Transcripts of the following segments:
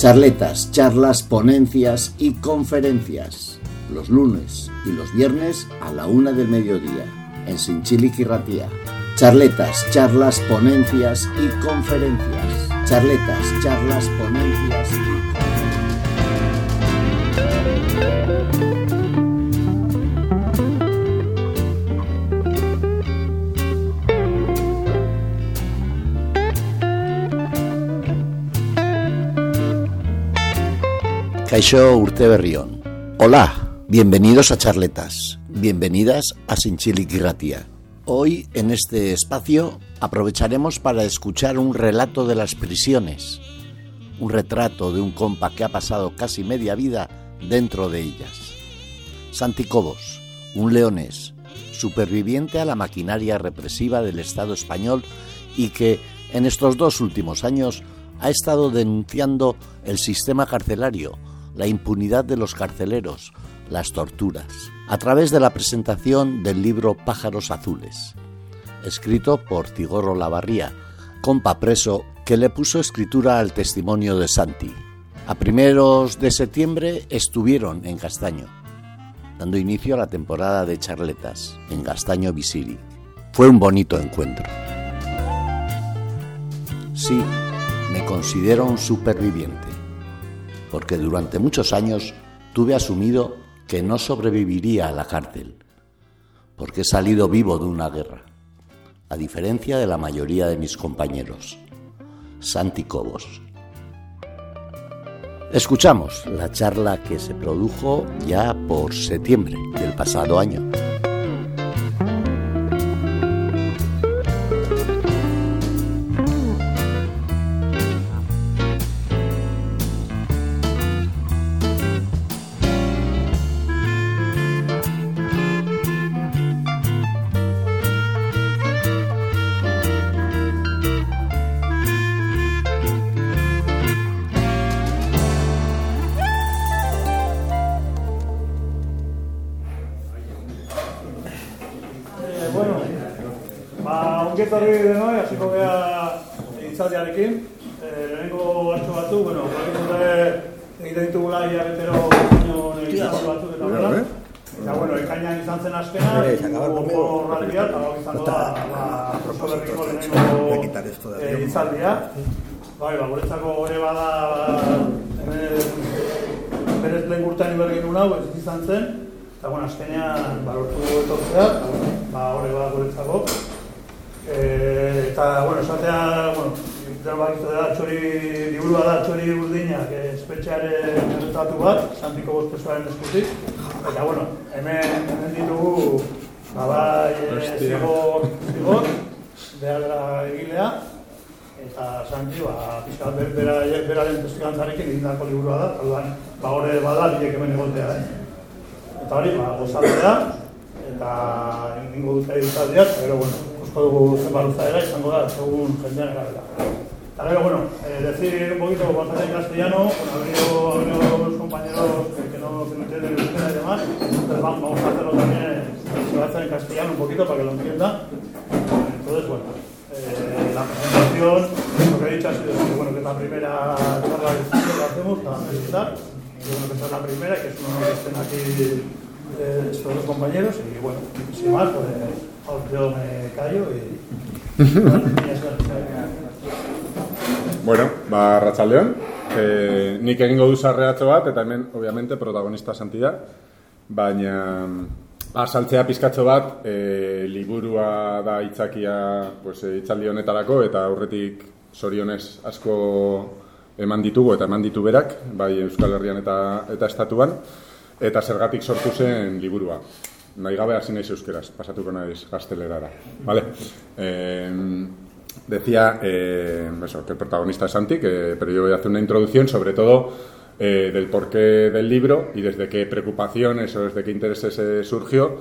Charletas, charlas, ponencias y conferencias. Los lunes y los viernes a la 1 del mediodía, en Zintzilik Irratia. Charletas, charlas, ponencias y conferencias. Charletas, charlas, ponencias y Kaixo urte berrión. Hola, bienvenidos a Charletas, bienvenidas a Zintzilik Irratia. Hoy, en este espacio, aprovecharemos para escuchar un relato de las prisiones, un retrato de un compa que ha pasado casi media vida dentro de ellas. Santi Cobos, un leonés, superviviente a la maquinaria represiva del Estado español y que, en estos 2 últimos años, ha estado denunciando el sistema carcelario, la impunidad de los carceleros, las torturas, a través de la presentación del libro Pájaros Azules, escrito por Tigor Olavarría, compa preso que le puso escritura al testimonio de Santi. A primeros de septiembre estuvieron en Castaño, dando inicio a la temporada de charletas en Castaño Visiri. Fue un bonito encuentro. Sí, me considero un superviviente, porque durante muchos años tuve asumido que no sobreviviría a la cárcel, porque he salido vivo de una guerra, a diferencia de la mayoría de mis compañeros. Santi Cobos. Escuchamos la charla que se produjo ya por septiembre del pasado año. Ongetorri denoi, hasiko gea hitzaldiarekin. Lehenengo hartxo batzuk, egiten ditugula hilabetero hitzaldi batzuk eta horrela. Eta, ekainan izan zen azkena, horraldia, eta izango da oso berriko lehenengo hitzaldia. Guretzako ere bada, berez lehen urtean ibergin hau, ez izan zen. Eta, azkenean, lortu etortzea, hori bada guretzako. Eta, esatea, liburua da Txori Urdinak espetxearen erretatu bat, Santi Cobos presoaren eskutik. Eta, hemen ditugu, Zigor, Beagra egilea, eta Santi, pixkat beraren testigantzarekin egindako liburua da, eta hori bada bilek hemen egotea. Eta hori, gozatzea, eta ningu dute editzaldiak, pero, dugu zenbaluzaera izango da, segun jendean erabela. Eta gero, decir un poquito bastante en castellano, ha venido los compañeros que no entienden el euskera y demás, entonces vamos a hacerlo también, se va a hacer en castellano un poquito para que lo entiendan. Entonces, la presentación, lo que he dicho ha sido que es la primera charla que hacemos, la vamos a visitar, y que esta es la primera, que es un honor que estén aquí estos 2 compañeros, y sin más, yo me callo y... Arratsaldeon. Nik egingo du sarreratxo bat, eta hemen, obviamente, protagonista Santi da. Baina, azaltzea pizkatxo bat, liburua da hitzakia hitzaldi honetarako, eta aurretik zorionez asko eman ditugu, eta eman ditu berak, bai Euskal Herrian eta estatuan, eta zergatik sortu zen liburua. Nahi gabe hasi naiz euskeraz, pasatuko naiz gaztelerara, ¿vale? Decía que el protagonista es Santi, pero yo voy a hacer una introducción sobre todo del porqué del libro y desde qué preocupaciones o desde qué intereses surgió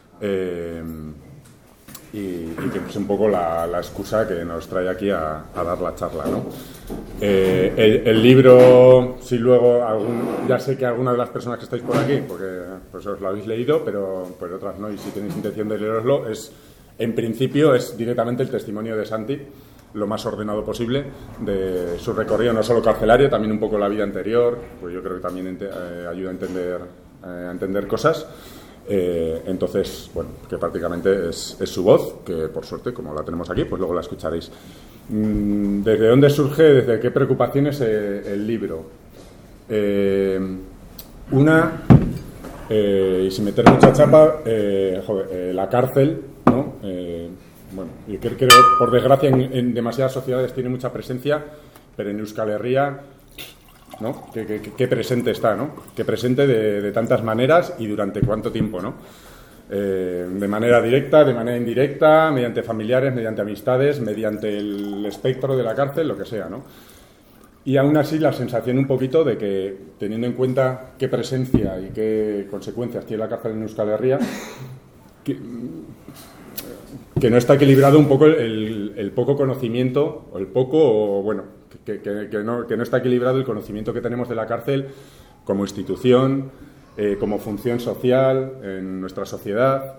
y que es un poco la excusa que nos trae aquí a dar la charla, ¿no? El libro, si luego ya sé que algunas de las personas que estáis por aquí, porque pues os lo habéis leído, pero otras no, y si tenéis intención de leeroslo, en principio es directamente el testimonio de Santi lo más ordenado posible de su recorrido, no solo carcelario, también un poco la vida anterior, pues yo creo que también ayuda a entender cosas. Entonces, bueno, que prácticamente es su voz, que por suerte, como la tenemos aquí, pues luego la escucharéis. ¿Desde dónde surge, desde qué preocupaciones el libro? Y sin meter mucha chapa, la cárcel, ¿no? Bueno, yo creo, por desgracia, en demasiadas sociedades tiene mucha presencia, pero en Euskal Herria, ¿no? Qué presente está, ¿no? Qué presente de tantas maneras y durante cuánto tiempo, ¿no? De manera directa, de manera indirecta, mediante familiares, mediante amistades, mediante el espectro de la cárcel, lo que sea, ¿no? Y aún así la sensación un poquito de que, teniendo en cuenta qué presencia y qué consecuencias tiene la cárcel en Euskal Herria, que no está equilibrado un poco el poco conocimiento, o el poco, o bueno, que no está equilibrado el conocimiento que tenemos de la cárcel como institución, como función social en nuestra sociedad,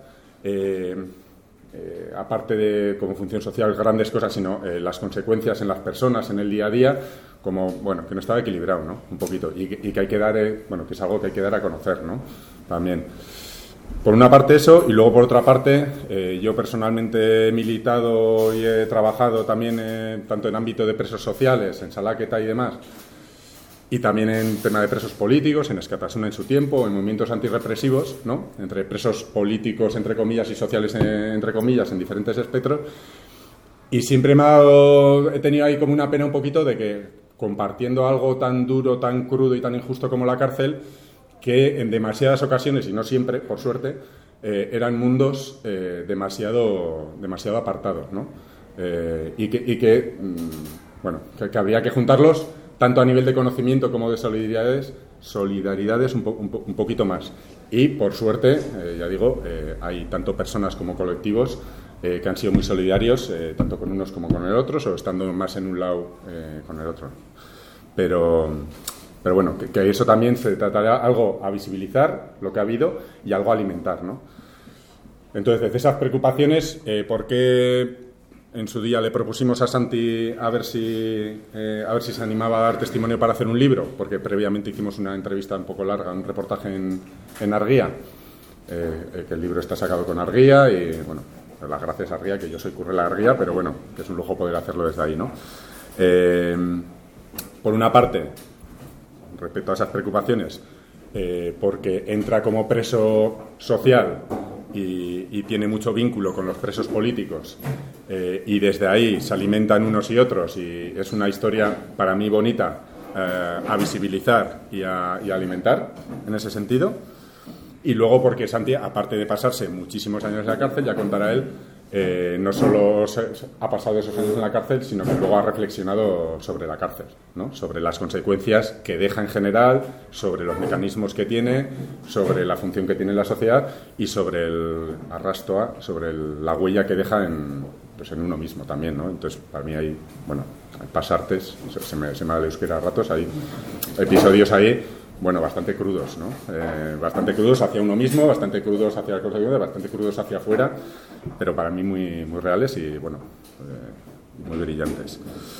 aparte de como función social grandes cosas, sino las consecuencias en las personas, en el día a día, como, bueno, que no estaba equilibrado, ¿no? Un poquito, y que hay que dar, bueno, que es algo que hay que dar a conocer, ¿no? También. Por una parte eso, y luego por otra parte, yo personalmente he militado y he trabajado también tanto en ámbito de presos sociales, en Salaqueta y demás, y también en tema de presos políticos, en Escatasuna en su tiempo, en movimientos antirrepresivos, ¿no? Entre presos políticos, entre comillas, y sociales, entre comillas, en diferentes espectros. Y siempre he tenido ahí como una pena un poquito de que, compartiendo algo tan duro, tan crudo y tan injusto como la cárcel, que en demasiadas ocasiones, y no siempre, por suerte, eran mundos demasiado apartados, ¿no? Bueno, que habría que juntarlos tanto a nivel de conocimiento como de solidaridades un poquito más. Y, por suerte, ya digo, hay tanto personas como colectivos que han sido muy solidarios, tanto con unos como con el otro, o estando más en un lado con el otro. Pero bueno, que eso también se tratará algo a visibilizar, lo que ha habido, y algo a alimentar, ¿no? Entonces, desde esas preocupaciones, ¿por qué en su día le propusimos a Santi a ver si se animaba a dar testimonio para hacer un libro? Porque previamente hicimos una entrevista un poco larga, un reportaje en Argia, que el libro está sacado con Argia, y bueno, las gracias a Argia, que yo soy currela de Argia, pero bueno, que es un lujo poder hacerlo desde ahí, ¿no? Por una parte, respecto a esas preocupaciones, porque entra como preso social y tiene mucho vínculo con los presos políticos, y desde ahí se alimentan unos y otros, y es una historia para mí bonita a visibilizar y a alimentar en ese sentido. Y luego porque Santi, aparte de pasarse muchísimos años en la cárcel, ya contará él, no solo ha pasado esos años en la cárcel, sino que luego ha reflexionado sobre la cárcel, ¿no? Sobre las consecuencias que deja en general, sobre los mecanismos que tiene, sobre la función que tiene en la sociedad y sobre el arrastre, sobre la huella que deja en uno mismo también, ¿no? Entonces, para mí hay, bueno, hay pasartes, se me da el euskera a ratos, hay episodios ahí, bueno, bastante crudos, ¿no? Bastante crudos hacia uno mismo, bastante crudos hacia la consecuencia, bastante crudos hacia afuera, pero para mí muy, muy reales y, bueno, muy brillantes.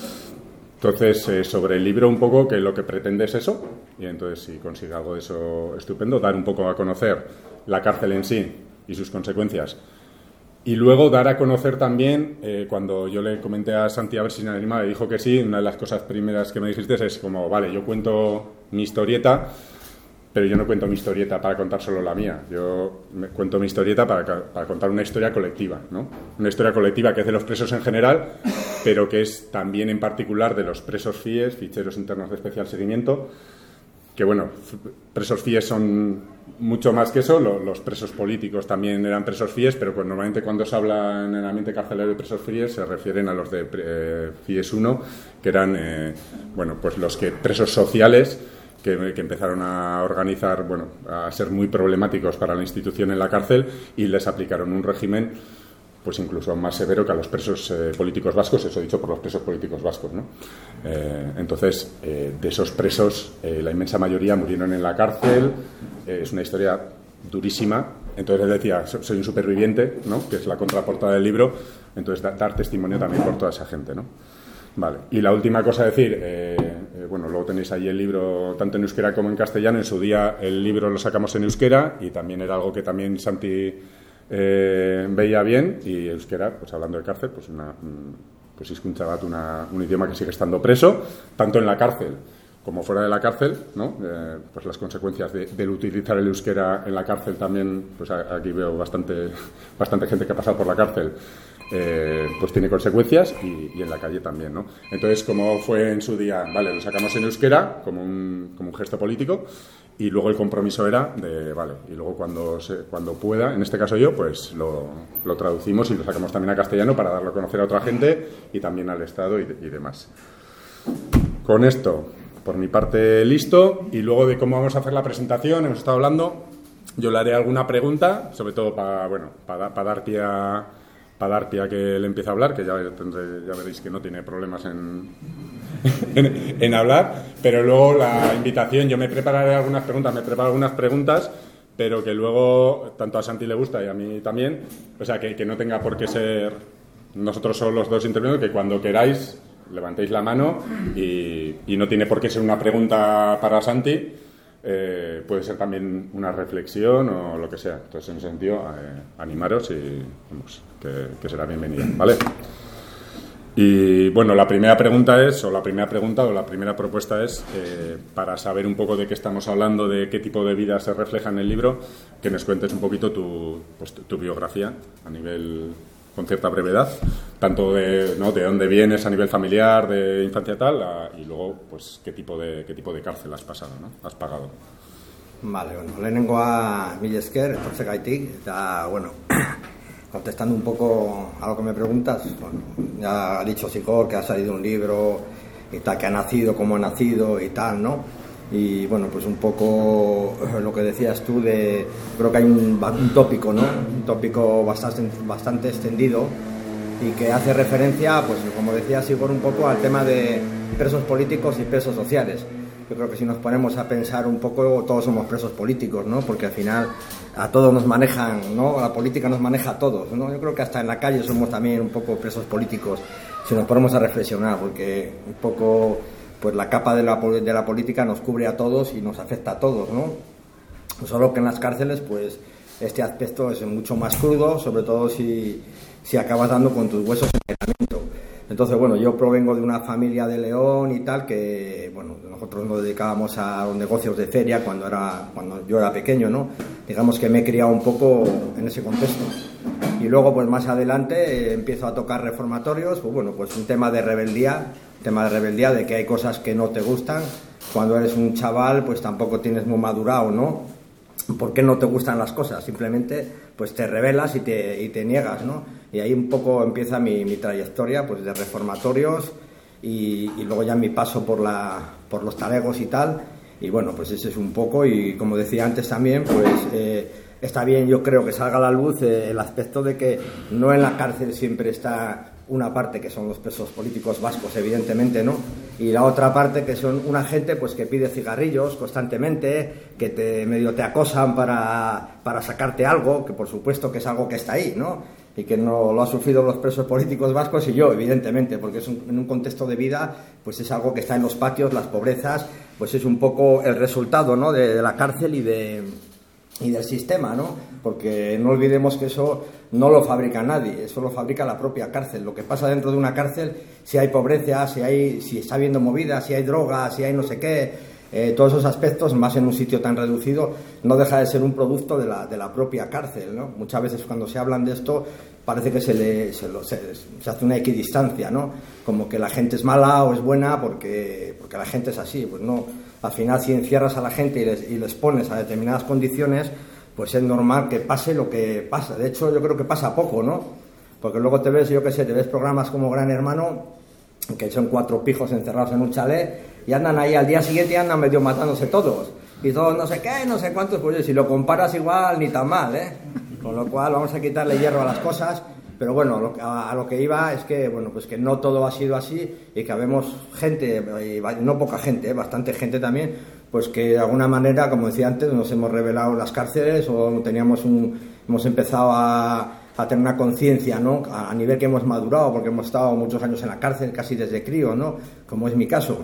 Entonces, sobre el libro un poco, que lo que pretende es eso, y entonces si consigue algo de eso, estupendo, dar un poco a conocer la cárcel en sí y sus consecuencias. Y luego dar a conocer también, cuando yo le comenté a Santi a ver si me animaba, y dijo que sí, una de las cosas primeras que me dijiste es como, vale, yo cuento mi historieta, pero yo no cuento mi historieta para contar solo la mía, yo cuento mi historieta para contar una historia colectiva, ¿no? Una historia colectiva que es de los presos en general, pero que es también en particular de los presos FIES, ficheros internos de especial seguimiento, que bueno, presos FIES son mucho más que eso, los presos políticos también eran presos FIES, pero pues normalmente cuando se habla en el ambiente carcelario de presos FIES se refieren a los de FIES 1, que eran bueno, pues los presos sociales que empezaron a organizar, bueno, a ser muy problemáticos para la institución en la cárcel y les aplicaron un régimen pues incluso más severo que a los presos políticos vascos, eso dicho por los presos políticos vascos, ¿no? Entonces, de esos presos, la inmensa mayoría murieron en la cárcel. Es una historia durísima, Entonces él decía, soy un superviviente, ¿no? Que es la contraportada del libro, entonces dar testimonio también por toda esa gente, ¿no? Vale, y la última cosa a decir, bueno, luego tenéis ahí el libro tanto en euskera como en castellano. En su día el libro lo sacamos en euskera y también era algo que también Santi veía bien, y euskera, pues hablando de cárcel, pues pues hizkuntza bat, un idioma que sigue estando preso, tanto en la cárcel como fuera de la cárcel, ¿no? Pues las consecuencias del utilizar el euskera en la cárcel también, pues aquí veo bastante gente que ha pasado por la cárcel, pues tiene consecuencias, y en la calle también, ¿no? Entonces, como fue en su día, vale, lo sacamos en euskera como un gesto político, y luego el compromiso era de, vale, y luego cuando pueda, en este caso yo, pues lo traducimos y lo sacamos también a castellano para darlo a conocer a otra gente y también al Estado y demás. Con esto, por mi parte, listo. Y luego de cómo vamos a hacer la presentación, hemos estado hablando. Yo le haré alguna pregunta, sobre todo para dar pie a que él empiece a hablar, que ya veréis que no tiene problemas en hablar. Pero luego la invitación, yo me preparo algunas preguntas, pero que luego tanto a Santi le gusta y a mí también. O sea, que no tenga por qué ser nosotros solo los dos interviniendo, que cuando queráis levantéis la mano, y no tiene por qué ser una pregunta para Santi, puede ser también una reflexión o lo que sea. Entonces, en ese sentido, animaros y vamos, que será bienvenida, ¿vale? Y bueno, la primera propuesta es, para saber un poco de qué estamos hablando, de qué tipo de vida se refleja en el libro, que nos cuentes un poquito tu biografía a nivel, con cierta brevedad, tanto de dónde vienes a nivel familiar, de infancia tal, y luego pues qué tipo de cárcel has pasado, ¿no? Has pagado. Vale, bueno, lehenengoa mila esker, etortzegaitik, eta bueno, contestando un poco a lo que me preguntas, bueno, ya ha dicho Sigor que ha salido un libro y tal, que ha nacido, cómo ha nacido y tal, ¿no? Y bueno, pues un poco lo que decías tú creo que hay un tópico, ¿no? Un tópico bastante extendido y que hace referencia, pues como decía Sigor, un poco al tema de presos políticos y presos sociales. Yo creo que si nos ponemos a pensar un poco, todos somos presos políticos, ¿no? Porque al final a todos nos manejan, ¿no? La política nos maneja a todos, ¿no? Yo creo que hasta en la calle somos también un poco presos políticos, si nos ponemos a reflexionar, porque un poco, pues la capa de la política nos cubre a todos y nos afecta a todos, ¿no? Solo que en las cárceles, pues este aspecto es mucho más crudo, sobre todo si acabas dando con tus huesos en tratamiento. Entonces, bueno, yo provengo de una familia de León y tal, que, bueno, nosotros nos dedicábamos a los negocios de feria cuando yo era pequeño, ¿no? Digamos que me he criado un poco en ese contexto. Y luego, pues más adelante, empiezo a tocar reformatorios, pues bueno, pues un tema de rebeldía, de que hay cosas que no te gustan. Cuando eres un chaval, pues tampoco tienes muy madurado, ¿no? ¿Por qué no te gustan las cosas? Simplemente pues te rebelas y te niegas, ¿no? Y ahí un poco empieza mi trayectoria, pues de reformatorios y luego ya mi paso por los talegos y tal. Y bueno, pues ese es un poco, y como decía antes también, pues está bien, yo creo, que salga a la luz el aspecto de que no en la cárcel siempre está una parte que son los presos políticos vascos, evidentemente, ¿no? Y la otra parte que son una gente pues que pide cigarrillos constantemente, que medio te acosan para sacarte algo, que por supuesto que es algo que está ahí, ¿no? Y que no lo han sufrido los presos políticos vascos y yo, evidentemente, porque es en un contexto de vida, pues es algo que está en los patios, las pobrezas, pues es un poco el resultado, ¿no? de la cárcel y del sistema, ¿no? Porque no olvidemos que eso no lo fabrica nadie, eso lo fabrica la propia cárcel. Lo que pasa dentro de una cárcel, si hay pobreza, si está habiendo movida, si hay droga, si hay no sé qué, todos esos aspectos, más en un sitio tan reducido, no deja de ser un producto de la propia cárcel, ¿no? Muchas veces cuando se hablan de esto parece que se hace una equidistancia, ¿no? Como que la gente es mala o es buena porque la gente es así. Pues no, al final si encierras a la gente y les pones a determinadas condiciones, pues es normal que pase lo que pasa. De hecho, yo creo que pasa poco, ¿no? Porque luego te ves programas como Gran Hermano, que son 4 pijos encerrados en un chalet y andan ahí al día siguiente y andan medio matándose todos. Y todos no sé qué, no sé cuántos, pues si lo comparas igual ni tan mal, ¿eh? Con lo cual vamos a quitarle hierro a las cosas. Pero bueno, a lo que iba es que, bueno, pues que no todo ha sido así y que habemos gente, no poca gente, bastante gente también, pues que de alguna manera, como decía antes, nos hemos revelado en las cárceles o hemos empezado a tener una conciencia, ¿no? A nivel que hemos madurado, porque hemos estado muchos años en la cárcel, casi desde crío, ¿no? Como es mi caso.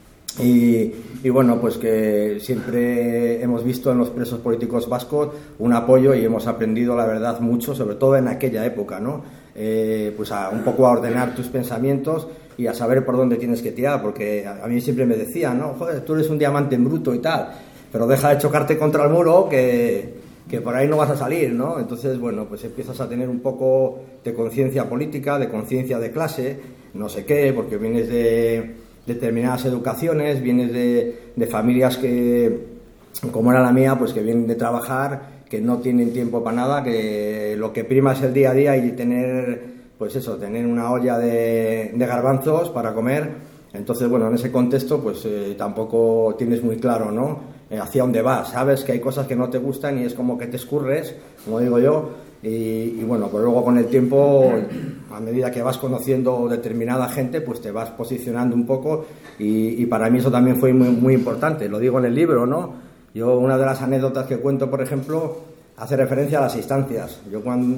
Y bueno, pues que siempre hemos visto en los presos políticos vascos un apoyo y hemos aprendido, la verdad, mucho, sobre todo en aquella época, ¿no? Pues un poco a ordenar tus pensamientos y a saber por dónde tienes que tirar, porque a mí siempre me decían, ¿no? Joder, tú eres un diamante en bruto y tal, pero deja de chocarte contra el muro que por ahí no vas a salir, ¿no? Entonces, bueno, pues empiezas a tener un poco de conciencia política, de conciencia de clase, no sé qué, porque vienes de determinadas educaciones, vienes de familias que, como era la mía, pues que vienen de trabajar, que no tienen tiempo para nada, que lo que prima es el día a día y tener, pues eso, tener una olla de garbanzos para comer. Entonces, bueno, en ese contexto, pues tampoco tienes muy claro, ¿no? Hacia dónde vas, sabes que hay cosas que no te gustan y es como que te escurres, como digo yo, y bueno, pues luego con el tiempo, a medida que vas conociendo determinada gente, pues te vas posicionando un poco y para mí eso también fue muy, muy importante, lo digo en el libro, ¿no? Yo, una de las anécdotas que cuento, por ejemplo, hace referencia a las instancias. Yo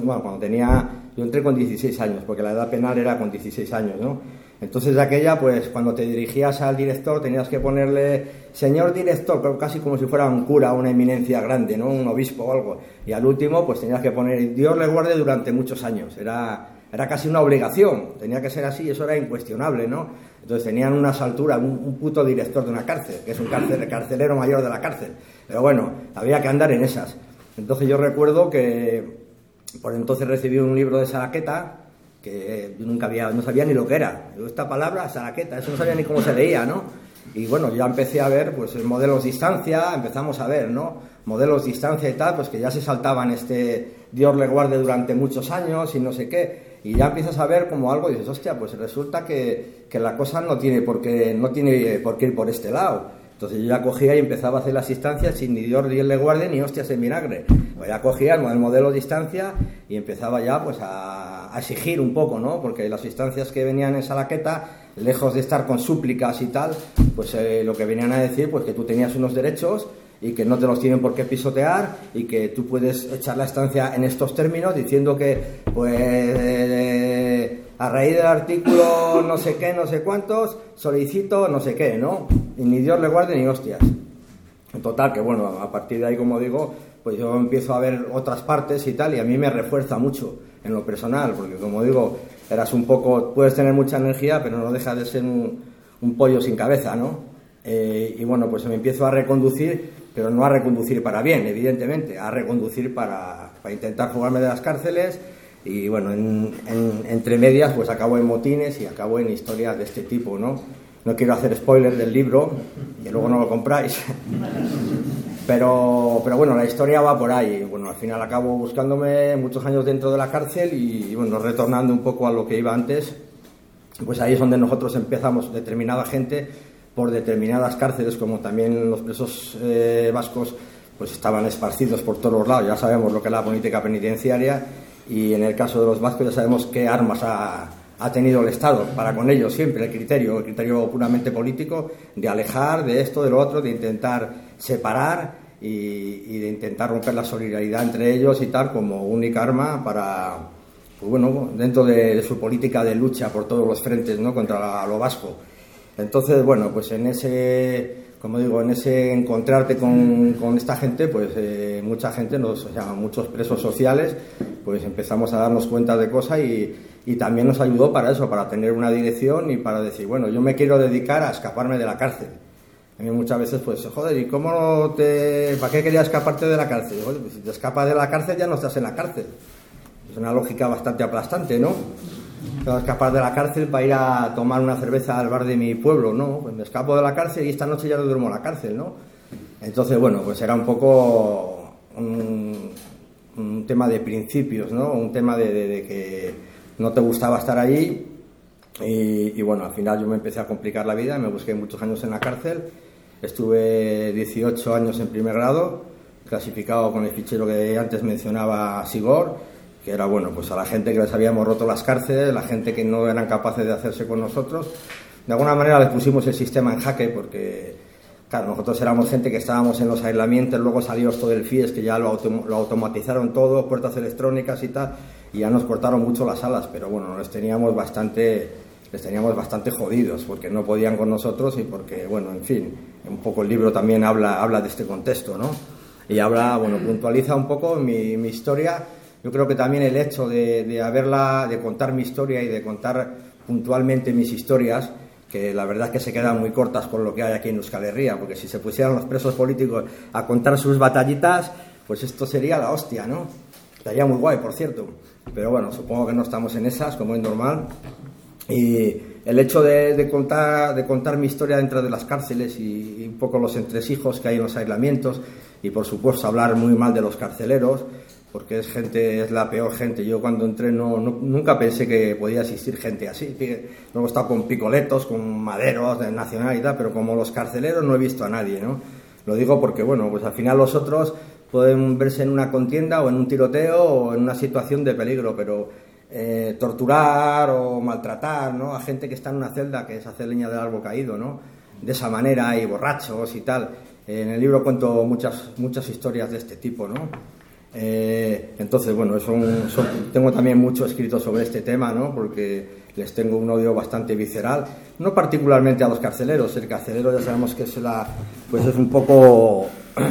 entré con 16 años, porque la edad penal era con 16 años, ¿no? Entonces de aquella, pues cuando te dirigías al director tenías que ponerle señor director, casi como si fuera un cura, una eminencia grande, ¿no? Un obispo o algo. Y al último, pues tenías que poner Dios le guarde durante muchos años. Era casi una obligación, tenía que ser así, eso era incuestionable, ¿no? Entonces tenían unas alturas, un puto director de una cárcel, que es un carcelero mayor de la cárcel. Pero bueno, había que andar en esas. Entonces yo recuerdo que por entonces recibí un libro de Salaqueta, que yo no sabía ni lo que era. Esta palabra, Salaqueta, eso no sabía ni cómo se leía, ¿no? Y bueno, ya empecé a ver, pues, modelos de distancia, empezamos a ver, ¿no? Modelos de distancia y tal, pues que ya se saltaban Dios le guarde durante muchos años y no sé qué. Y ya empiezas a ver como algo y dices, hostia, pues resulta que la cosa no tiene por qué ir por este lado. Entonces yo ya cogía y empezaba a hacer las instancias sin ni Dios le guarde ni hostias en vinagre. Pues ya cogía el modelo de distancia y empezaba ya pues a exigir un poco, ¿no? Porque las instancias que venían en Salaqueta, lejos de estar con súplicas y tal, pues lo que venían a decir, pues que tú tenías unos derechos y que no te los tienen por qué pisotear y que tú puedes echar la estancia en estos términos diciendo que, pues, a raíz del artículo no sé qué, no sé cuántos, solicito no sé qué, ¿no? Y ni Dios le guarde ni hostias. En total, que bueno, a partir de ahí, como digo, pues yo empiezo a ver otras partes y tal, y a mí me refuerza mucho en lo personal, porque como digo, puedes tener mucha energía, pero no dejas de ser un pollo sin cabeza, ¿no? Y bueno, pues me empiezo a reconducir, pero no a reconducir para bien, evidentemente, a reconducir para intentar fugarme de las cárceles. Y bueno, entre medias pues acabo en motines y acabo en historias de este tipo, ¿no? No quiero hacer spoiler del libro, que luego no lo compráis. Pero bueno, la historia va por ahí. Bueno, al final acabo buscándome muchos años dentro de la cárcel y bueno, retornando un poco a lo que iba antes. Pues ahí es donde nosotros empezamos, determinada gente, por determinadas cárceles, como también los presos vascos, pues estaban esparcidos por todos los lados. Ya sabemos lo que es la política penitenciaria. Y en el caso de los vascos ya sabemos qué armas ha tenido el Estado para con ellos siempre, el criterio puramente político de alejar de esto, de lo otro, de intentar separar y de intentar romper la solidaridad entre ellos y tal como única arma para, pues bueno, dentro de su política de lucha por todos los frentes, ¿no? Contra lo vasco. Entonces, bueno, pues en ese encontrarte con esta gente, pues mucha gente, muchos presos sociales, pues empezamos a darnos cuenta de cosas y también nos ayudó para eso, para tener una dirección y para decir, bueno, yo me quiero dedicar a escaparme de la cárcel. A mí muchas veces, pues, joder, ¿y para qué querías escaparte de la cárcel? Joder, pues si te escapas de la cárcel ya no estás en la cárcel. Es una lógica bastante aplastante, ¿no? Te vas a escapar de la cárcel para ir a tomar una cerveza al bar de mi pueblo, ¿no? Pues me escapo de la cárcel y esta noche ya no duermo en la cárcel, ¿no? Entonces, bueno, pues era un poco un tema de principios, ¿no? Un tema de que no te gustaba estar allí y bueno, al final yo me empecé a complicar la vida, me busqué muchos años en la cárcel, estuve 18 años en primer grado, clasificado con el fichero que antes mencionaba Sigor, que era, bueno, pues a la gente que les habíamos roto las cárceles, la gente que no eran capaces de hacerse con nosotros. De alguna manera les pusimos el sistema en jaque porque, claro, nosotros éramos gente que estábamos en los aislamientos, luego salió esto del FIES, que ya lo automatizaron todo, puertas electrónicas y tal, y ya nos cortaron mucho las alas, pero bueno, les teníamos bastante jodidos porque no podían con nosotros y porque, bueno, en fin, un poco el libro también habla de este contexto, ¿no? Y habla, bueno, puntualiza un poco mi historia. Yo creo que también el hecho de contar mi historia y de contar puntualmente mis historias, que la verdad es que se quedan muy cortas con lo que hay aquí en Euskal Herria, porque si se pusieran los presos políticos a contar sus batallitas, pues esto sería la hostia, ¿no? Estaría muy guay, por cierto. Pero bueno, supongo que no estamos en esas, como es normal. Y el hecho de contar mi historia dentro de las cárceles y un poco los entresijos que hay en los aislamientos, y por supuesto hablar muy mal de los carceleros, porque es la peor gente. Yo cuando entré nunca pensé que podía existir gente así. Luego he estado con picoletos, con maderos del Nacional y tal, pero como los carceleros no he visto a nadie, ¿no? Lo digo porque, bueno, pues al final los otros pueden verse en una contienda o en un tiroteo o en una situación de peligro, pero torturar o maltratar, ¿no?, a gente que está en una celda, que es hacer leña del árbol caído, ¿no?, de esa manera, y borrachos y tal. En el libro cuento muchas historias de este tipo, ¿no? Entonces, bueno, tengo también mucho escrito sobre este tema, ¿no?, porque les tengo un odio bastante visceral, no particularmente a los carceleros. El carcelero ya sabemos que es un poco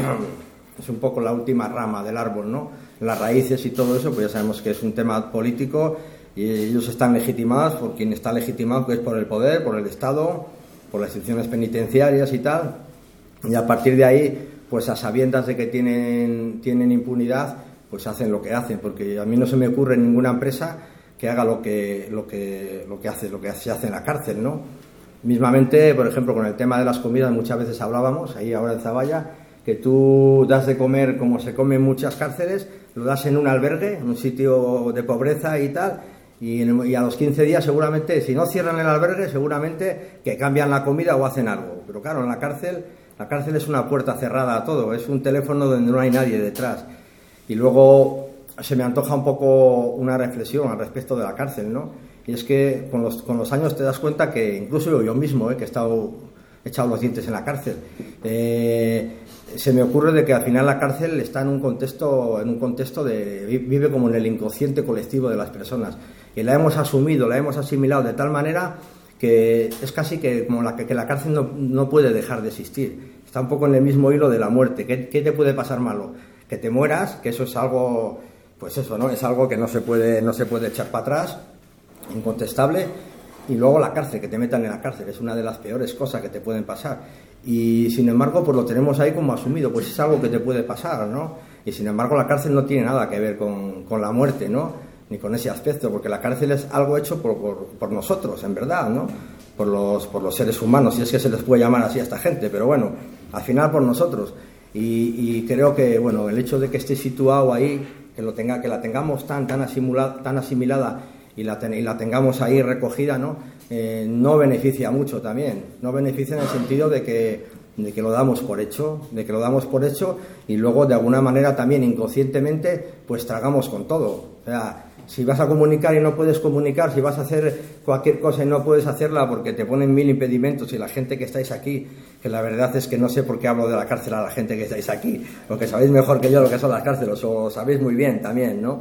la última rama del árbol, ¿no? Las raíces y todo eso, pues ya sabemos que es un tema político y ellos están legitimados por quien está legitimado, que es por el poder, por el Estado, por las instituciones penitenciarias y tal. Y a partir de ahí, pues a sabiendas de que tienen impunidad, pues hacen lo que hacen, porque a mí no se me ocurre en ninguna empresa que haga lo que se hace en la cárcel, ¿no? Mismamente, por ejemplo, con el tema de las comidas muchas veces hablábamos, ahí ahora en Zaballa, que tú das de comer como se come en muchas cárceles, lo das en un albergue, en un sitio de pobreza y tal, y a los 15 días seguramente, si no cierran el albergue, seguramente que cambian la comida o hacen algo. Pero claro, en la cárcel es una puerta cerrada a todo, es un teléfono donde no hay nadie detrás. Y luego se me antoja un poco una reflexión al respecto de la cárcel, ¿no? Y es que con los años te das cuenta que, incluso yo mismo, que he echado los dientes en la cárcel, se me ocurre de que al final la cárcel está en un contexto vive como en el inconsciente colectivo de las personas, y la hemos asumido, la hemos asimilado de tal manera que es casi que como que la cárcel no puede dejar de existir. Está un poco en el mismo hilo de la muerte. ¿Qué te puede pasar malo? Que te mueras, que eso es algo, pues eso, ¿no? Es algo que no se puede echar para atrás, incontestable. Y luego la cárcel, que te metan en la cárcel, es una de las peores cosas que te pueden pasar. Y sin embargo, pues lo tenemos ahí como asumido, pues es algo que te puede pasar, ¿no? Y sin embargo, la cárcel no tiene nada que ver con la muerte, ¿no?, ni con ese aspecto, porque la cárcel es algo hecho por nosotros, en verdad, ¿no?, por los seres humanos, si es que se les puede llamar así a esta gente, pero bueno, al final por nosotros. Y creo que, bueno, el hecho de que esté situado ahí, que la tengamos tan asimilada y la tengamos ahí recogida, ¿no?, no beneficia mucho también. No beneficia en el sentido de que lo damos por hecho, y luego de alguna manera también inconscientemente pues tragamos con todo. O sea, si vas a comunicar y no puedes comunicar, si vas a hacer cualquier cosa y no puedes hacerla porque te ponen 1000 impedimentos, y la gente que estáis aquí, que la verdad es que no sé por qué hablo de la cárcel a la gente que estáis aquí, porque sabéis mejor que yo lo que son las cárceles, o sabéis muy bien también, ¿no?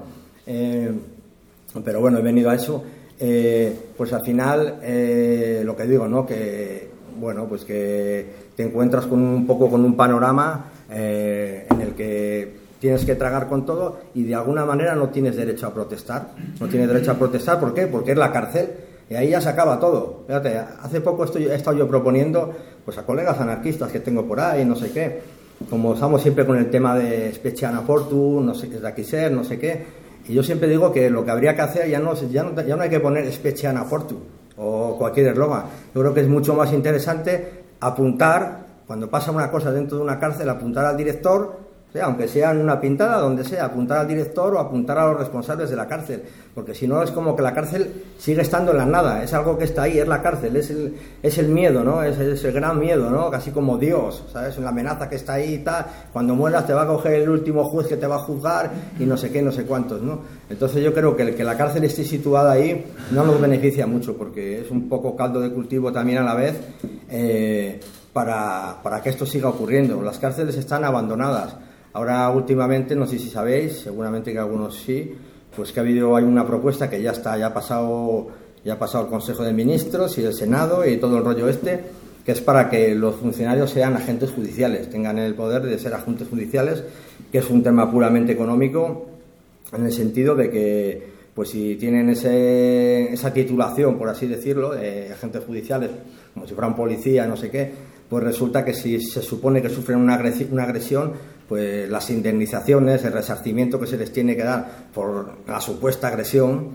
Pero bueno, he venido a eso. Pues al final, lo que digo, ¿no?, que bueno, pues que te encuentras con un panorama en el que tienes que tragar con todo y de alguna manera no tienes derecho a protestar. No tienes derecho a protestar, ¿por qué? Porque es la cárcel y ahí ya se acaba todo. Fíjate, hace poco he estado yo proponiendo pues a colegas anarquistas que tengo por ahí, no sé qué, como estamos siempre con el tema de Speciana Fortu, no sé qué es de aquí ser, no sé qué, y yo siempre digo que lo que habría que hacer ya no hay que poner Speciana Fortu o cualquier eslogan. Yo creo que es mucho más interesante apuntar, cuando pasa una cosa dentro de una cárcel, apuntar al director, sea, aunque sea en una pintada, donde sea, apuntar al director o apuntar a los responsables de la cárcel, porque si no es como que la cárcel sigue estando en la nada, es algo que está ahí, es la cárcel, es el miedo, ¿no? Es el gran miedo, ¿no? Casi como Dios, ¿sabes? La amenaza que está ahí y tal, cuando mueras te va a coger el último juez que te va a juzgar y no sé qué, no sé cuántos, ¿no? Entonces yo creo que el que la cárcel esté situada ahí no nos beneficia mucho, porque es un poco caldo de cultivo también a la vez para que esto siga ocurriendo. Las cárceles están abandonadas. Ahora últimamente, no sé si sabéis, seguramente que algunos sí, pues que hay una propuesta que ya ha pasado el Consejo de Ministros y el Senado y todo el rollo que es para que los funcionarios sean agentes judiciales, tengan el poder de ser agentes judiciales, que es un tema puramente económico, en el sentido de que, pues si tienen esa titulación, por así decirlo, de agentes judiciales, como si fueran policía, no sé qué, pues resulta que si se supone que sufren una agresión, pues las indemnizaciones, el resarcimiento que se les tiene que dar por la supuesta agresión,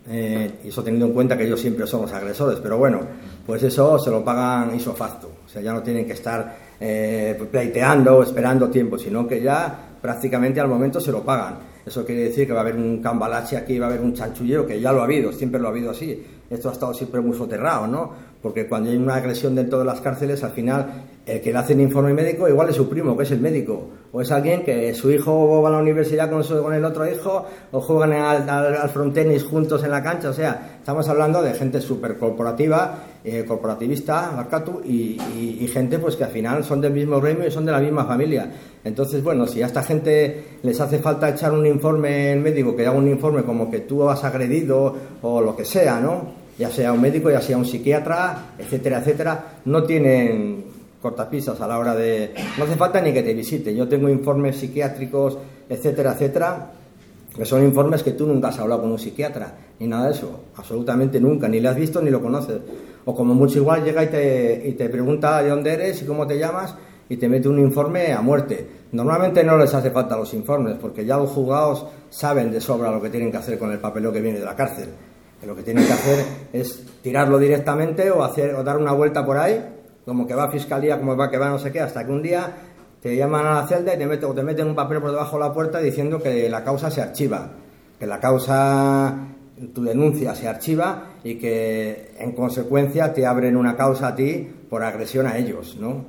y eso teniendo en cuenta que ellos siempre son los agresores, pero bueno, pues eso se lo pagan ipso facto, o sea, ya no tienen que estar pleiteando o esperando tiempo, sino que ya prácticamente al momento se lo pagan. Eso quiere decir que va a haber un cambalache aquí, va a haber un chanchulleo, que ya lo ha habido, siempre lo ha habido así. Esto ha estado siempre muy soterrado, ¿no? Porque cuando hay una agresión dentro de las cárceles, al final, el que le hace el informe médico igual es su primo, que es el médico. O es alguien que su hijo va a la universidad con el otro hijo, o juegan al frontenis juntos en la cancha. O sea, estamos hablando de gente súper corporativa, corporativista, barcatu, y gente pues que al final son del mismo gremio y son de la misma familia. Entonces, bueno, si a esta gente les hace falta echar un informe médico, que haga un informe como que tú has agredido o lo que sea, ¿no? Ya sea un médico, ya sea un psiquiatra, etcétera, etcétera, no tienen cortapisas a la hora de... No hace falta ni que te visiten. Yo tengo informes psiquiátricos, etcétera, etcétera, que son informes que tú nunca has hablado con un psiquiatra, ni nada de eso, absolutamente nunca, ni le has visto ni lo conoces. O como mucho igual llega y te pregunta de dónde eres y cómo te llamas y te mete un informe a muerte. Normalmente no les hace falta los informes, porque ya los juzgados saben de sobra lo que tienen que hacer con el papeleo que viene de la cárcel. Lo que tienen que hacer es tirarlo directamente o dar una vuelta por ahí, como que va a fiscalía, como que va no sé qué, hasta que un día te llaman a la celda y te meten un papel por debajo de la puerta diciendo que la causa se archiva, que la causa, tu denuncia se archiva y que en consecuencia te abren una causa a ti por agresión a ellos, ¿no?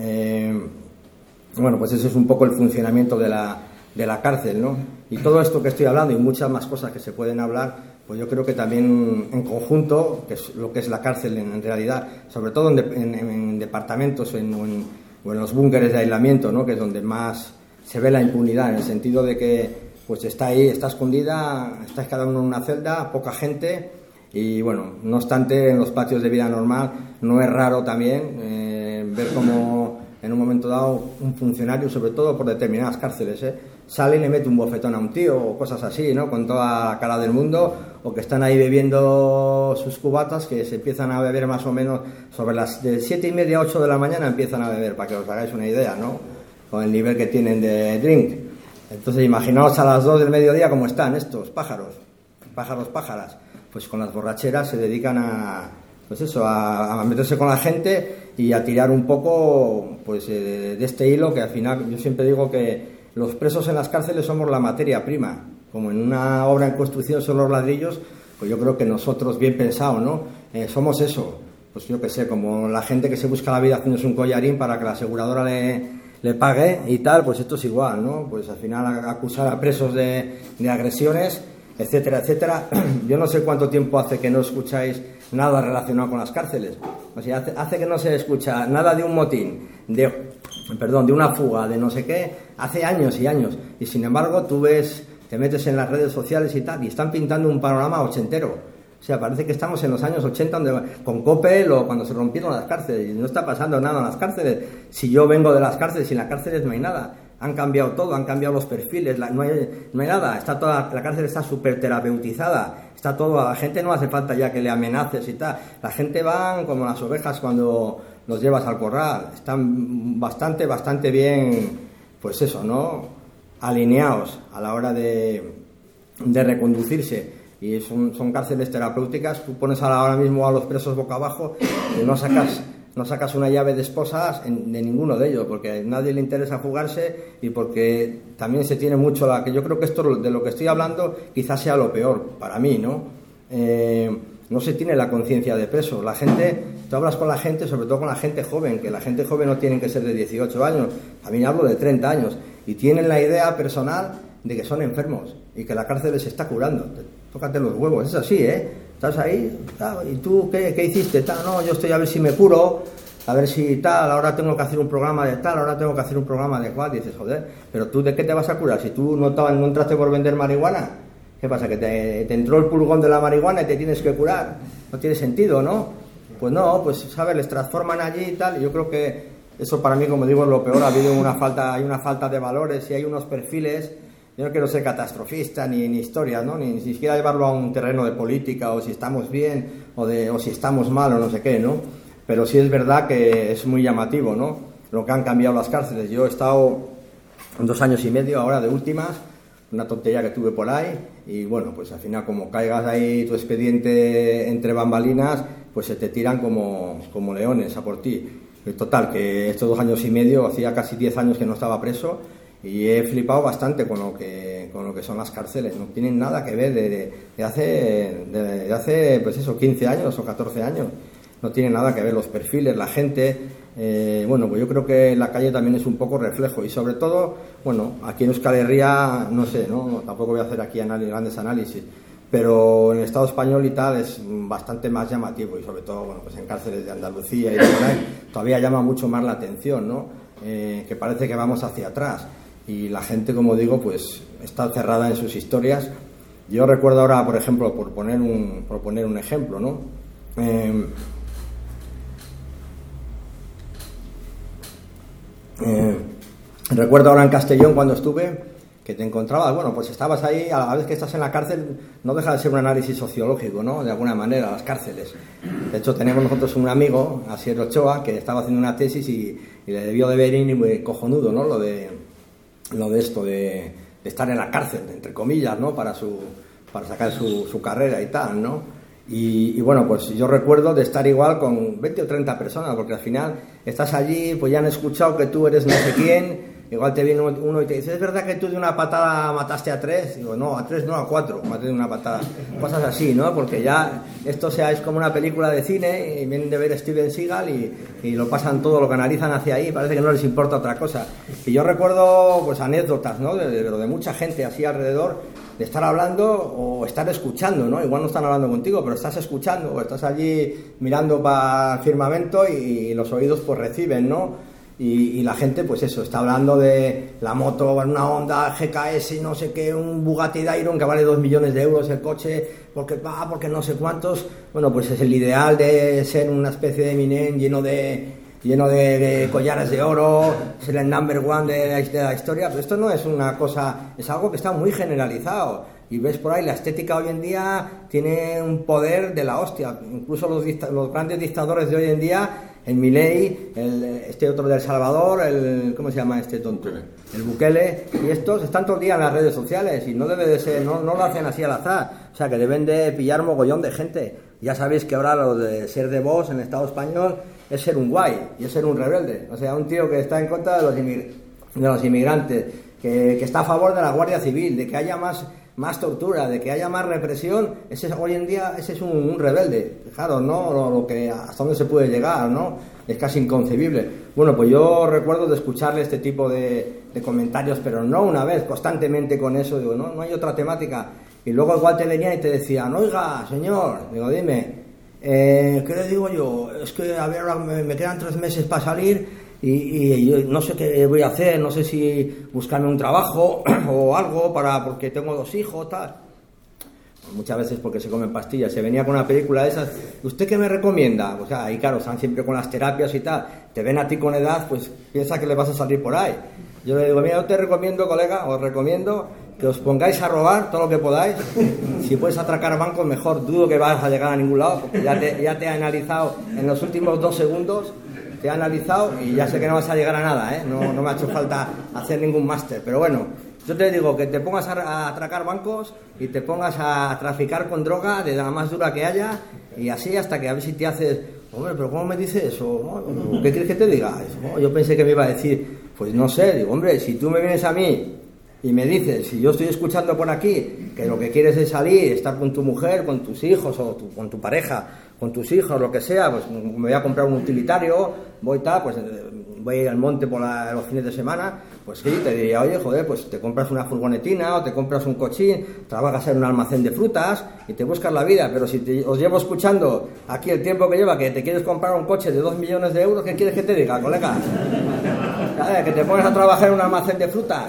Bueno, pues ese es un poco el funcionamiento de la cárcel, ¿no? Y todo esto que estoy hablando y muchas más cosas que se pueden hablar, pues yo creo que también en conjunto, que es lo que es la cárcel en realidad, sobre todo en departamentos o en los búnkeres de aislamiento, ¿no? Que es donde más se ve la impunidad, en el sentido de que pues está ahí, está escondida, está cada uno en una celda, poca gente, y bueno, no obstante, en los patios de vida normal no es raro también ver cómo en un momento dado un funcionario, sobre todo por determinadas cárceles, sale y le mete un bofetón a un tío o cosas así, ¿no? Con toda la cara del mundo, o que están ahí bebiendo sus cubatas, que se empiezan a beber más o menos sobre las de 7:30 a 8 de la mañana empiezan a beber, para que os hagáis una idea, ¿no? Con el nivel que tienen de drink. Entonces imaginaos a las 2 del mediodía cómo están estos pájaras. Pues con las borracheras se dedican a meterse con la gente y a tirar un poco pues de este hilo, que al final yo siempre digo que los presos en las cárceles somos la materia prima, como en una obra en construcción son los ladrillos, pues yo creo que nosotros, bien pensado, ¿no? Somos eso, pues yo que sé, como la gente que se busca la vida haciéndose un collarín para que la aseguradora le pague y tal, pues esto es igual, ¿no? Pues al final acusar a presos de agresiones, etcétera, etcétera. Yo no sé cuánto tiempo hace que no escucháis nada relacionado con las cárceles. O sea, hace que no se escucha nada de un motín, de una fuga, de no sé qué, hace años y años. Y sin embargo, tú te metes en las redes sociales y tal, y están pintando un panorama ochentero. O sea, parece que estamos en los años 80 con Coppel o cuando se rompieron las cárceles. Y no está pasando nada en las cárceles. Si yo vengo de las cárceles y en las cárceles no hay nada. Han cambiado todo, han cambiado los perfiles, no hay nada. La cárcel está súper terapeutizada. Está todo, a la gente no hace falta ya que le amenaces y tal. La gente va como las ovejas cuando los llevas al corral. Están bastante bien, pues eso, ¿no? Alineados a la hora de reconducirse. Y son cárceles terapéuticas. Tú pones ahora mismo a los presos boca abajo y no sacas no sacas una llave de esposas de ninguno de ellos, porque a nadie le interesa jugarse y porque también se tiene mucho que yo creo que esto de lo que estoy hablando quizás sea lo peor para mí, ¿no? No se tiene la conciencia de peso. La gente, tú hablas con la gente, sobre todo con la gente joven, que la gente joven no tiene que ser de 18 años, a mí hablo de 30 años, y tienen la idea personal de que son enfermos y que la cárcel les está curando. Tócate los huevos, es así, Estás ahí, ¿y tú qué hiciste? No, yo estoy a ver si me curo, a ver si tal, ahora tengo que hacer un programa de tal, ahora tengo que hacer un programa de cual. Y dices, joder, pero tú ¿de qué te vas a curar? Si tú no entraste por vender marihuana, ¿qué pasa? ¿Que te entró el pulgón de la marihuana y te tienes que curar? No tiene sentido, ¿no? Pues no, pues, ¿sabes? Les transforman allí y tal, y yo creo que eso para mí, como digo, es lo peor. Hay una falta de valores y hay unos perfiles. Yo no quiero ser catastrofista ni historias, ¿no? Ni siquiera llevarlo a un terreno de política o si estamos bien o si estamos mal o no sé qué, ¿no? Pero sí es verdad que es muy llamativo, ¿no? Lo que han cambiado las cárceles. Yo he estado 2 años y medio ahora de últimas, una tontería que tuve por ahí y bueno, pues al final como caigas ahí tu expediente entre bambalinas, pues se te tiran como leones a por ti. Total, que estos 2 años y medio, hacía casi 10 años que no estaba preso. Y he flipado bastante con lo que son las cárceles. No tienen nada que ver de hace pues eso, 15 años o 14 años. No tienen nada que ver los perfiles, la gente. Bueno, pues yo creo que la calle también es un poco reflejo. Y sobre todo, bueno, aquí en Euskal Herria, no sé, ¿no? Tampoco voy a hacer aquí grandes análisis. Pero en el Estado español y tal es bastante más llamativo. Y sobre todo, bueno, pues en cárceles de Andalucía y de por ahí, todavía llama mucho más la atención, ¿no? Que parece que vamos hacia atrás. Y la gente, como digo, pues está cerrada en sus historias. Yo recuerdo ahora, por ejemplo, por poner un ejemplo, ¿no? Recuerdo ahora en Castellón cuando estuve que te encontrabas, bueno, pues estabas ahí, a la vez que estás en la cárcel, no deja de ser un análisis sociológico, ¿no? De alguna manera, las cárceles. De hecho, tenemos nosotros un amigo, Asier Ochoa, que estaba haciendo una tesis y le debió de ver y muy cojonudo, ¿no? Lo de esto de estar en la cárcel, entre comillas, ¿no? Para sacar su carrera y tal, ¿no? Y bueno, pues yo recuerdo de estar igual con 20 o 30 personas, porque al final estás allí, pues ya han escuchado que tú eres no sé quién, igual te viene uno y te dice, ¿es verdad que tú de una patada mataste a 3? Digo, no, a 3 no, a 4 maté de una patada. Cosas así, ¿no? Porque ya esto es como una película de cine y vienen de ver Steven Seagal y lo pasan todo, lo canalizan hacia ahí, parece que no les importa otra cosa. Y yo recuerdo pues anécdotas, ¿no? De mucha gente así alrededor, de estar hablando o estar escuchando, ¿no? Igual no están hablando contigo, pero estás escuchando o estás allí mirando para el firmamento y los oídos pues reciben, ¿no? Y la gente, pues eso, está hablando de la moto, una Honda GKS, no sé qué, un Bugatti Veyron que vale 2 millones de euros el coche, porque no sé cuántos. Bueno, pues es el ideal de ser una especie de Eminem lleno de collares de oro, ser el number one de la historia. Pero esto no es una cosa, es algo que está muy generalizado. Y ves por ahí, la estética hoy en día tiene un poder de la hostia. Incluso los grandes dictadores de hoy en día, el Milei, este otro de El Salvador, ¿cómo se llama este tonto? El Bukele, y estos están todo el día en las redes sociales y no debe de ser, no lo hacen así al azar. O sea, que deben de pillar mogollón de gente. Ya sabéis que ahora lo de ser de Vox en el Estado español es ser un guay y es ser un rebelde. O sea, un tío que está en contra de los inmigrantes, que está a favor de la Guardia Civil, de que haya más tortura, de que haya más represión. Hoy en día ese es un rebelde. Fijaros, ¿no? Lo que hasta dónde se puede llegar, ¿no? Es casi inconcebible. Bueno, pues yo recuerdo de escucharle este tipo de comentarios, pero no una vez, constantemente con eso. Digo, no hay otra temática. Y luego igual te venían y te decían, oiga, señor, digo, dime, ¿qué le digo yo? Es que, a ver, ahora me quedan 3 meses para salir y yo no sé qué voy a hacer, no sé si buscarme un trabajo o algo porque tengo 2 hijos, tal. Muchas veces porque se comen pastillas. Se venía con una película de esas, ¿usted qué me recomienda? O sea, ahí claro, están siempre con las terapias y tal. Te ven a ti con edad, pues piensa que le vas a salir por ahí. Yo le digo, mira, yo te recomiendo, colega, os recomiendo que os pongáis a robar todo lo que podáis. Si puedes atracar bancos, mejor. Dudo que vas a llegar a ningún lado, porque ya te he analizado en los últimos 2 segundos. Te he analizado y ya sé que no vas a llegar a nada, ¿eh? No me ha hecho falta hacer ningún máster. Pero bueno, yo te digo que te pongas a atracar bancos y te pongas a traficar con droga de la más dura que haya y así hasta que a ver si te haces hombre, pero ¿cómo me dice eso? ¿Qué quieres que te diga? Yo pensé que me iba a decir, pues no sé, digo, hombre, si tú me vienes a mí y me dices, si yo estoy escuchando por aquí que lo que quieres es salir, estar con tu mujer, con tus hijos o con tu pareja, con tus hijos, lo que sea, pues me voy a comprar un utilitario, voy a ir al monte por los fines de semana, pues sí, te diría, oye, joder, pues te compras una furgonetina o te compras un cochín, trabajas en un almacén de frutas y te buscas la vida, pero si os llevo escuchando aquí el tiempo que lleva que te quieres comprar un coche de 2 millones de euros, ¿qué quieres que te diga, colega? Que te pones a trabajar en un almacén de frutas.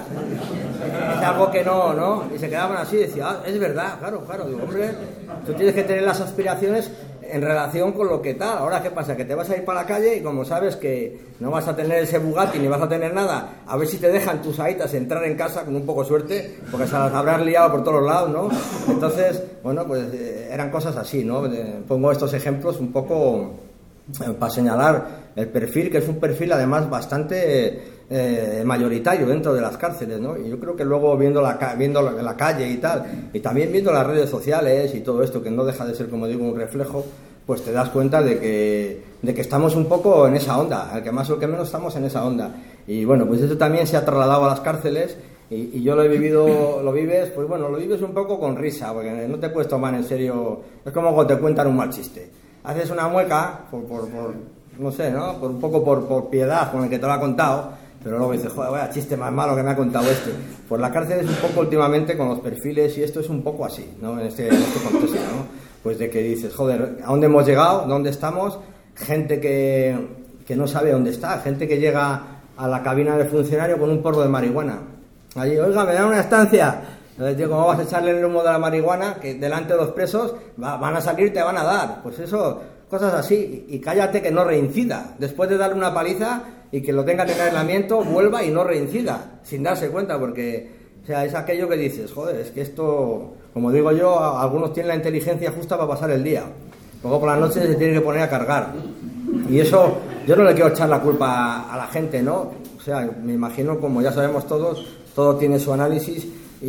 Es algo que no, y se quedaban así, decía, es verdad, claro, digo, hombre, tú tienes que tener las aspiraciones en relación con lo que tal. Ahora, ¿qué pasa? Que te vas a ir para la calle y como sabes que no vas a tener ese Bugatti ni vas a tener nada, a ver si te dejan tus aitas entrar en casa con un poco de suerte, porque se las habrás liado por todos lados, ¿no? Entonces, bueno, pues eran cosas así, ¿no? Pongo estos ejemplos un poco para señalar el perfil, que es un perfil además bastante mayoritario dentro de las cárceles, ¿no? Y yo creo que luego viendo la calle y tal, y también viendo las redes sociales y todo esto, que no deja de ser, como digo, un reflejo, pues te das cuenta de que estamos un poco en esa onda, el que más o el que menos estamos en esa onda. Y bueno, pues eso también se ha trasladado a las cárceles y yo lo he vivido, lo vives un poco con risa, porque no te puedes tomar en serio, es como cuando te cuentan un mal chiste. Haces una mueca por no sé, ¿no? Por un poco por piedad con el que te lo ha contado, pero luego dices, joder, vaya chiste más malo que me ha contado este. Pues la cárcel es un poco últimamente con los perfiles y esto es un poco así, ¿no? En este contexto, ¿no? Pues de que dices, joder, ¿a dónde hemos llegado? ¿Dónde estamos? Gente que no sabe dónde está, gente que llega a la cabina del funcionario con un porro de marihuana. Allí, oiga, me da una estancia. Entonces, tío, ¿cómo vas a echarle el humo de la marihuana que delante de los presos van a salir y te van a dar? Pues eso, cosas así. Y cállate que no reincida. Después de darle una paliza y que lo tenga en aislamiento, vuelva y no reincida, sin darse cuenta, porque, o sea, es aquello que dices, joder, es que esto, como digo yo, algunos tienen la inteligencia justa para pasar el día. Luego por la noche se tiene que poner a cargar. Y eso, yo no le quiero echar la culpa a la gente, ¿no? O sea, me imagino, como ya sabemos todos, todo tiene su análisis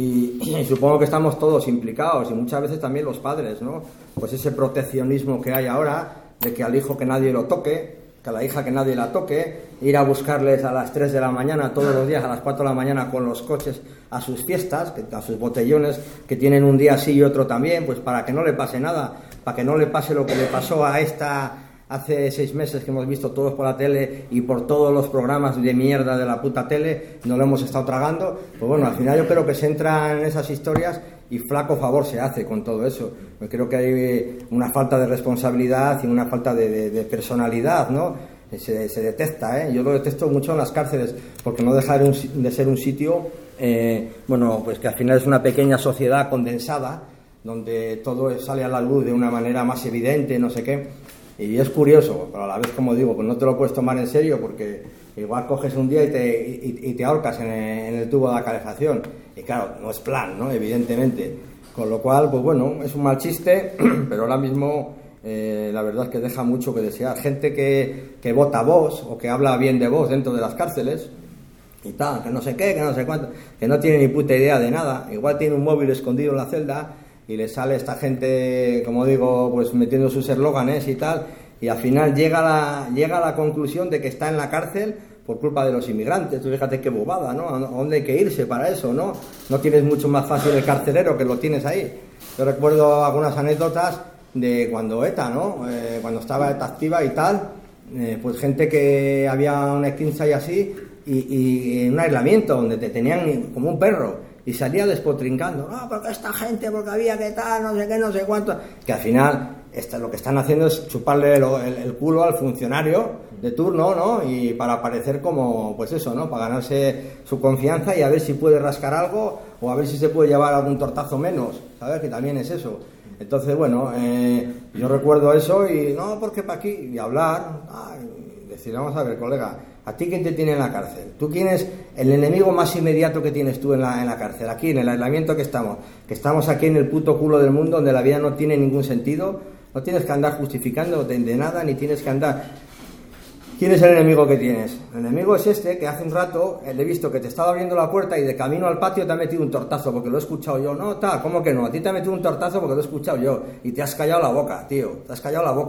y supongo que estamos todos implicados y muchas veces también los padres, ¿no? Pues ese proteccionismo que hay ahora de que al hijo que nadie lo toque, que a la hija que nadie la toque, ir a buscarles a las 3 de la mañana todos los días, a las 4 de la mañana con los coches a sus fiestas, a sus botellones que tienen un día sí y otro también, pues para que no le pase nada, para que no le pase lo que le pasó a esta hace 6 meses que hemos visto todos por la tele y por todos los programas de mierda de la puta tele, no lo hemos estado tragando. Pues bueno, al final yo creo que se entra en esas historias y flaco favor se hace con todo eso. Yo creo que hay una falta de responsabilidad y una falta de personalidad, ¿no? Se detecta, ¿eh? Yo lo detesto mucho en las cárceles porque no deja de ser un sitio, bueno, pues que al final es una pequeña sociedad condensada donde todo sale a la luz de una manera más evidente, no sé qué. Y es curioso, pero a la vez, como digo, pues no te lo puedes tomar en serio porque igual coges un día y te ahorcas en el tubo de la calefacción. Y claro, no es plan, ¿no? Evidentemente. Con lo cual, pues bueno, es un mal chiste, pero ahora mismo la verdad es que deja mucho que desear. Gente que vota a Vox o que habla bien de Vox dentro de las cárceles y tal, que no sé qué, que no sé cuánto, que no tiene ni puta idea de nada. Igual tiene un móvil escondido en la celda y le sale esta gente, como digo, pues metiendo sus eslóganes y tal, y al final llega a la conclusión de que está en la cárcel por culpa de los inmigrantes. Tú fíjate qué bobada, ¿no? ¿A dónde hay que irse para eso, no? No tienes mucho más fácil el carcelero que lo tienes ahí. Yo recuerdo algunas anécdotas de cuando ETA, ¿no? Cuando estaba ETA activa y tal, pues gente que había una esquinza y así, y un aislamiento donde te tenían como un perro. Y salía despotrincando, no, porque esta gente, porque había que tal, no sé qué, no sé cuánto. Que al final lo que están haciendo es chuparle el culo al funcionario de turno, ¿no? Y para parecer como, pues eso, ¿no? Para ganarse su confianza y a ver si puede rascar algo o a ver si se puede llevar algún tortazo menos, ¿sabes? Que también es eso. Entonces, bueno, yo recuerdo eso y no, porque para aquí, y hablar, y decir, vamos a ver, colega, ¿a ti quién te tiene en la cárcel? ¿Tú quién es el enemigo más inmediato que tienes tú en la cárcel? Aquí, en el aislamiento que estamos aquí en el puto culo del mundo donde la vida no tiene ningún sentido, no tienes que andar justificando de nada, ni tienes que andar... ¿Quién es el enemigo que tienes? El enemigo es este, que hace un rato le he visto que te estaba abriendo la puerta y de camino al patio te ha metido un tortazo porque lo he escuchado yo. No, ¿cómo que no? A ti te ha metido un tortazo porque lo he escuchado yo y te has callado la boca, tío, te has callado la boca.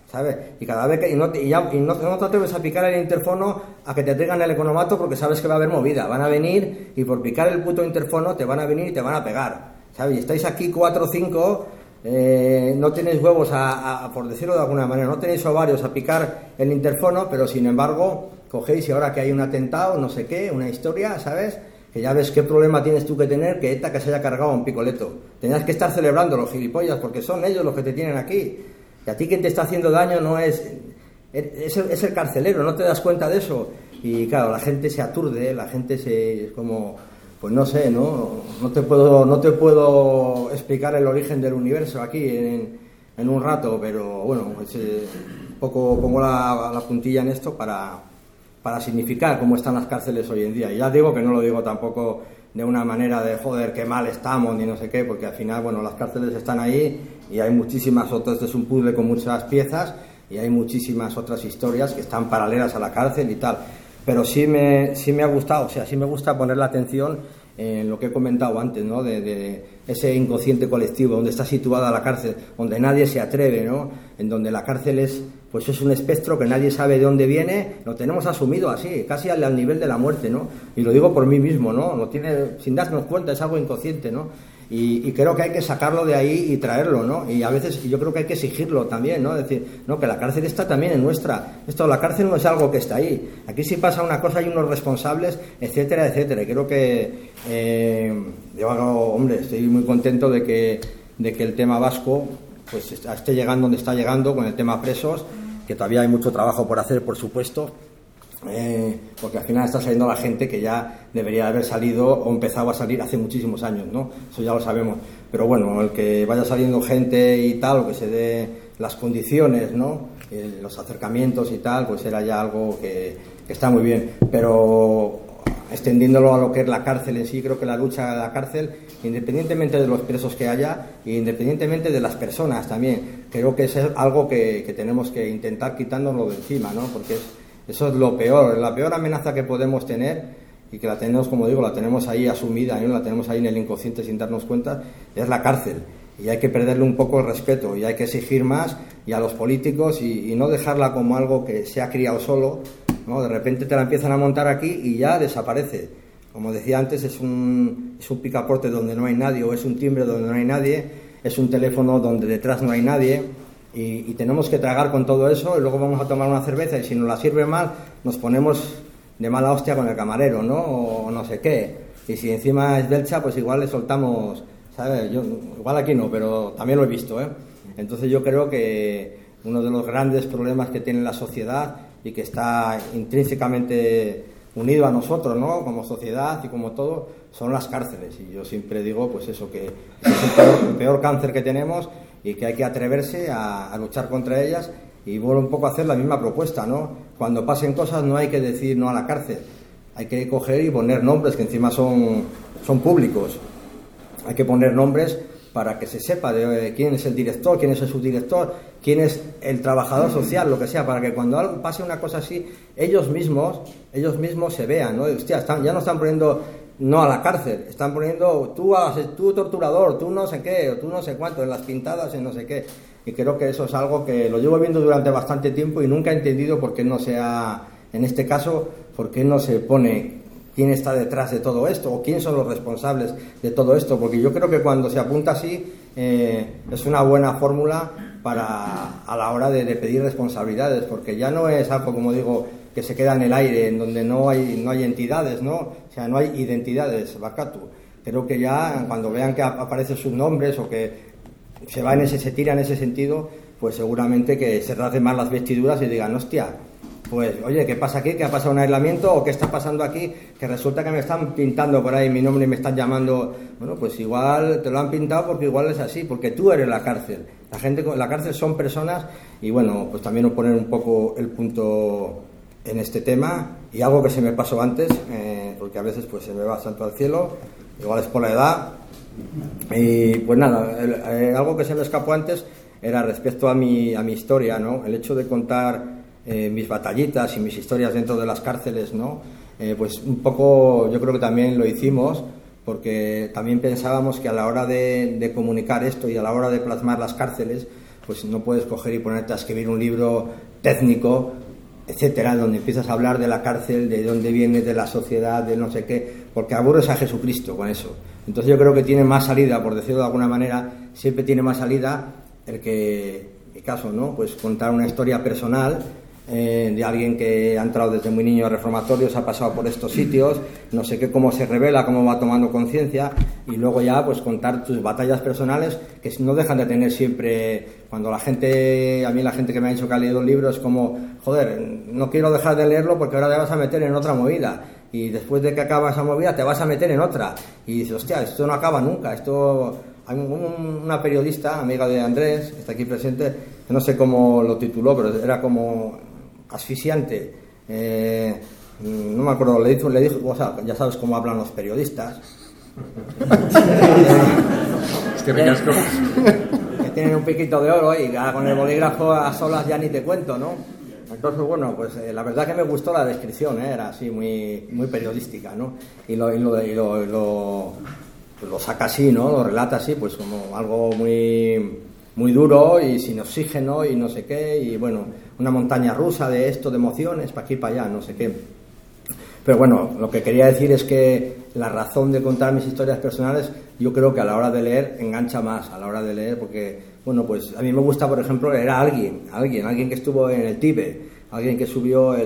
¿sabes? Y cada vez que no te atreves a picar el interfono a que te traigan el economato porque sabes que va a haber movida. Van a venir y por picar el puto interfono te van a venir y te van a pegar, ¿sabes? Y estáis aquí 4 o 5, no tenéis huevos por decirlo de alguna manera, no tenéis ovarios a picar el interfono, pero sin embargo cogéis y ahora que hay un atentado, no sé qué, una historia, ¿sabes? Que ya ves qué problema tienes tú que tener que ETA que se haya cargado un picoleto. Tenías que estar celebrando los gilipollas porque son ellos los que te tienen aquí. Y a ti quien te está haciendo daño no es el carcelero, no te das cuenta de eso. Y claro, la gente se aturde, la gente es como, pues no sé, no te puedo explicar el origen del universo aquí en un rato, pero bueno, pues un poco pongo la puntilla en esto para significar cómo están las cárceles hoy en día. Y ya digo que no lo digo tampoco de una manera de joder, qué mal estamos, ni no sé qué, porque al final, bueno, las cárceles están ahí y hay muchísimas otras, este es un puzzle con muchas piezas y hay muchísimas otras historias que están paralelas a la cárcel y tal. Pero sí me ha gustado, o sea, sí me gusta poner la atención en lo que he comentado antes, ¿no? De ese inconsciente colectivo, donde está situada la cárcel, donde nadie se atreve, ¿no? En donde la cárcel es un espectro que nadie sabe de dónde viene, lo tenemos asumido así, casi al nivel de la muerte, ¿no? Y lo digo por mí mismo, ¿no? Lo tiene, sin darnos cuenta, es algo inconsciente, ¿no? Y creo que hay que sacarlo de ahí y traerlo, ¿no? Y a veces yo creo que hay que exigirlo también, ¿no? Decir, no, que la cárcel está también en nuestra. La cárcel no es algo que está ahí. Aquí si pasa una cosa hay unos responsables, etcétera, etcétera. Y creo que estoy muy contento de que el tema vasco pues esté llegando donde está llegando con el tema presos, que todavía hay mucho trabajo por hacer, por supuesto. Porque al final está saliendo la gente que ya debería haber salido o empezado a salir hace muchísimos años, ¿no? Eso ya lo sabemos. Pero bueno, el que vaya saliendo gente y tal, o que se dé las condiciones, ¿no? Los acercamientos y tal, pues era ya algo que está muy bien. Pero extendiéndolo a lo que es la cárcel en sí, creo que la lucha de la cárcel, independientemente de los presos que haya e independientemente de las personas también, creo que es algo que tenemos que intentar quitárnoslo de encima, ¿no? Porque eso es lo peor, la peor amenaza que podemos tener y que la tenemos, como digo, la tenemos ahí asumida, ¿no? La tenemos ahí en el inconsciente sin darnos cuenta, es la cárcel. Y hay que perderle un poco el respeto y hay que exigir más y a los políticos y no dejarla como algo que se ha criado solo, ¿no? De repente te la empiezan a montar aquí y ya desaparece. Como decía antes, es un picaporte donde no hay nadie, o es un timbre donde no hay nadie, es un teléfono donde detrás no hay nadie. Y tenemos que tragar con todo eso y luego vamos a tomar una cerveza y si nos la sirve mal nos ponemos de mala hostia con el camarero, ¿no? O no sé qué. Y si encima es belcha, pues igual le soltamos, ¿sabes? Igual aquí no, pero también lo he visto, ¿eh? Entonces yo creo que uno de los grandes problemas que tiene la sociedad y que está intrínsecamente unido a nosotros, ¿no? Como sociedad y como todo, son las cárceles. Y yo siempre digo, pues eso, que es el peor cáncer que tenemos y que hay que atreverse a luchar contra ellas y vuelvo un poco a hacer la misma propuesta, ¿no? Cuando pasen cosas no hay que decir no a la cárcel, hay que coger y poner nombres que encima son públicos, hay que poner nombres para que se sepa de quién es el director, quién es el subdirector, quién es el trabajador social, lo que sea, para que cuando pase una cosa así, ellos mismos se vean, ¿no? Hostia, ya no están poniendo no a la cárcel, están poniendo tú torturador, tú no sé qué, o tú no sé cuánto, en las pintadas, en no sé qué. Y creo que eso es algo que lo llevo viendo durante bastante tiempo y nunca he entendido por qué no se ha, en este caso, por qué no se pone quién está detrás de todo esto o quién son los responsables de todo esto, porque yo creo que cuando se apunta así es una buena fórmula a la hora de pedir responsabilidades, porque ya no es algo, como digo, que se queda en el aire, en donde no hay entidades, ¿no? O sea, no hay identidades, Barkatu. Creo que ya cuando vean que aparecen sus nombres o que se tira en ese sentido, pues seguramente que se rasguen más las vestiduras y digan, hostia, pues oye, ¿qué pasa aquí? ¿Qué ha pasado un aislamiento? ¿O qué está pasando aquí? Que resulta que me están pintando por ahí mi nombre y me están llamando. Bueno, pues igual te lo han pintado porque igual es así, porque tú eres la cárcel. La gente con la cárcel son personas y bueno, pues también poner un poco el punto en este tema. Y algo que se me pasó antes, porque a veces pues se me va santo al cielo, igual es por la edad. Y pues nada, algo que se me escapó antes era respecto a mi historia, ¿no? El hecho de contar mis batallitas y mis historias dentro de las cárceles, ¿no? Pues un poco yo creo que también lo hicimos porque también pensábamos que a la hora de comunicar esto y a la hora de plasmar las cárceles, pues no puedes coger y ponerte a escribir un libro técnico, etcétera, donde empiezas a hablar de la cárcel, de dónde viene, de la sociedad, de no sé qué, porque aburres a Jesucristo con eso. Entonces yo creo que tiene más salida, por decirlo de alguna manera, siempre tiene más salida el que, en mi caso, ¿no? Pues contar una historia personal de alguien que ha entrado desde muy niño a reformatorios, ha pasado por estos sitios, no sé qué, cómo se revela, cómo va tomando conciencia, y luego ya pues contar tus batallas personales, que no dejan de tener siempre, cuando a mí la gente que me ha dicho que ha leído el libro es como, joder, no quiero dejar de leerlo porque ahora te vas a meter en otra movida, y después de que acaba esa movida te vas a meter en otra, y dices, hostia, esto no acaba nunca, esto... Hay una periodista, amiga de Andrés, que está aquí presente, que no sé cómo lo tituló, pero era como asfixiante. No me acuerdo, le dijo, o sea, ya sabes cómo hablan los periodistas. Es que me casco. Que tienen un piquito de oro y con el bolígrafo a solas ya ni te cuento, ¿no? Entonces, bueno, pues la verdad que me gustó la descripción, era así, muy, muy periodística, ¿no? Y lo saca así, ¿no? Lo relata así, pues como algo muy, muy duro y sin oxígeno y no sé qué, y bueno, una montaña rusa de esto, de emociones, para aquí y para allá, no sé qué. Pero bueno, lo que quería decir es que la razón de contar mis historias personales, yo creo que a la hora de leer engancha más, a la hora de leer, porque, bueno, pues a mí me gusta, por ejemplo, leer a alguien que estuvo en el Tíbet, alguien que subió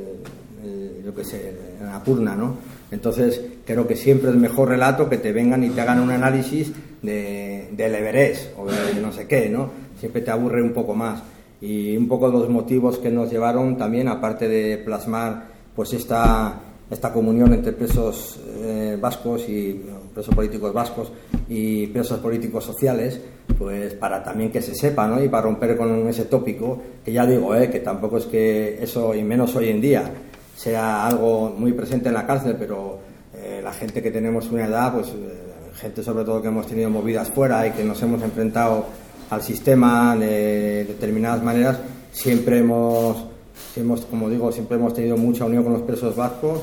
yo qué sé, la Purna, ¿no? Entonces, creo que siempre es mejor relato que te vengan y te hagan un análisis del Everest o de no sé qué, ¿no? Siempre te aburre un poco más. Y un poco los motivos que nos llevaron también, aparte de plasmar pues esta comunión entre presos vascos y presos políticos vascos y presos políticos sociales, pues para también que se sepa, ¿no? Y para romper con ese tópico, que ya digo, que tampoco es que eso, y menos hoy en día, sea algo muy presente en la cárcel, pero la gente que tenemos una edad, pues gente sobre todo que hemos tenido movidas fuera y que nos hemos enfrentado al sistema de determinadas maneras, siempre hemos, como digo, siempre hemos tenido mucha unión con los presos vascos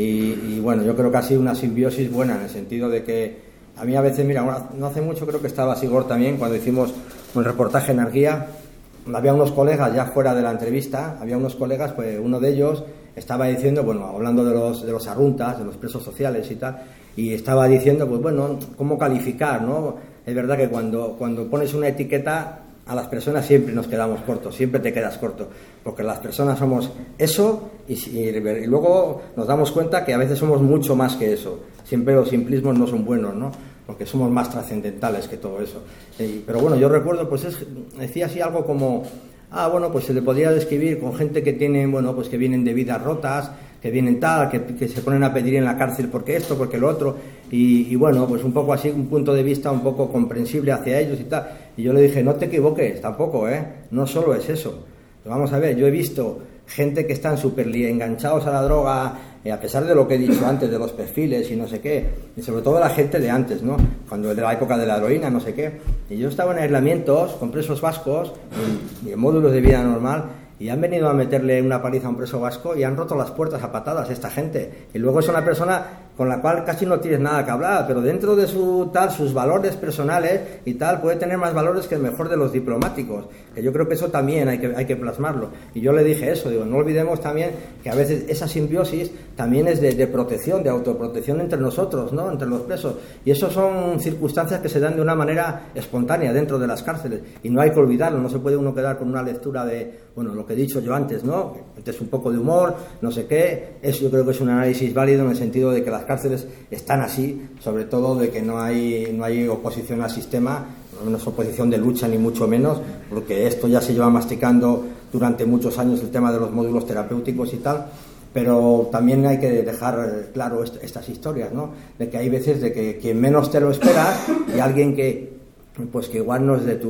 y bueno, yo creo que ha sido una simbiosis buena en el sentido de que a mí a veces, mira, no hace mucho creo que estaba Sigor también cuando hicimos un reportaje en Arguía, había unos colegas ya fuera de la entrevista, había unos colegas, pues uno de ellos estaba diciendo, bueno, hablando de los arruntas, de los presos sociales y tal, y estaba diciendo, pues bueno, cómo calificar, ¿no? Es verdad que cuando pones una etiqueta a las personas siempre nos quedamos cortos, siempre te quedas corto, porque las personas somos eso y luego nos damos cuenta que a veces somos mucho más que eso. Siempre los simplismos no son buenos, ¿no? Porque somos más trascendentales que todo eso. Pero bueno, yo recuerdo, pues decía así algo como, bueno, pues se le podría describir con gente que tienen, bueno, pues que vienen de vidas rotas, que vienen tal, que se ponen a pedir en la cárcel porque esto, porque lo otro, y bueno, pues un poco así, un punto de vista un poco comprensible hacia ellos y tal. Y yo le dije, no te equivoques, tampoco, no solo es eso. Vamos a ver, yo he visto gente que están súper enganchados a la droga, a pesar de lo que he dicho antes, de los perfiles y no sé qué, y sobre todo la gente de antes, ¿no? Cuando de la época de la heroína, no sé qué. Y yo estaba en aislamientos con presos vascos y en módulos de vida normal, y han venido a meterle una paliza a un preso vasco y han roto las puertas a patadas esta gente. Y luego es una persona con la cual casi no tienes nada que hablar, pero dentro de sus valores personales y tal, puede tener más valores que el mejor de los diplomáticos, que yo creo que eso también hay que plasmarlo. Y yo le dije eso, digo, no olvidemos también que a veces esa simbiosis también es de protección, de autoprotección entre nosotros, ¿no? Entre los presos. Y eso son circunstancias que se dan de una manera espontánea dentro de las cárceles, y no hay que olvidarlo, no se puede uno quedar con una lectura de, bueno, lo que he dicho yo antes, ¿no? Antes un poco de humor, no sé qué. Eso yo creo que es un análisis válido en el sentido de que las cárceles están así, sobre todo de que no hay oposición al sistema, no es oposición de lucha ni mucho menos, porque esto ya se lleva masticando durante muchos años, el tema de los módulos terapéuticos y tal. Pero también hay que dejar claro estas historias, ¿no? De que hay veces de que quien menos te lo esperas y alguien que igual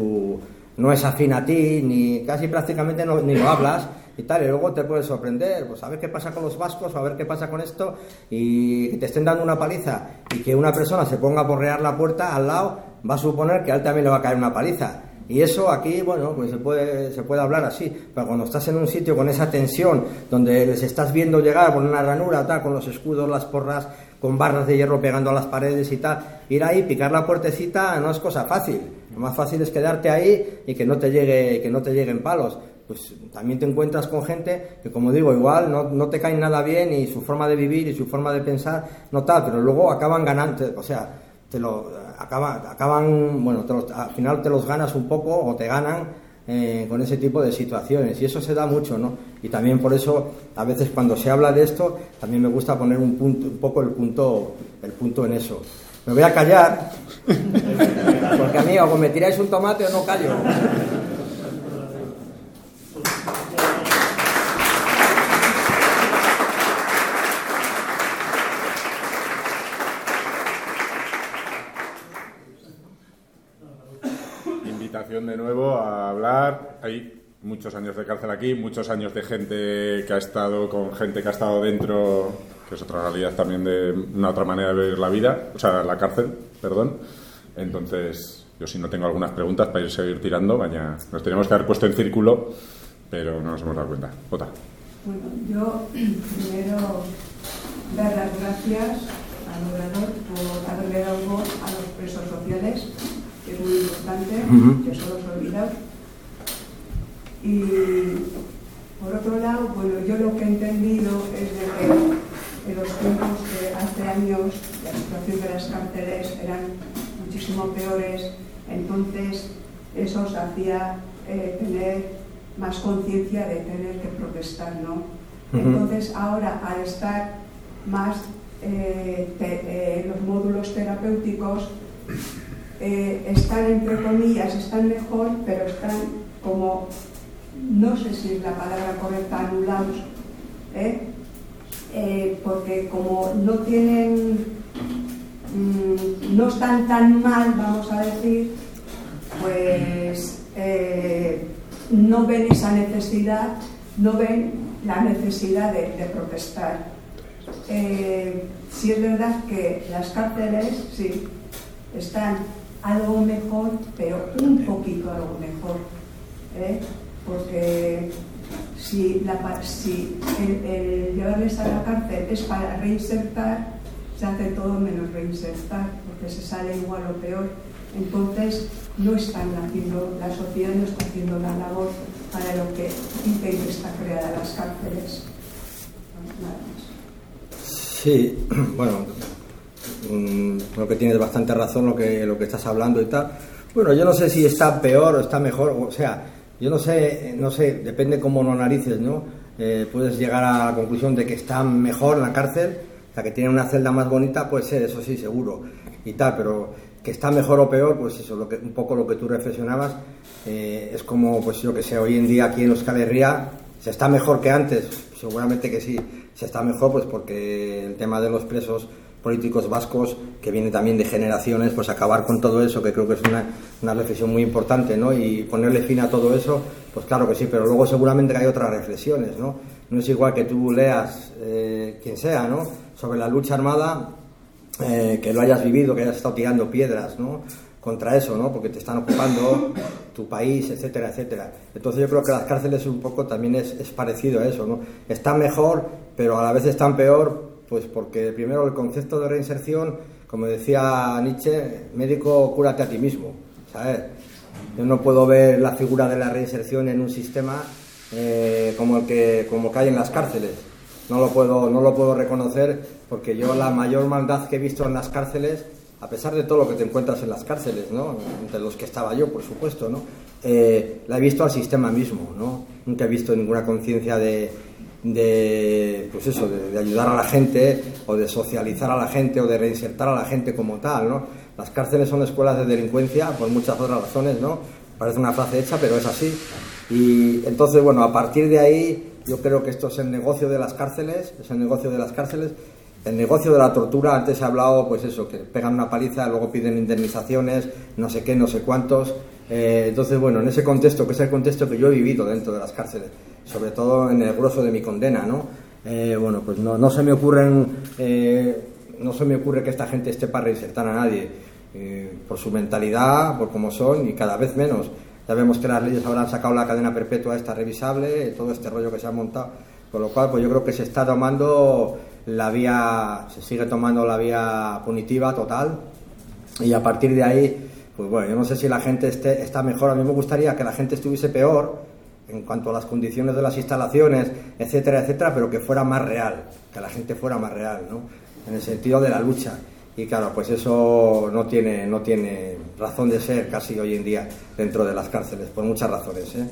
no es afín a ti, ni casi prácticamente ni lo hablas y tal, y luego te puedes sorprender, pues a ver qué pasa con los vascos, a ver qué pasa con esto, y que te estén dando una paliza y que una persona se ponga a porrear la puerta al lado, va a suponer que a él también le va a caer una paliza. Y eso aquí, bueno, pues se puede hablar así, pero cuando estás en un sitio con esa tensión, donde les estás viendo llegar por una ranura, tal, con los escudos, las porras, con barras de hierro pegando a las paredes y tal, ir ahí, picar la puertecita no es cosa fácil. Lo más fácil es quedarte ahí y que no te lleguen palos. Pues también te encuentras con gente que, como digo, igual no te caen nada bien y su forma de vivir y su forma de pensar no tal, pero luego acaban ganando, o sea, al final te los ganas un poco o te ganan con ese tipo de situaciones, y eso se da mucho, ¿no? Y también por eso a veces cuando se habla de esto también me gusta poner un poco el punto en eso. Me voy a callar porque a mí o me tiráis un tomate o no callo. De nuevo a hablar. Hay muchos años de cárcel aquí, muchos años de gente que ha estado dentro, que es otra realidad también de una otra manera de vivir la vida, o sea, la cárcel, perdón. Entonces, yo sí no tengo algunas preguntas para seguir tirando, nos teníamos que haber puesto en círculo, pero no nos hemos dado cuenta. Jota. Bueno, yo primero dar las gracias al orador por haberle dado voz a los presos sociales, que es muy importante, que eso los olvidado. Y por otro lado, bueno, yo lo que he entendido es de que en los tiempos de hace años la situación de las cárceles eran muchísimo peores, entonces eso os hacía tener más conciencia de tener que protestar, ¿no? Entonces ahora, al estar más los módulos terapéuticos, están, entre comillas, están mejor, pero están como, no sé si es la palabra correcta, anulados, porque como no tienen, no están tan mal, vamos a decir, pues no ven esa necesidad, no ven la necesidad de protestar. Sí es verdad que las cárceles, sí, están algo mejor, pero un poquito algo mejor, porque si el llevarles a la cárcel es para reinsertar, se hace todo menos reinsertar, porque se sale igual o peor. Entonces no están haciendo, la sociedad no está haciendo la labor para lo que dicen que está creada las cárceles. Nada más. Sí, bueno, creo que tienes bastante razón lo que estás hablando y tal. Bueno, yo no sé si está peor o está mejor, o sea, yo no sé, depende cómo lo analices, ¿no? Puedes llegar a la conclusión de que está mejor en la cárcel, o sea, que tiene una celda más bonita, puede ser, eso sí, seguro, y tal, pero que está mejor o peor, pues eso, un poco lo que tú reflexionabas, es como, pues yo que sé, hoy en día aquí en Euskal Herria, ¿se está mejor que antes? Seguramente que sí, se está mejor, pues porque el tema de los presos políticos vascos, que viene también de generaciones, pues acabar con todo eso, que creo que es una reflexión muy importante, ¿no? Y ponerle fin a todo eso, pues claro que sí, pero luego seguramente que hay otras reflexiones, ¿no? No es igual que tú leas, quien sea, ¿no?, sobre la lucha armada, que lo hayas vivido, que hayas estado tirando piedras, ¿no?, contra eso, ¿no?, porque te están ocupando tu país, etcétera, etcétera. Entonces yo creo que las cárceles un poco también es parecido a eso, ¿no? Están mejor, pero a la vez están peor, pues porque primero el concepto de reinserción, como decía Nietzsche, médico, cúrate a ti mismo, ¿sabes? Yo no puedo ver la figura de la reinserción en un sistema como que hay en las cárceles. No lo puedo reconocer, porque yo la mayor maldad que he visto en las cárceles, a pesar de todo lo que te encuentras en las cárceles, ¿no?, entre los que estaba yo, por supuesto, ¿no?, la he visto al sistema mismo, ¿no? Nunca he visto ninguna conciencia de ayudar a la gente, o de socializar a la gente, o de reinsertar a la gente como tal, ¿no? Las cárceles son escuelas de delincuencia por muchas otras razones, ¿no? Parece una frase hecha, pero es así. Y entonces, bueno, a partir de ahí, yo creo que esto es el negocio de las cárceles, el negocio de la tortura. Antes he hablado, pues eso, que pegan una paliza, luego piden indemnizaciones, no sé qué, no sé cuántos. Entonces, bueno, en ese contexto, que es el contexto que yo he vivido dentro de las cárceles, sobre todo en el grueso de mi condena, ¿no? Bueno, pues no se me ocurre que esta gente esté para reinsertar a nadie, por su mentalidad, por cómo son, y cada vez menos. Ya vemos que las leyes ahora han sacado la cadena perpetua esta revisable, todo este rollo que se ha montado, con lo cual pues yo creo que se sigue tomando la vía punitiva total, y a partir de ahí pues bueno, yo no sé si la gente está mejor. A mí me gustaría que la gente estuviese peor en cuanto a las condiciones de las instalaciones, etcétera, etcétera, pero que fuera más real, que la gente fuera más real, ¿no? En el sentido de la lucha. Y claro, pues eso no tiene razón de ser casi hoy en día dentro de las cárceles, por muchas razones, ¿eh?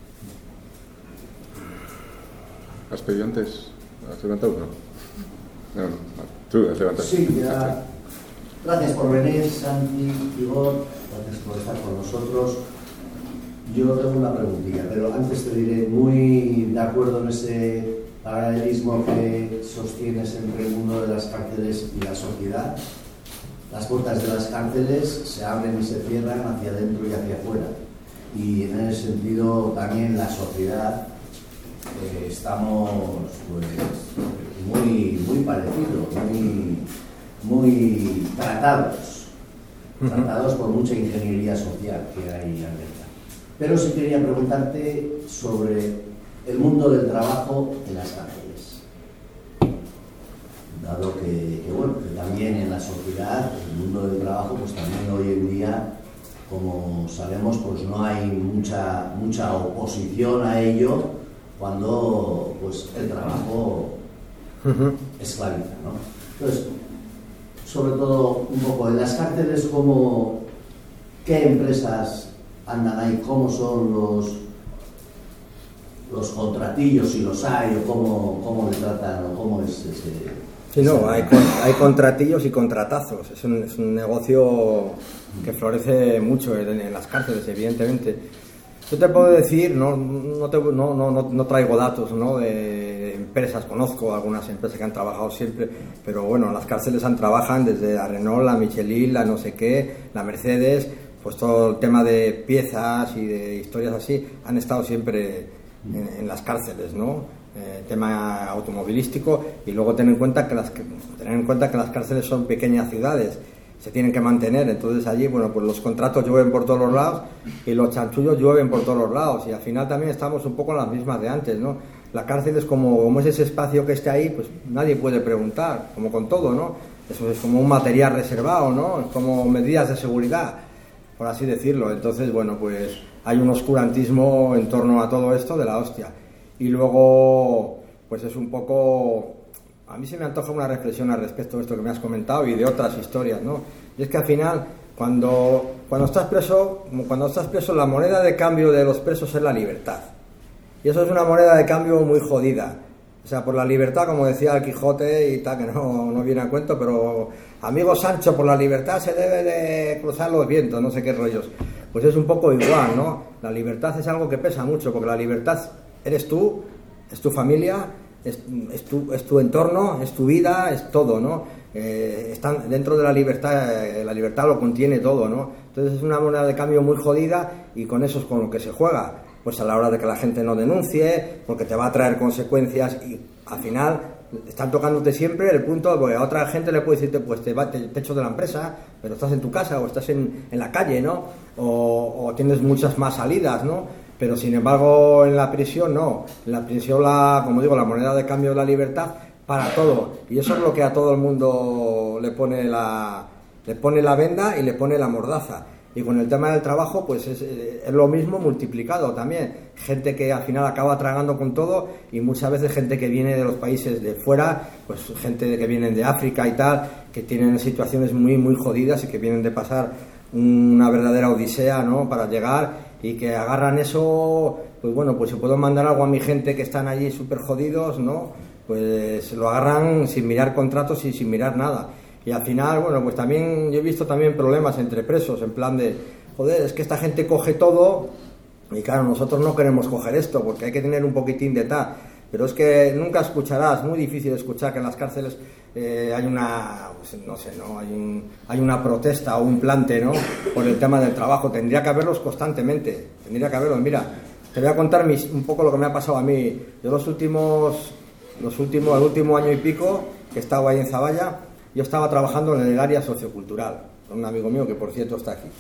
¿Expedientes? ¿Has levantado uno? No. Tú has levantado. Sí, ya. Gracias por venir, Santi, Igor, gracias por estar con nosotros. Yo tengo una preguntilla, pero antes te diré, muy de acuerdo en ese paralelismo que sostienes entre el mundo de las cárceles y la sociedad. Las puertas de las cárceles se abren y se cierran hacia adentro y hacia afuera. Y en ese sentido también la sociedad estamos pues muy parecidos, muy tratados por mucha ingeniería social que hay abierta. Pero sí quería preguntarte sobre el mundo del trabajo en las cárceles. Dado que también en la sociedad, el mundo del trabajo, pues también hoy en día, como sabemos, pues no hay mucha oposición a ello cuando pues el trabajo esclaviza, ¿no? Entonces, sobre todo un poco en las cárceles, ¿qué empresas andan ahí? ¿Cómo son los contratillos, si los hay, o cómo le tratan, o cómo es ese? Sí, no, hay contratillos y contratazos. Es un negocio que florece mucho en las cárceles, evidentemente. Yo te puedo decir, no traigo datos, ¿no?, de empresas. Conozco algunas empresas que han trabajado siempre, pero bueno, las cárceles trabajan desde la Renault, la Michelin, la no sé qué, la Mercedes, pues todo el tema de piezas y de historias así han estado siempre en las cárceles, ¿no? Tema automovilístico. Y luego tener en cuenta que las cárceles son pequeñas ciudades, se tienen que mantener. Entonces allí, bueno, pues los contratos llueven por todos los lados y los chanchullos llueven por todos los lados, y al final también estamos un poco en las mismas de antes, ¿no? La cárcel es como es ese espacio que esté ahí, pues nadie puede preguntar, como con todo, ¿no? Eso es como un material reservado, ¿no? Es como medidas de seguridad, por así decirlo. Entonces, bueno, pues hay un oscurantismo en torno a todo esto de la hostia. Y luego, pues es un poco... A mí se me antoja una reflexión al respecto de esto que me has comentado y de otras historias, ¿no? Y es que al final, cuando estás preso, la moneda de cambio de los presos es la libertad. Y eso es una moneda de cambio muy jodida. O sea, por la libertad, como decía el Quijote y tal, que no viene a cuento, pero amigo Sancho, por la libertad se debe de cruzar los vientos, no sé qué rollos. Pues es un poco igual, ¿no? La libertad es algo que pesa mucho, porque la libertad eres tú, es tu familia, es tu entorno, es tu vida, es todo, ¿no? Están dentro de la libertad lo contiene todo, ¿no? Entonces es una moneda de cambio muy jodida, y con eso es con lo que se juega. Pues a la hora de que la gente no denuncie, porque te va a traer consecuencias, y al final están tocándote siempre el punto, porque a otra gente le puede decirte, pues te echo de la empresa, pero estás en tu casa o estás en la calle, ¿no? O tienes muchas más salidas, ¿no? Pero sin embargo en la prisión no. En la prisión, como digo, la moneda de cambio es la libertad para todo, y eso es lo que a todo el mundo le pone la venda y le pone la mordaza. Y con el tema del trabajo, pues es lo mismo multiplicado también. Gente que al final acaba tragando con todo, y muchas veces gente que viene de los países de fuera, pues gente que vienen de África y tal, que tienen situaciones muy, muy jodidas y que vienen de pasar una verdadera odisea, ¿no?, para llegar, y que agarran eso, pues bueno, pues si puedo mandar algo a mi gente que están allí súper jodidos, ¿no?, pues lo agarran sin mirar contratos y sin mirar nada. Y al final, bueno, pues también yo he visto también problemas entre presos, en plan de, joder, es que esta gente coge todo, y claro, nosotros no queremos coger esto, porque hay que tener un poquitín de tal. Pero es que nunca escucharás, muy difícil escuchar que en las cárceles hay una, pues, no sé, ¿no?, hay una protesta o un plante, ¿no?, por el tema del trabajo. Tendría que haberlos constantemente, tendría que haberlos. Mira, te voy a contar un poco lo que me ha pasado a mí. Yo el último año y pico que estaba ahí en Zavalla, yo estaba trabajando en el área sociocultural con un amigo mío que, por cierto, está aquí.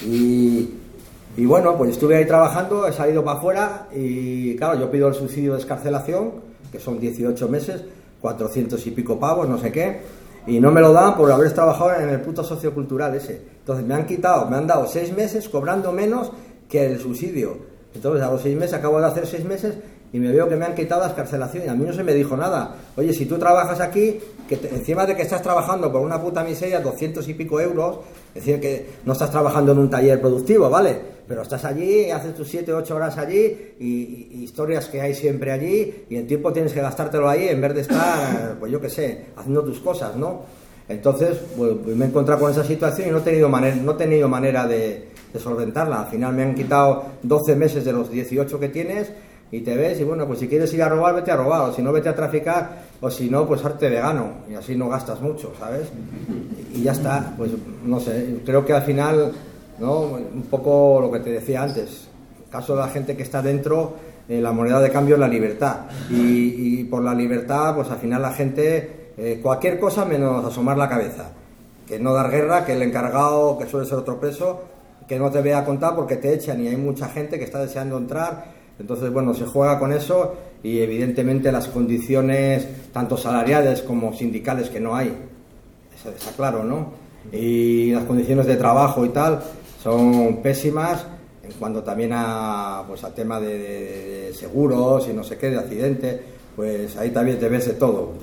Y bueno, pues estuve ahí trabajando, he salido para afuera, y claro, yo pido el subsidio de excarcelación, que son 18 meses, 400 y pico pavos, no sé qué, y no me lo dan por haber trabajado en el puto sociocultural ese. Entonces me han dado 6 meses cobrando menos que el subsidio. Entonces a los 6 meses, acabo de hacer 6 meses y me veo que me han quitado la excarcelación y a mí no se me dijo nada. Oye, si tú trabajas aquí, encima de que estás trabajando por una puta miseria, 200 y pico euros, es decir, que no estás trabajando en un taller productivo, ¿vale? Pero estás allí, haces tus 7 o 8 horas allí y historias que hay siempre allí y el tiempo tienes que gastártelo ahí en vez de estar, pues yo qué sé, haciendo tus cosas, ¿no? Entonces, pues me he encontrado con esa situación y no he tenido manera de solventarla. Al final me han quitado 12 meses de los 18 que tienes y te ves y bueno, pues si quieres ir a robar, vete a robar, o si no, vete a traficar, o si no, pues harte vegano y así no gastas mucho, ¿sabes? Y ya está, pues no sé, creo que al final, ¿no? Un poco lo que te decía antes, en el caso de la gente que está dentro, la moneda de cambio es la libertad y por la libertad, pues al final la gente, cualquier cosa menos asomar la cabeza, que no dar guerra, que el encargado, que suele ser otro preso, que no te vea a contar porque te echan y hay mucha gente que está deseando entrar. Entonces, bueno, se juega con eso y evidentemente las condiciones tanto salariales como sindicales que no hay, eso está claro, ¿no? Y las condiciones de trabajo y tal son pésimas en cuanto también a, pues, al tema de seguros y no sé qué, de accidentes, pues ahí también te ves de todo.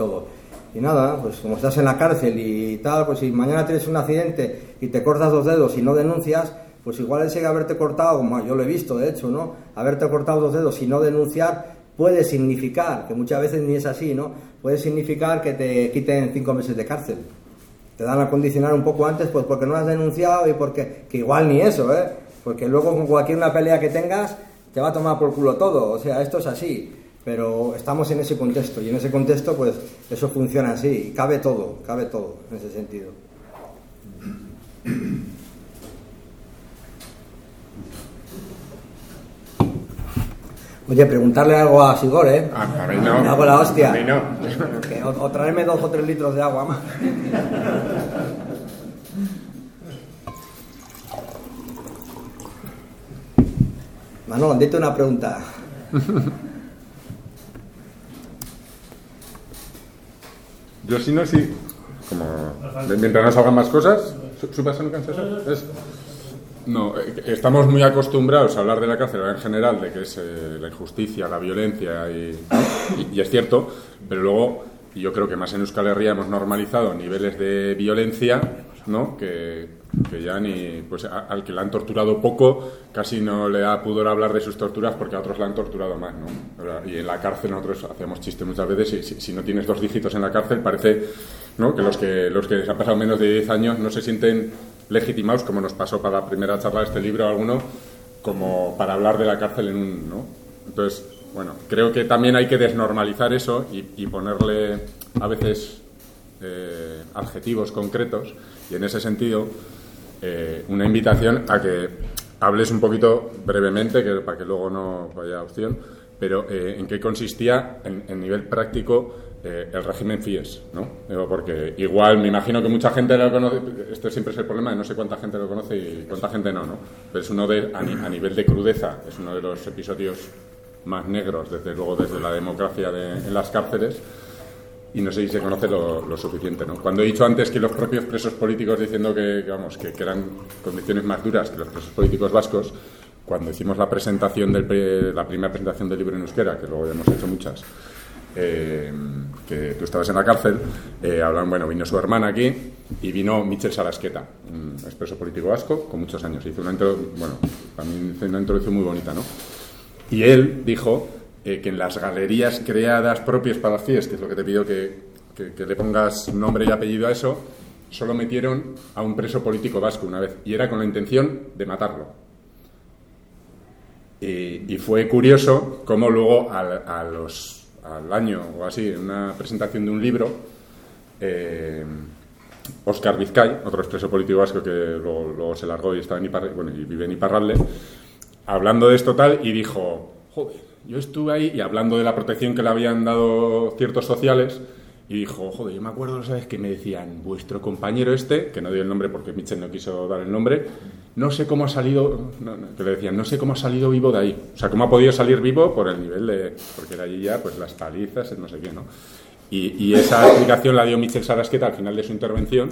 Y nada, pues como estás en la cárcel y tal, pues si mañana tienes un accidente y te cortas 2 dedos y no denuncias, pues igual ese haberte cortado, como yo lo he visto de hecho, ¿no? Haberte cortado 2 dedos y no denunciar puede significar, que muchas veces ni es así, ¿no? Puede significar que te quiten 5 meses de cárcel. Te dan a condicionar un poco antes, pues porque no has denunciado y porque, que igual ni eso, ¿eh? Porque luego con cualquier una pelea que tengas te va a tomar por culo todo, o sea, esto es así. Pero estamos en ese contexto y en ese contexto pues eso funciona así y cabe todo en ese sentido. Oye, preguntarle algo a Sigor, ¿eh? A mí no. Me hago la hostia. A mí no. O traerme 2 o 3 litros de agua más. Manolo, dite una pregunta. Yo si no, sí. Como mientras no salgan más cosas, ¿supas no cansas? No, estamos muy acostumbrados a hablar de la cárcel en general, de que es la injusticia, la violencia y es cierto, pero luego yo creo que más en Euskal Herria hemos normalizado niveles de violencia, ¿no? Que ya ni, pues al que le han torturado poco casi no le da pudor hablar de sus torturas porque a otros le han torturado más, ¿no? Y en la cárcel nosotros hacíamos chiste muchas veces, si no tienes 2 dígitos en la cárcel parece, ¿no? que los que les han pasado menos de 10 años no se sienten legitimados, como nos pasó para la primera charla de este libro a alguno, como para hablar de la cárcel en un, ¿no? Entonces, bueno, creo que también hay que desnormalizar eso y ponerle a veces adjetivos concretos, y en ese sentido una invitación a que hables un poquito brevemente, para que luego no vaya opción, pero en qué consistía en nivel práctico el régimen FIES, ¿no? Porque igual me imagino que mucha gente lo conoce, este siempre es el problema de no sé cuánta gente lo conoce y cuánta gente no, ¿no? Pero es uno a nivel de crudeza, es uno de los episodios más negros, desde luego, desde la democracia en las cárceles, y no sé si se conoce lo suficiente, ¿no? Cuando he dicho antes que los propios presos políticos diciendo que eran condiciones más duras que los presos políticos vascos, cuando hicimos la presentación la primera presentación del libro en euskera, que luego ya hemos hecho muchas, que tú estabas en la cárcel, vino su hermana aquí y vino Michel Sarasqueta, un expreso político vasco con muchos años. Hizo una introducción muy bonita, ¿no? Y él dijo que en las galerías creadas propias para las FIES, que es lo que te pido que le pongas nombre y apellido a eso, solo metieron a un preso político vasco una vez, y era con la intención de matarlo. Y fue curioso cómo luego al año o así, en una presentación de un libro, Óscar Vizcay, otro expreso político vasco que luego se largó y estaba y vive en Iparralde, hablando de esto tal, y dijo, joder, yo estuve ahí, y hablando de la protección que le habían dado ciertos sociales, y dijo, joder, yo me acuerdo, ¿sabes?, que me decían, vuestro compañero que no dio el nombre porque Michel no quiso dar el nombre, no sé cómo ha salido, que le decían, no sé cómo ha salido vivo de ahí. O sea, cómo ha podido salir vivo por el nivel porque de allí ya, pues las palizas, no sé qué, ¿no? Y esa explicación la dio Michel Sarasqueta al final de su intervención,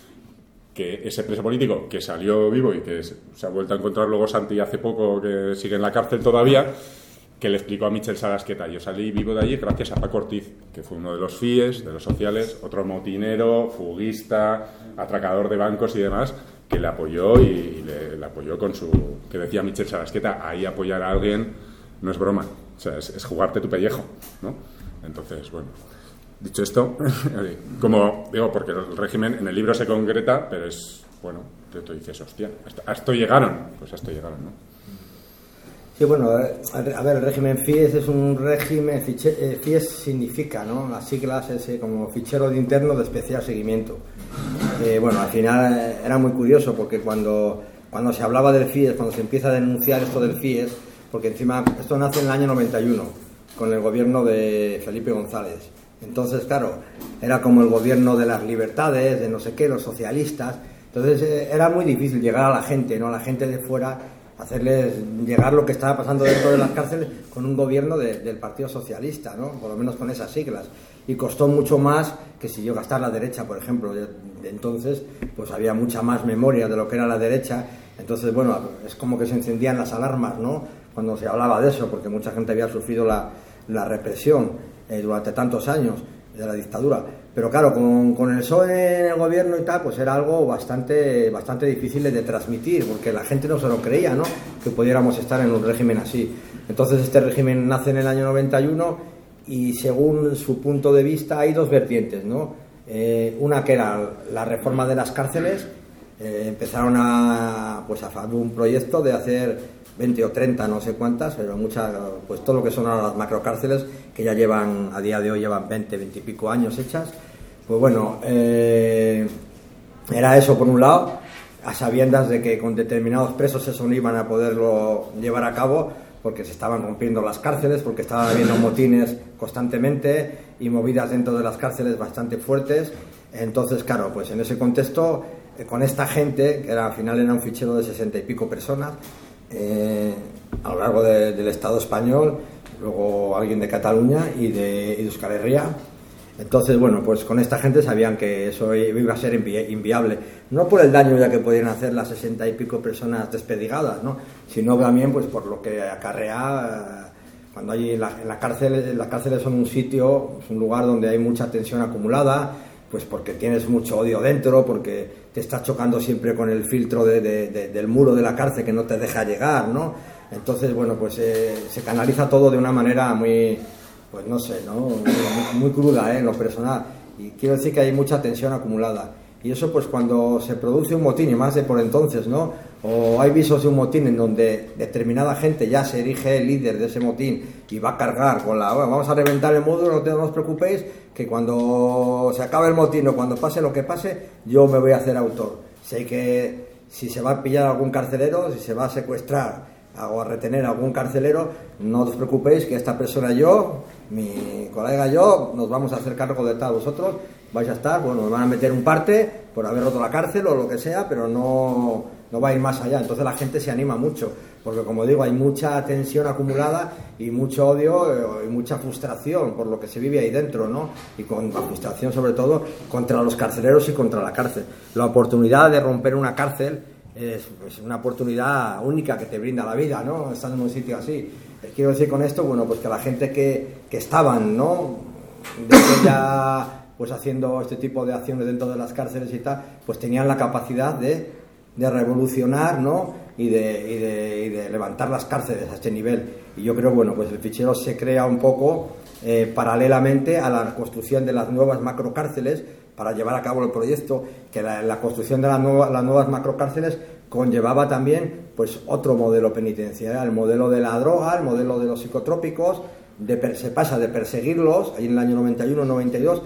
que ese preso político que salió vivo y que se ha vuelto a encontrar luego Santi hace poco, que sigue en la cárcel todavía, que le explicó a Michel Sarasqueta: yo salí vivo de allí gracias a Paco Ortiz, que fue uno de los FIES, de los sociales, otro motinero, fuguista, atracador de bancos y demás, que le apoyó y le apoyó con su... que decía Michel Sarasqueta, ahí apoyar a alguien no es broma, o sea, es jugarte tu pellejo, ¿no? Entonces, bueno, dicho esto, como digo, porque el régimen en el libro se concreta, pero es, bueno, tú dices, hostia, a esto llegaron, pues a esto llegaron, ¿no? Sí, bueno, a ver, el régimen FIES es un régimen, FIES significa, ¿no? Las siglas es como fichero de interno de especial seguimiento. Bueno, al final era muy curioso porque cuando se hablaba del FIES, cuando se empieza a denunciar esto del FIES, porque encima esto nace en el año 91, con el gobierno de Felipe González. Entonces, claro, era como el gobierno de las libertades, de no sé qué, los socialistas. Entonces era muy difícil llegar a la gente, ¿no? A la gente de fuera, hacerles llegar lo que estaba pasando dentro de las cárceles con un gobierno del Partido Socialista, ¿no? Por lo menos con esas siglas. Y costó mucho más que si llegó a estar la derecha, por ejemplo. De entonces, pues había mucha más memoria de lo que era la derecha. Entonces, bueno, es como que se encendían las alarmas, ¿no? Cuando se hablaba de eso, porque mucha gente había sufrido la represión durante tantos años de la dictadura. Pero claro, con el PSOE en el gobierno y tal, pues era algo bastante difícil de transmitir, porque la gente no se lo creía, ¿no? Que pudiéramos estar en un régimen así. Entonces este régimen nace en el año 91 y según su punto de vista hay dos vertientes, ¿no? Una que era la reforma de las cárceles. Empezaron a hacer un proyecto de hacer 20 o 30, no sé cuántas, pero muchas, pues todo lo que son ahora las macrocárceles, que ya llevan, a día de hoy llevan 20 y pico años hechas. Pues bueno, era eso por un lado, a sabiendas de que con determinados presos eso no iban a poderlo llevar a cabo, porque se estaban rompiendo las cárceles, porque estaban habiendo motines constantemente y movidas dentro de las cárceles bastante fuertes. Entonces, claro, pues en ese contexto, con esta gente, que al final era un fichero de 60 y pico personas, a lo largo del Estado español, luego alguien de Cataluña y de Euskal Herria. Entonces, bueno, pues con esta gente sabían que eso iba a ser inviable, no por el daño ya que podían hacer las 60 y pico personas despedigadas, ¿no? Sino también pues por lo que acarrea cuando hay en la cárcel. Las cárceles son un sitio, es un lugar donde hay mucha tensión acumulada, pues porque tienes mucho odio dentro, porque te estás chocando siempre con el filtro del muro de la cárcel que no te deja llegar, ¿no? Entonces, bueno, pues se canaliza todo de una manera muy, pues no sé, ¿no? Muy cruda, en lo personal. Y quiero decir que hay mucha tensión acumulada. Y eso, pues cuando se produce un motín, y más de por entonces, ¿no? O hay visos de un motín en donde determinada gente ya se erige el líder de ese motín y va a cargar con bueno, vamos a reventar el módulo, no os preocupéis, que cuando se acabe el motín o cuando pase lo que pase, yo me voy a hacer autor. Sé que si se va a pillar algún carcelero, si se va a secuestrar o a retener a algún carcelero, no os preocupéis, que esta persona y yo, mi colega y yo, nos vamos a hacer cargo de tal. Vosotros vais a estar, bueno, me van a meter un parte por haber roto la cárcel o lo que sea, pero no va a ir más allá. Entonces la gente se anima mucho, porque como digo, hay mucha tensión acumulada y mucho odio y mucha frustración por lo que se vive ahí dentro, ¿no? Y con la frustración sobre todo contra los carceleros y contra la cárcel. La oportunidad de romper una cárcel es una oportunidad única que te brinda la vida, ¿no? Estando en un sitio así. Quiero decir con esto, bueno, pues que la gente que estaban, ¿no? Desde ya pues haciendo este tipo de acciones dentro de las cárceles y tal, pues tenían la capacidad de revolucionar, ¿no? Y de levantar las cárceles a este nivel. Y yo creo, bueno, pues el fichero se crea un poco paralelamente a la construcción de las nuevas macrocárceles para llevar a cabo el proyecto, que la construcción de las nuevas macrocárceles conllevaba también pues otro modelo penitenciario, el modelo de la droga, el modelo de los psicotrópicos. Se pasa de perseguirlos, ahí en el año 91-92,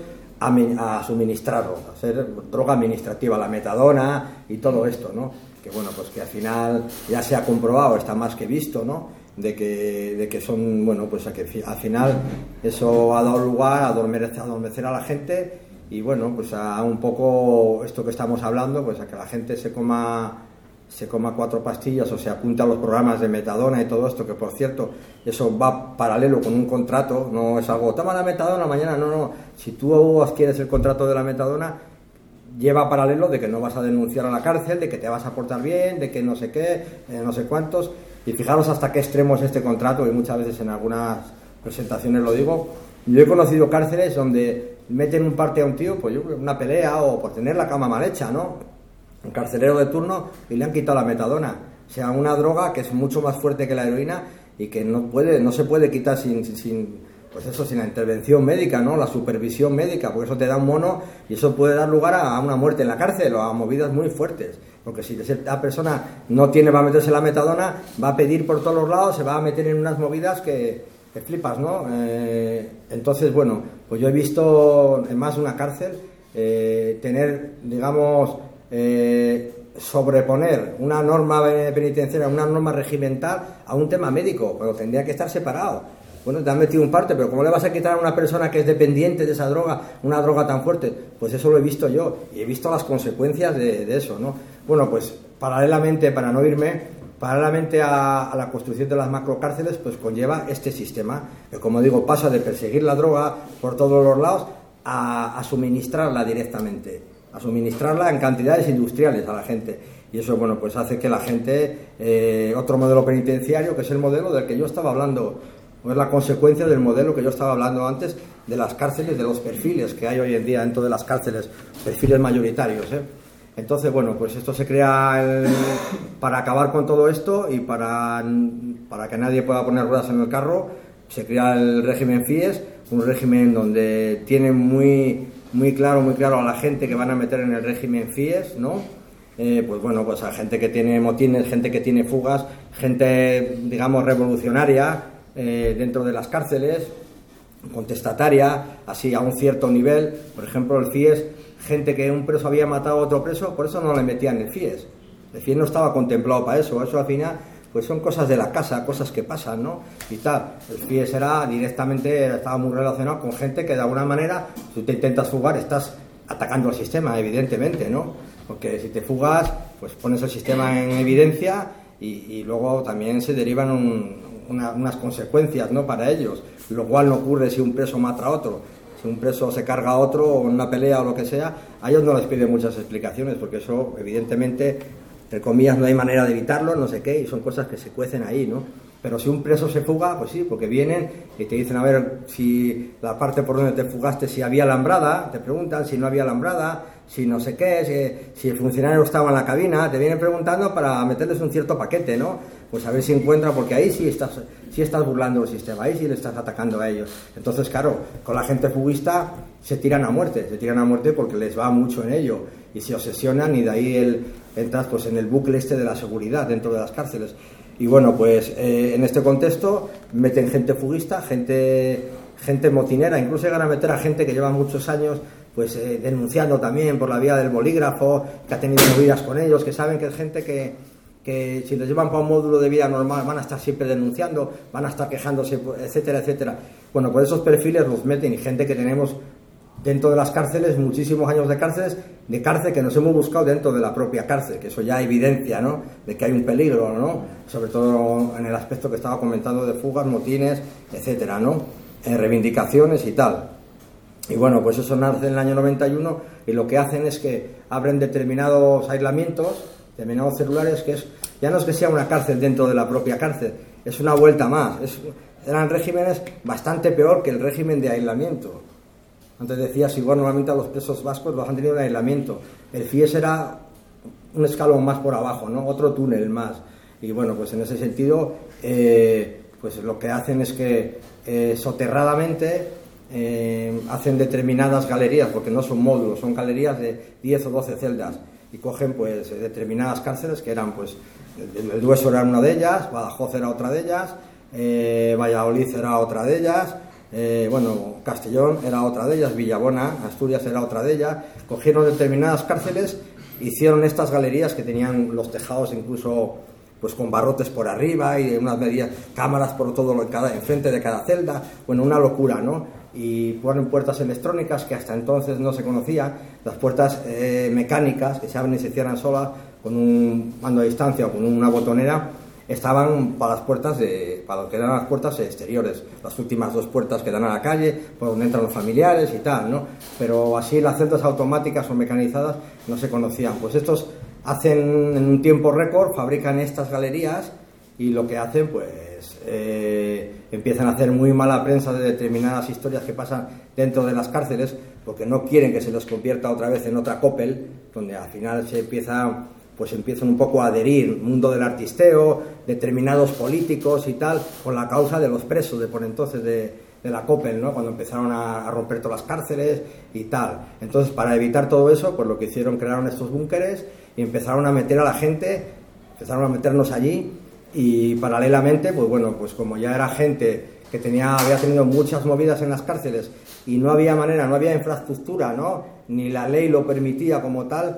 a suministrarlos, a hacer droga administrativa, la metadona y todo esto, ¿no? Que bueno, pues que al final ya se ha comprobado, está más que visto, ¿no? De que son, bueno, pues a que al final eso ha dado lugar a adormecer a la gente y bueno, pues a un poco esto que estamos hablando, pues a que la gente se coma se coma 4 pastillas o se apunta a los programas de metadona y todo esto, que por cierto, eso va paralelo con un contrato, no es algo, toma la metadona mañana, no, si tú adquieres el contrato de la metadona, lleva paralelo de que no vas a denunciar a la cárcel, de que te vas a portar bien, de que no sé qué, no sé cuántos, y fijaros hasta qué extremo es este contrato, y muchas veces en algunas presentaciones lo digo. Yo he conocido cárceles donde meten un parte a un tío, pues yo una pelea o por tener la cama mal hecha, ¿no? Un carcelero de turno y le han quitado la metadona, o sea, una droga que es mucho más fuerte que la heroína y que no se puede quitar sin la intervención médica, ¿no? La supervisión médica, porque eso te da un mono y eso puede dar lugar a una muerte en la cárcel o a movidas muy fuertes, porque si la persona no tiene para meterse la metadona, va a pedir por todos los lados, se va a meter en unas movidas que flipas, ¿no? Entonces, bueno, pues yo he visto en más de una cárcel tener, digamos, sobreponer una norma penitenciaria, una norma regimental a un tema médico, pero tendría que estar separado. Bueno, te han metido un parte, pero ¿cómo le vas a quitar a una persona que es dependiente de esa droga, una droga tan fuerte? Pues eso lo he visto yo y he visto las consecuencias de eso, ¿no? Bueno, pues paralelamente, para no irme, paralelamente a la construcción de las macrocárceles, pues conlleva este sistema, que como digo, pasa de perseguir la droga por todos los lados a suministrarla directamente, a suministrarla en cantidades industriales a la gente. Y eso, bueno, pues hace que la gente, otro modelo penitenciario, que es el modelo del que yo estaba hablando, es la consecuencia del modelo que yo estaba hablando antes, de las cárceles, de los perfiles que hay hoy en día dentro de las cárceles, perfiles mayoritarios, Entonces, bueno, pues esto se crea para acabar con todo esto y para que nadie pueda poner ruedas en el carro, se crea el régimen FIES, un régimen donde tienen muy claro a la gente que van a meter en el régimen FIES, ¿no? Pues bueno, pues a gente que tiene motines, gente que tiene fugas, gente, digamos, revolucionaria dentro de las cárceles, contestataria, así a un cierto nivel. Por ejemplo, el FIES, gente que un preso había matado a otro preso, por eso no le metían en el FIES. El FIES no estaba contemplado para eso. Eso al final pues son cosas de la casa, cosas que pasan, ¿no? Y tal. El FIES estaba muy relacionado con gente que de alguna manera, si te intentas fugar, estás atacando al sistema, evidentemente, ¿no? Porque si te fugas, pues pones el sistema en evidencia y luego también se derivan unas consecuencias, ¿no? Para ellos, lo cual no ocurre si un preso mata a otro. Si un preso se carga a otro o en una pelea o lo que sea, a ellos no les piden muchas explicaciones, porque eso, evidentemente, entre comillas, no hay manera de evitarlo, no sé qué, y son cosas que se cuecen ahí, ¿no? Pero si un preso se fuga, pues sí, porque vienen y te dicen, a ver, si la parte por donde te fugaste, si había alambrada, te preguntan si no había alambrada, si no sé qué, si el funcionario estaba en la cabina, te vienen preguntando para meterles un cierto paquete, ¿no? Pues a ver si encuentra, porque ahí sí estás burlando el sistema, ahí sí le estás atacando a ellos. Entonces, claro, con la gente fuguista se tiran a muerte porque les va mucho en ello y se obsesionan, y de ahí entras pues en el bucle de la seguridad dentro de las cárceles. Y bueno, pues en este contexto meten gente fuguista, gente motinera, incluso llegan a meter a gente que lleva muchos años pues denunciando también por la vía del bolígrafo, que ha tenido movidas con ellos, que saben que es gente que si les llevan para un módulo de vida normal van a estar siempre denunciando, van a estar quejándose, etcétera, etcétera. Bueno, pues esos perfiles los meten, y gente que tenemos dentro de las cárceles, muchísimos años de cárcel que nos hemos buscado dentro de la propia cárcel, que eso ya evidencia, ¿no?, de que hay un peligro, ¿no?, sobre todo en el aspecto que estaba comentando de fugas, motines, etcétera, ¿no?, reivindicaciones y tal. Y bueno, pues eso nace en el año 91, y lo que hacen es que abren determinados aislamientos, determinados celulares, ya no es que sea una cárcel dentro de la propia cárcel, es una vuelta más, eran regímenes bastante peor que el régimen de aislamiento. Antes decías, igual normalmente a los presos vascos los han tenido en aislamiento. El FIES era un escalón más por abajo, ¿no?, otro túnel más. Y bueno, pues en ese sentido, pues lo que hacen es que soterradamente hacen determinadas galerías, porque no son módulos, son galerías de 10 o 12 celdas, y cogen pues determinadas cárceles que eran, pues, el Dueso era una de ellas, Badajoz era otra de ellas, Valladolid era otra de ellas, Castellón era otra de ellas, Villabona, Asturias era otra de ellas. Cogieron determinadas cárceles, hicieron estas galerías que tenían los tejados incluso pues con barrotes por arriba y unas medidas, cámaras por todo enfrente de cada celda. Bueno, una locura, ¿no? y ponen puertas electrónicas que hasta entonces no se conocían, las puertas mecánicas que se abren y se cierran solas con un mando a distancia o con una botonera, estaban para las puertas para lo que eran las puertas exteriores, las últimas 2 puertas que dan a la calle, por donde entran los familiares y tal, ¿no? Pero así las celdas automáticas o mecanizadas no se conocían. Pues estos hacen en un tiempo récord, fabrican estas galerías y lo que hacen, pues empiezan a hacer muy mala prensa de determinadas historias que pasan dentro de las cárceles, porque no quieren que se les convierta otra vez en otra Coppel, donde al final empiezan un poco a adherir mundo del artisteo, determinados políticos y tal, con la causa de los presos de por entonces de la Coppel, ¿no? Cuando empezaron a romper todas las cárceles y tal. Entonces, para evitar todo eso, pues lo que hicieron, crearon estos búnkeres y empezaron a meter a la gente, empezaron a meternos allí. Y paralelamente, pues bueno, pues como ya era gente que había tenido muchas movidas en las cárceles y no había manera, no había infraestructura, ¿no? Ni la ley lo permitía como tal,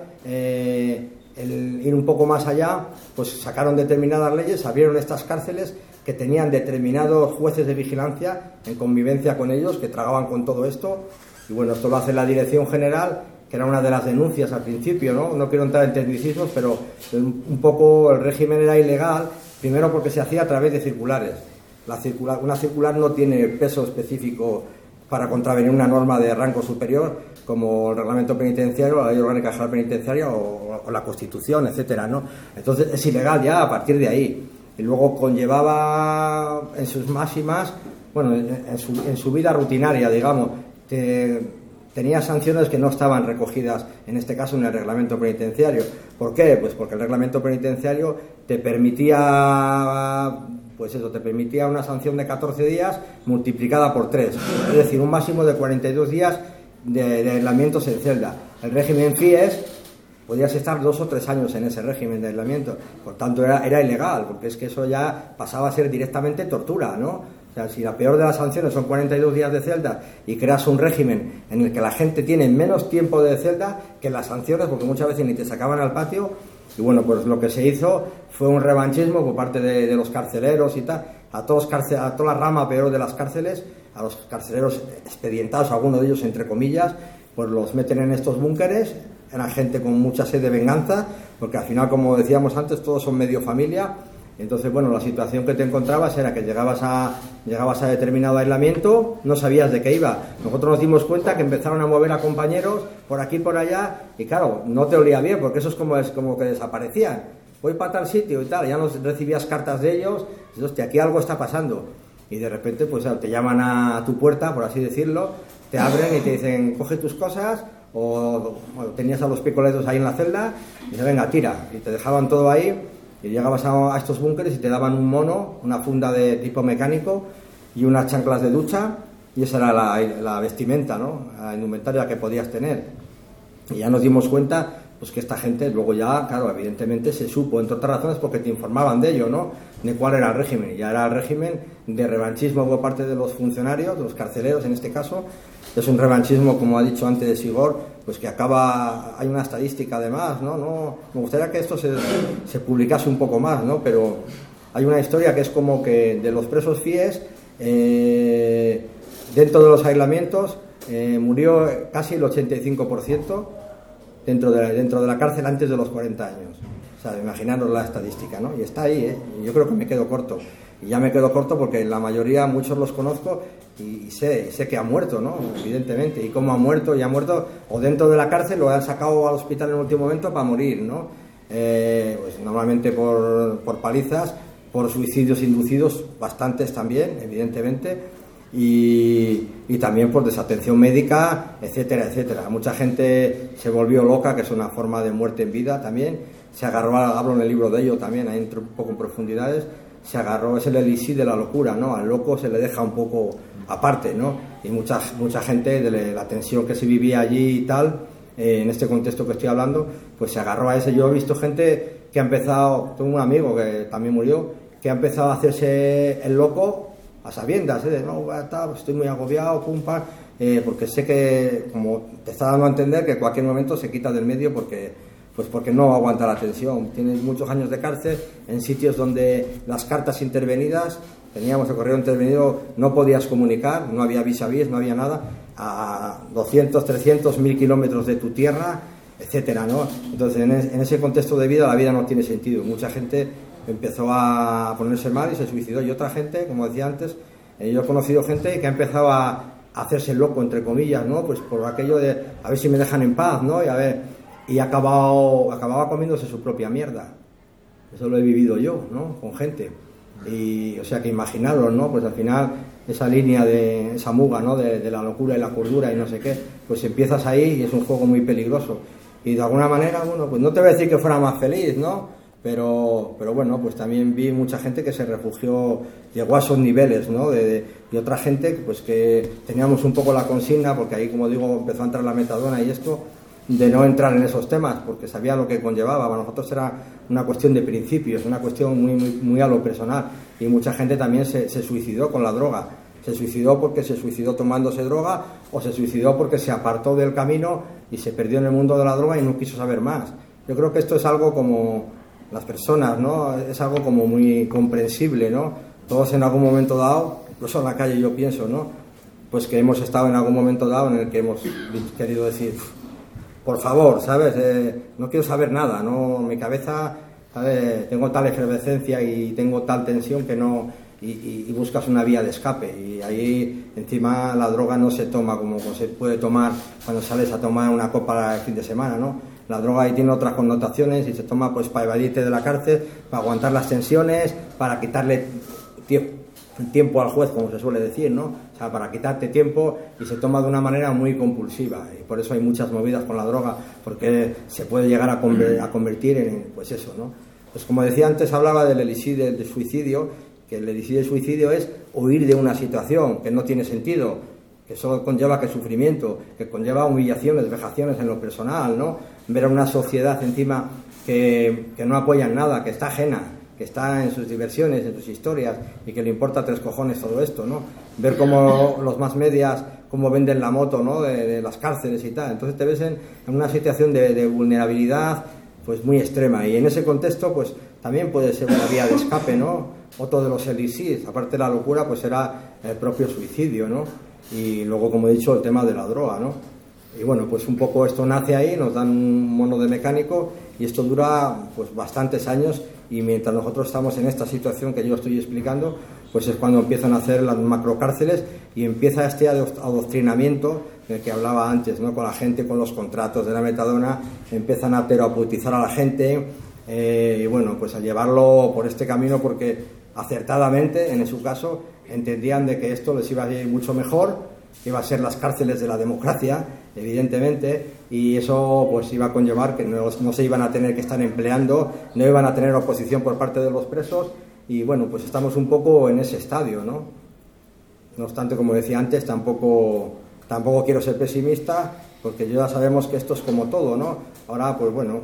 el ir un poco más allá, pues sacaron determinadas leyes, abrieron estas cárceles que tenían determinados jueces de vigilancia en convivencia con ellos, que tragaban con todo esto. Y bueno, esto lo hace la Dirección General, que era una de las denuncias al principio, ¿no? No quiero entrar en tecnicismos, pero un poco el régimen era ilegal. Primero porque se hacía a través de circulares. Una circular no tiene peso específico para contravenir una norma de rango superior, como el reglamento penitenciario, la ley orgánica general penitenciaria o la Constitución, etcétera, ¿no? Entonces es ilegal ya a partir de ahí. Y luego conllevaba en sus máximas, bueno, en su vida rutinaria, digamos, tenía sanciones que no estaban recogidas, en este caso, en el reglamento penitenciario. ¿Por qué? Pues porque el reglamento penitenciario te permitía una sanción de 14 días multiplicada por 3, es decir, un máximo de 42 días de aislamientos en celda. El régimen FIES, podías estar 2 o 3 años en ese régimen de aislamiento, por tanto era ilegal, porque es que eso ya pasaba a ser directamente tortura, ¿no? O sea, si la peor de las sanciones son 42 días de celda y creas un régimen en el que la gente tiene menos tiempo de celda que las sanciones, porque muchas veces ni te sacaban al patio. Y bueno, pues lo que se hizo fue un revanchismo por parte de los carceleros y tal, a toda la rama peor de las cárceles, a los carceleros expedientados, algunos de ellos entre comillas, pues los meten en estos búnkeres. Era gente con mucha sed de venganza, porque al final, como decíamos antes, todos son medio familia. Entonces, bueno, la situación que te encontrabas era que llegabas a determinado aislamiento, no sabías de qué iba. Nosotros nos dimos cuenta que empezaron a mover a compañeros por aquí y por allá, y claro, no te olía bien, porque eso es como que desaparecían. Voy para tal sitio y tal, ya no recibías cartas de ellos, y hostia, aquí algo está pasando. Y de repente, pues te llaman a tu puerta, por así decirlo, te abren y te dicen, coge tus cosas, o bueno, tenías a los picoletos ahí en la celda, y dice, venga, tira, y te dejaban todo ahí. Y llegabas a estos búnkeres y te daban un mono, una funda de tipo mecánico y unas chanclas de ducha, y esa era la vestimenta, ¿no? La indumentaria que podías tener. Y ya nos dimos cuenta, pues que esta gente luego ya, claro, evidentemente se supo, entre otras razones, porque te informaban de ello, ¿no? De cuál era el régimen. Y ya era el régimen de revanchismo por parte de los funcionarios, de los carceleros en este caso. Es un revanchismo, como ha dicho antes de Sigor, pues que hay una estadística además, ¿no? Me gustaría que esto se publicase un poco más, ¿no? Pero hay una historia que es como que de los presos FIES, dentro de los aislamientos, murió casi el 85% dentro de la cárcel antes de los 40 años. O sea, imaginaros la estadística, ¿no? Y está ahí, ¿eh? Y yo creo que me quedo corto. Y ya me quedo corto porque la mayoría, muchos los conozco y sé que ha muerto, ¿no? Evidentemente. Y cómo ha muerto, o dentro de la cárcel o han sacado al hospital en el último momento para morir, ¿no? Pues normalmente por palizas, por suicidios inducidos, bastantes también, evidentemente. Y también por desatención médica, etcétera, etcétera. Mucha gente se volvió loca, que es una forma de muerte en vida también. Se agarró, hablo en el libro de ello también, ahí entro un poco en profundidades. Se agarró, es el elixir de la locura, ¿no? Al loco se le deja un poco aparte, ¿no? Y mucha gente de la tensión que se vivía allí y tal, en este contexto que estoy hablando, pues se agarró a ese. Yo he visto gente que ha empezado, tengo un amigo que también murió, que ha empezado a hacerse el loco a sabiendas, de no, estoy muy agobiado, porque sé que, como te está dando a entender, que en cualquier momento se quita del medio porque no aguanta la tensión. Tienes muchos años de cárcel en sitios donde las cartas intervenidas Teníamos el correo intervenido, no podías comunicar, no había vis a vis, no había nada, a 200, 300, 1000 kilómetros de tu tierra, etcétera, ¿no? Entonces, en ese contexto de vida, la vida no tiene sentido. Mucha gente empezó a ponerse mal y se suicidó. Y otra gente, como decía antes, yo he conocido gente que ha empezado a hacerse loco, entre comillas, ¿no? Pues por aquello de a ver si me dejan en paz, ¿no? Y acababa comiéndose su propia mierda. Eso lo he vivido yo, ¿no? Con gente. Y, o sea, que imaginaros, ¿no? Pues al final esa línea de esa muga, ¿no? De la locura y la cordura y no sé qué, pues empiezas ahí y es un juego muy peligroso. Y de alguna manera, bueno, pues no te voy a decir que fuera más feliz, ¿no? Pero bueno, pues también vi mucha gente que se refugió, llegó a esos niveles, ¿no? Y otra gente, pues que teníamos un poco la consigna, porque ahí, como digo, empezó a entrar la metadona y esto, de no entrar en esos temas, porque sabía lo que conllevaba. Para nosotros era una cuestión de principios, una cuestión muy a lo personal. Y mucha gente también se suicidó con la droga. Se suicidó porque se suicidó tomándose droga, o se suicidó porque se apartó del camino y se perdió en el mundo de la droga y no quiso saber más. Yo creo que esto es algo como las personas, ¿no? Es algo como muy comprensible, ¿no? Todos en algún momento dado, incluso en la calle yo pienso, ¿no? Pues que hemos estado en algún momento dado en el que hemos querido decir, por favor, ¿sabes? No quiero saber nada, ¿no? Mi cabeza, ¿sabes? Tengo tal efervescencia y tengo tal tensión que no... Y buscas una vía de escape. Y ahí, encima, la droga no se toma como se puede tomar cuando sales a tomar una copa el fin de semana, ¿no? La droga ahí tiene otras connotaciones y se toma pues para evadirte de la cárcel, para aguantar las tensiones, para quitarle tiempo al juez, como se suele decir, ¿no? O sea, para quitarte tiempo, y se toma de una manera muy compulsiva, y por eso hay muchas movidas con la droga, porque se puede llegar a convertir en, pues eso, ¿no? Pues como decía antes, hablaba del elixir del suicidio, que el elixir del suicidio es huir de una situación que no tiene sentido, que solo conlleva que sufrimiento, que conlleva humillaciones, vejaciones en lo personal, ¿no? Ver a una sociedad encima que no apoya en nada, que está ajena, que está en sus diversiones, en sus historias, y que le importa 3 cojones todo esto, ¿no? Ver cómo los más medias, cómo venden la moto, ¿no? De las cárceles y tal. Entonces te ves en una situación de vulnerabilidad pues muy extrema, y en ese contexto pues también puede ser una vía de escape, ¿no? Otro de los elixirs, aparte de la locura, pues era el propio suicidio, ¿no? Y luego, como he dicho, el tema de la droga, ¿no? Y bueno, pues un poco esto nace ahí, nos dan un mono de mecánico y esto dura pues bastantes años, y mientras nosotros estamos en esta situación que yo estoy explicando, pues es cuando empiezan a hacer las macrocárceles y empieza este adoctrinamiento del que hablaba antes, ¿no? Con la gente, con los contratos de la metadona, empiezan a terapeutizar a la gente, y bueno, pues a llevarlo por este camino porque acertadamente, en su caso, entendían de que esto les iba a ir mucho mejor, iba a ser las cárceles de la democracia, evidentemente, y eso pues iba a conllevar que no se iban a tener que estar empleando, no iban a tener oposición por parte de los presos, y bueno, pues estamos un poco en ese estadio, ¿no? No obstante, como decía antes, tampoco quiero ser pesimista, porque ya sabemos que esto es como todo, ¿no? Ahora, pues bueno,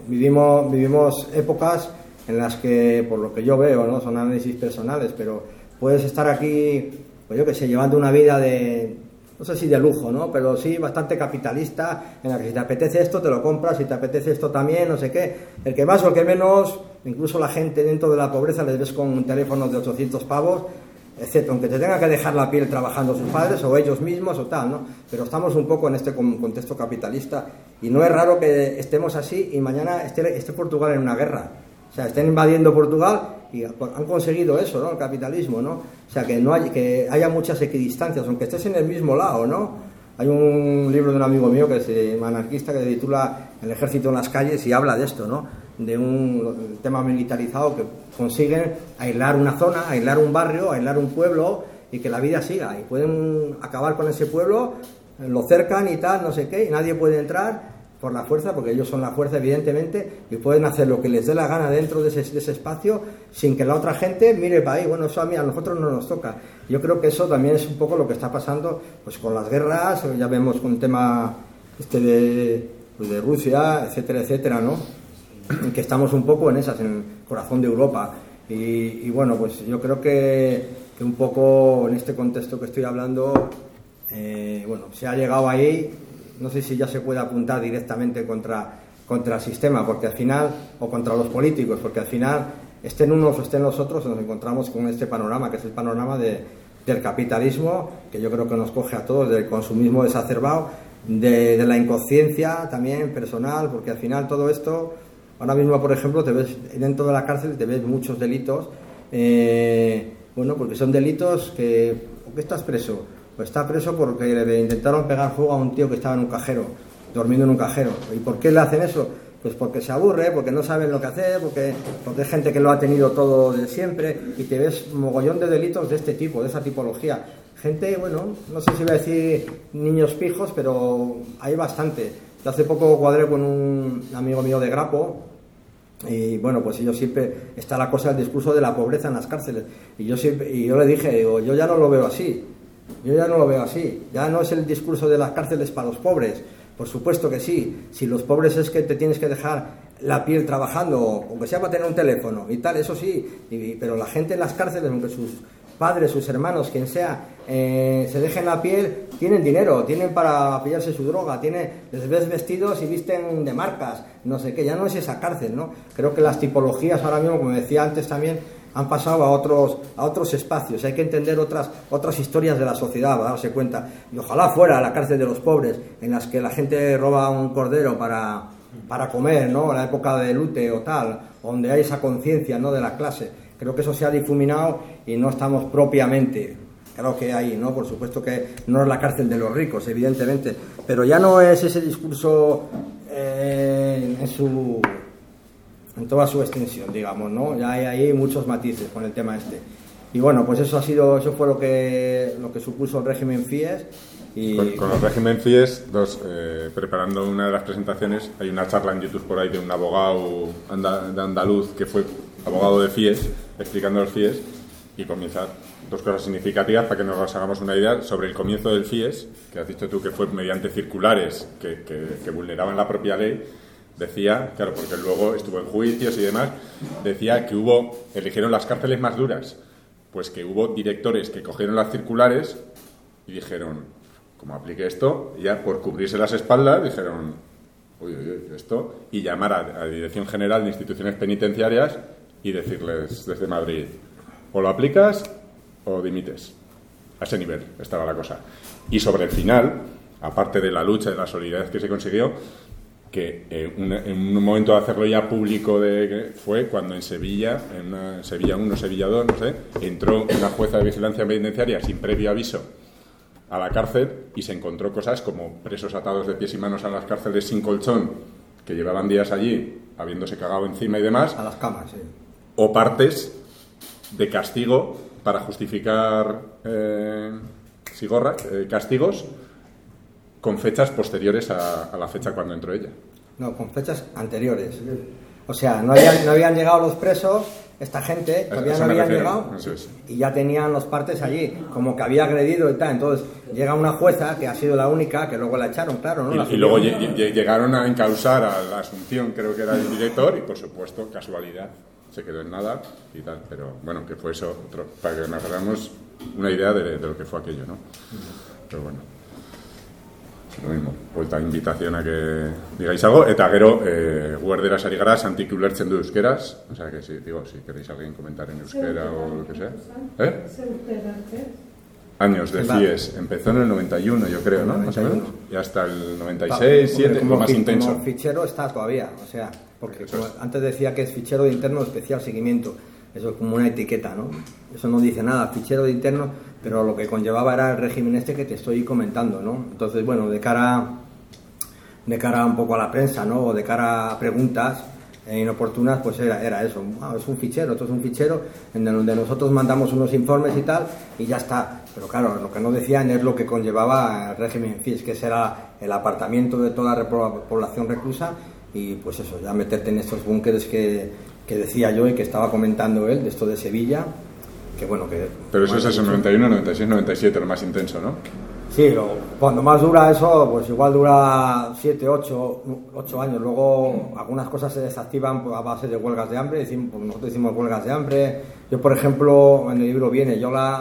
vivimos épocas en las que, por lo que yo veo, ¿no? Son análisis personales, pero puedes estar aquí, pues yo que sé, llevando una vida de, no sé si de lujo, ¿no? Pero sí bastante capitalista, en la que si te apetece esto te lo compras, si te apetece esto también, no sé qué. El que más o el que menos, incluso la gente dentro de la pobreza les ves con teléfonos de 800 pavos, excepto aunque te tenga que dejar la piel trabajando sus padres o ellos mismos o tal, ¿no? Pero estamos un poco en este contexto capitalista, y no es raro que estemos así y mañana esté Portugal en una guerra. O sea, estén invadiendo Portugal y han conseguido eso, ¿no? El capitalismo, ¿no? O sea, que haya muchas equidistancias, aunque estés en el mismo lado, ¿no? Hay un libro de un amigo mío que es anarquista, que se titula El ejército en las calles, y habla de esto, ¿no? De un tema militarizado que consiguen aislar una zona, aislar un barrio, aislar un pueblo, y que la vida siga. Y pueden acabar con ese pueblo, lo cercan y tal, no sé qué, y nadie puede entrar por la fuerza, porque ellos son la fuerza, evidentemente, y pueden hacer lo que les dé la gana dentro de ese espacio sin que la otra gente mire para ahí. Bueno, eso a nosotros no nos toca. Yo creo que eso también es un poco lo que está pasando pues con las guerras, ya vemos con el tema de Rusia, etcétera, etcétera, ¿no? Que estamos un poco en el corazón de Europa. Y bueno, pues yo creo que un poco en este contexto que estoy hablando, bueno, se ha llegado ahí. No sé si ya se puede apuntar directamente contra el sistema, porque al final, o contra los políticos, porque al final estén unos o estén los otros, nos encontramos con este panorama, que es el panorama del capitalismo, que yo creo que nos coge a todos, del consumismo exacerbado, de la inconsciencia también personal, porque al final todo esto, ahora mismo por ejemplo, te ves dentro de la cárcel, te ves muchos delitos, bueno, porque son delitos que, ¿por qué estás preso? Pues está preso porque le intentaron pegar fuego a un tío que estaba en un cajero, durmiendo en un cajero. ¿Y por qué le hacen eso? Pues porque se aburre, porque no saben lo que hacer, porque hay gente que lo ha tenido todo de siempre, y te ves mogollón de delitos de este tipo, de esa tipología. Gente, bueno, no sé si voy a decir niños pijos, pero hay bastante. Yo hace poco cuadré con un amigo mío de Grapo, y bueno, pues yo siempre, está la cosa del discurso de la pobreza en las cárceles, y yo le dije, digo, yo ya no lo veo así, ya no es el discurso de las cárceles para los pobres. Por supuesto que sí, si los pobres es que te tienes que dejar la piel trabajando, aunque sea para tener un teléfono y tal, eso sí, pero la gente en las cárceles, aunque sus padres, sus hermanos, quien sea, se dejen la piel, tienen dinero, tienen para pillarse su droga, les ves vestidos y visten de marcas, no sé qué, ya no es esa cárcel, ¿no? Creo que las tipologías ahora mismo, como decía antes también, han pasado a otros espacios. Hay que entender otras historias de la sociedad para darse cuenta, y ojalá fuera la cárcel de los pobres, en las que la gente roba un cordero para comer, ¿no? En la época de Lute o tal, donde hay esa conciencia, ¿no?, de la clase. Creo que eso se ha difuminado y no estamos propiamente, claro que hay, ¿no? Por supuesto que no es la cárcel de los ricos, evidentemente, pero ya no es ese discurso en toda su extensión, digamos, ¿no? Ya hay ahí muchos matices con el tema este. Y bueno, pues eso fue lo que supuso el régimen FIES. Y con el régimen FIES, preparando una de las presentaciones, hay una charla en YouTube por ahí de un abogado de andaluz que fue abogado de FIES, explicando los FIES, y comienza dos cosas significativas para que nos hagamos una idea sobre el comienzo del FIES, que has dicho tú que fue mediante circulares que vulneraban la propia ley. Decía, claro, porque luego estuvo en juicios y demás, decía que eligieron las cárceles más duras, pues que hubo directores que cogieron las circulares y dijeron, como aplique esto, ya por cubrirse las espaldas, dijeron, uy, esto, y llamar a la Dirección General de Instituciones Penitenciarias y decirles desde Madrid, o lo aplicas o dimites. A ese nivel estaba la cosa. Y sobre el final, aparte de la lucha, de la solidaridad que se consiguió, que en un momento de hacerlo ya público fue cuando en Sevilla 1, Sevilla 2, no sé, entró una jueza de vigilancia penitenciaria sin previo aviso a la cárcel y se encontró cosas como presos atados de pies y manos a las cárceles sin colchón, que llevaban días allí, habiéndose cagado encima y demás. A las camas, sí. O partes de castigo para justificar castigos con fechas posteriores a la fecha cuando entró ella. No, con fechas anteriores. O sea, no habían llegado los presos, esta gente todavía no habían llegado, y ya tenían los partes allí, como que había agredido y tal. Entonces llega una jueza, que ha sido la única, que luego la echaron, claro, ¿no? Y luego llegaron a encausar a la Asunción, creo que era el director, y por supuesto, casualidad, se quedó en nada y tal. Pero bueno, que fue eso, para que nos hagamos una idea de lo que fue aquello, ¿no? Pero bueno. Lo mismo, vuelta invitación a que digáis algo. Eta gero, guarderas ari gara, santik ulertzen du euskeraz. O sea que sí, digo, si queréis alguien comentar en euskera o lo que sea. Años de FIES. Empezó en el 91, yo creo, ¿no? Más o menos. Y hasta el 96, 7, lo más intenso. Como fichero está todavía, o sea, porque antes decía que es fichero de interno de especial seguimiento. Eso es como una etiqueta, ¿no? Eso no dice nada, fichero de interno, pero lo que conllevaba era el régimen este que te estoy comentando, ¿no? Entonces, bueno, de cara un poco a la prensa, ¿no? O de cara a preguntas inoportunas, pues era eso. Es un fichero, esto es un fichero en donde nosotros mandamos unos informes y tal, y ya está. Pero claro, lo que no decían es lo que conllevaba el régimen FIES, que era el apartamiento de toda la población reclusa, y pues eso, ya meterte en estos búnkeres que decía yo y que estaba comentando él, de esto de Sevilla, que bueno, que... Pero eso es eso, 91, 96, 97, lo más intenso, ¿no? Sí, cuando más dura eso, pues igual dura 7, 8 años. Luego algunas cosas se desactivan a base de huelgas de hambre. Nosotros decimos huelgas de hambre. Yo, por ejemplo, en el libro viene,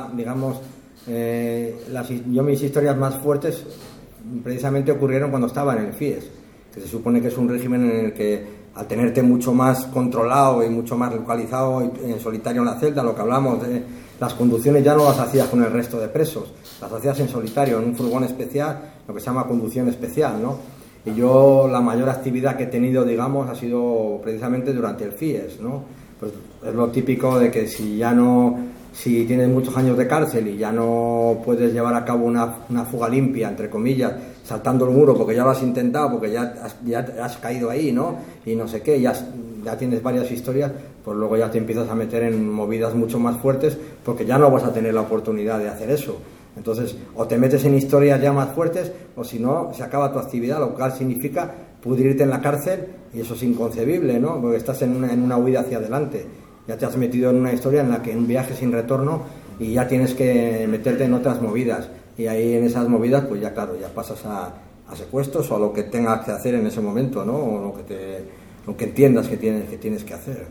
mis historias más fuertes precisamente ocurrieron cuando estaba en el FIES, que se supone que es un régimen en el que al tenerte mucho más controlado y mucho más localizado en solitario en la celda, lo que hablamos de las conducciones ya no las hacías con el resto de presos, las hacías en solitario, en un furgón especial, lo que se llama conducción especial, ¿no? Y yo la mayor actividad que he tenido, digamos, ha sido precisamente durante el FIES, ¿no? Pues es lo típico de que si tienes muchos años de cárcel y ya no puedes llevar a cabo una fuga limpia, entre comillas, saltando el muro porque ya lo has intentado, porque ya has caído ahí, ¿no? Y no sé qué, ya tienes varias historias, pues luego ya te empiezas a meter en movidas mucho más fuertes porque ya no vas a tener la oportunidad de hacer eso. Entonces, o te metes en historias ya más fuertes, o si no, se acaba tu actividad, lo cual significa pudrirte en la cárcel, y eso es inconcebible, ¿no? Porque estás en una huida hacia adelante. Ya te has metido en una historia en la que un viaje sin retorno y ya tienes que meterte en otras movidas. Y ahí en esas movidas, pues ya claro, ya pasas a secuestros o a lo que tengas que hacer en ese momento, ¿no? O lo que entiendas que tienes que hacer,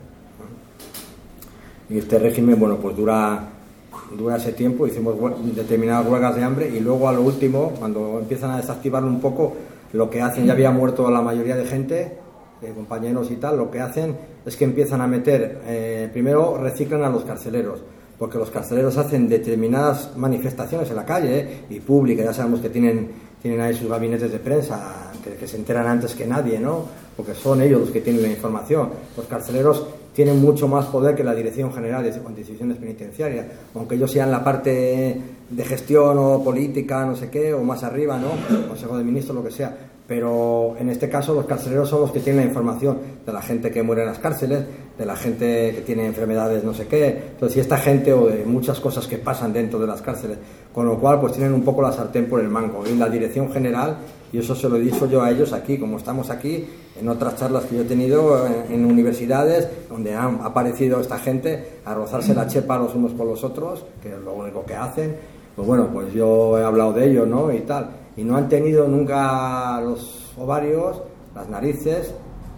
¿no? Y este régimen, bueno, pues dura ese tiempo, hicimos determinadas huelgas de hambre y luego a lo último, cuando empiezan a desactivarlo un poco, lo que hacen, ya había muerto la mayoría de gente, compañeros y tal, lo que hacen es que empiezan a meter, primero reciclan a los carceleros, porque los carceleros hacen determinadas manifestaciones en la calle y públicas, ya sabemos que tienen ahí sus gabinetes de prensa, que se enteran antes que nadie, ¿no? Porque son ellos los que tienen la información. Los carceleros tienen mucho más poder que la Dirección General de Instituciones Penitenciarias, aunque ellos sean la parte de gestión o política, no sé qué, o más arriba, ¿no? Consejo de Ministros, lo que sea. Pero en este caso los carceleros son los que tienen la información de la gente que muere en las cárceles, de la gente que tiene enfermedades no sé qué, entonces y esta gente o de muchas cosas que pasan dentro de las cárceles, con lo cual pues tienen un poco la sartén por el mango. Y la Dirección General, y eso se lo he dicho yo a ellos aquí, como estamos aquí, en otras charlas que yo he tenido en universidades, donde han aparecido esta gente a rozarse la chepa los unos con los otros, que es lo único que hacen, pues bueno, pues yo he hablado de ello, ¿no? Y tal. Y no han tenido nunca los ovarios, las narices,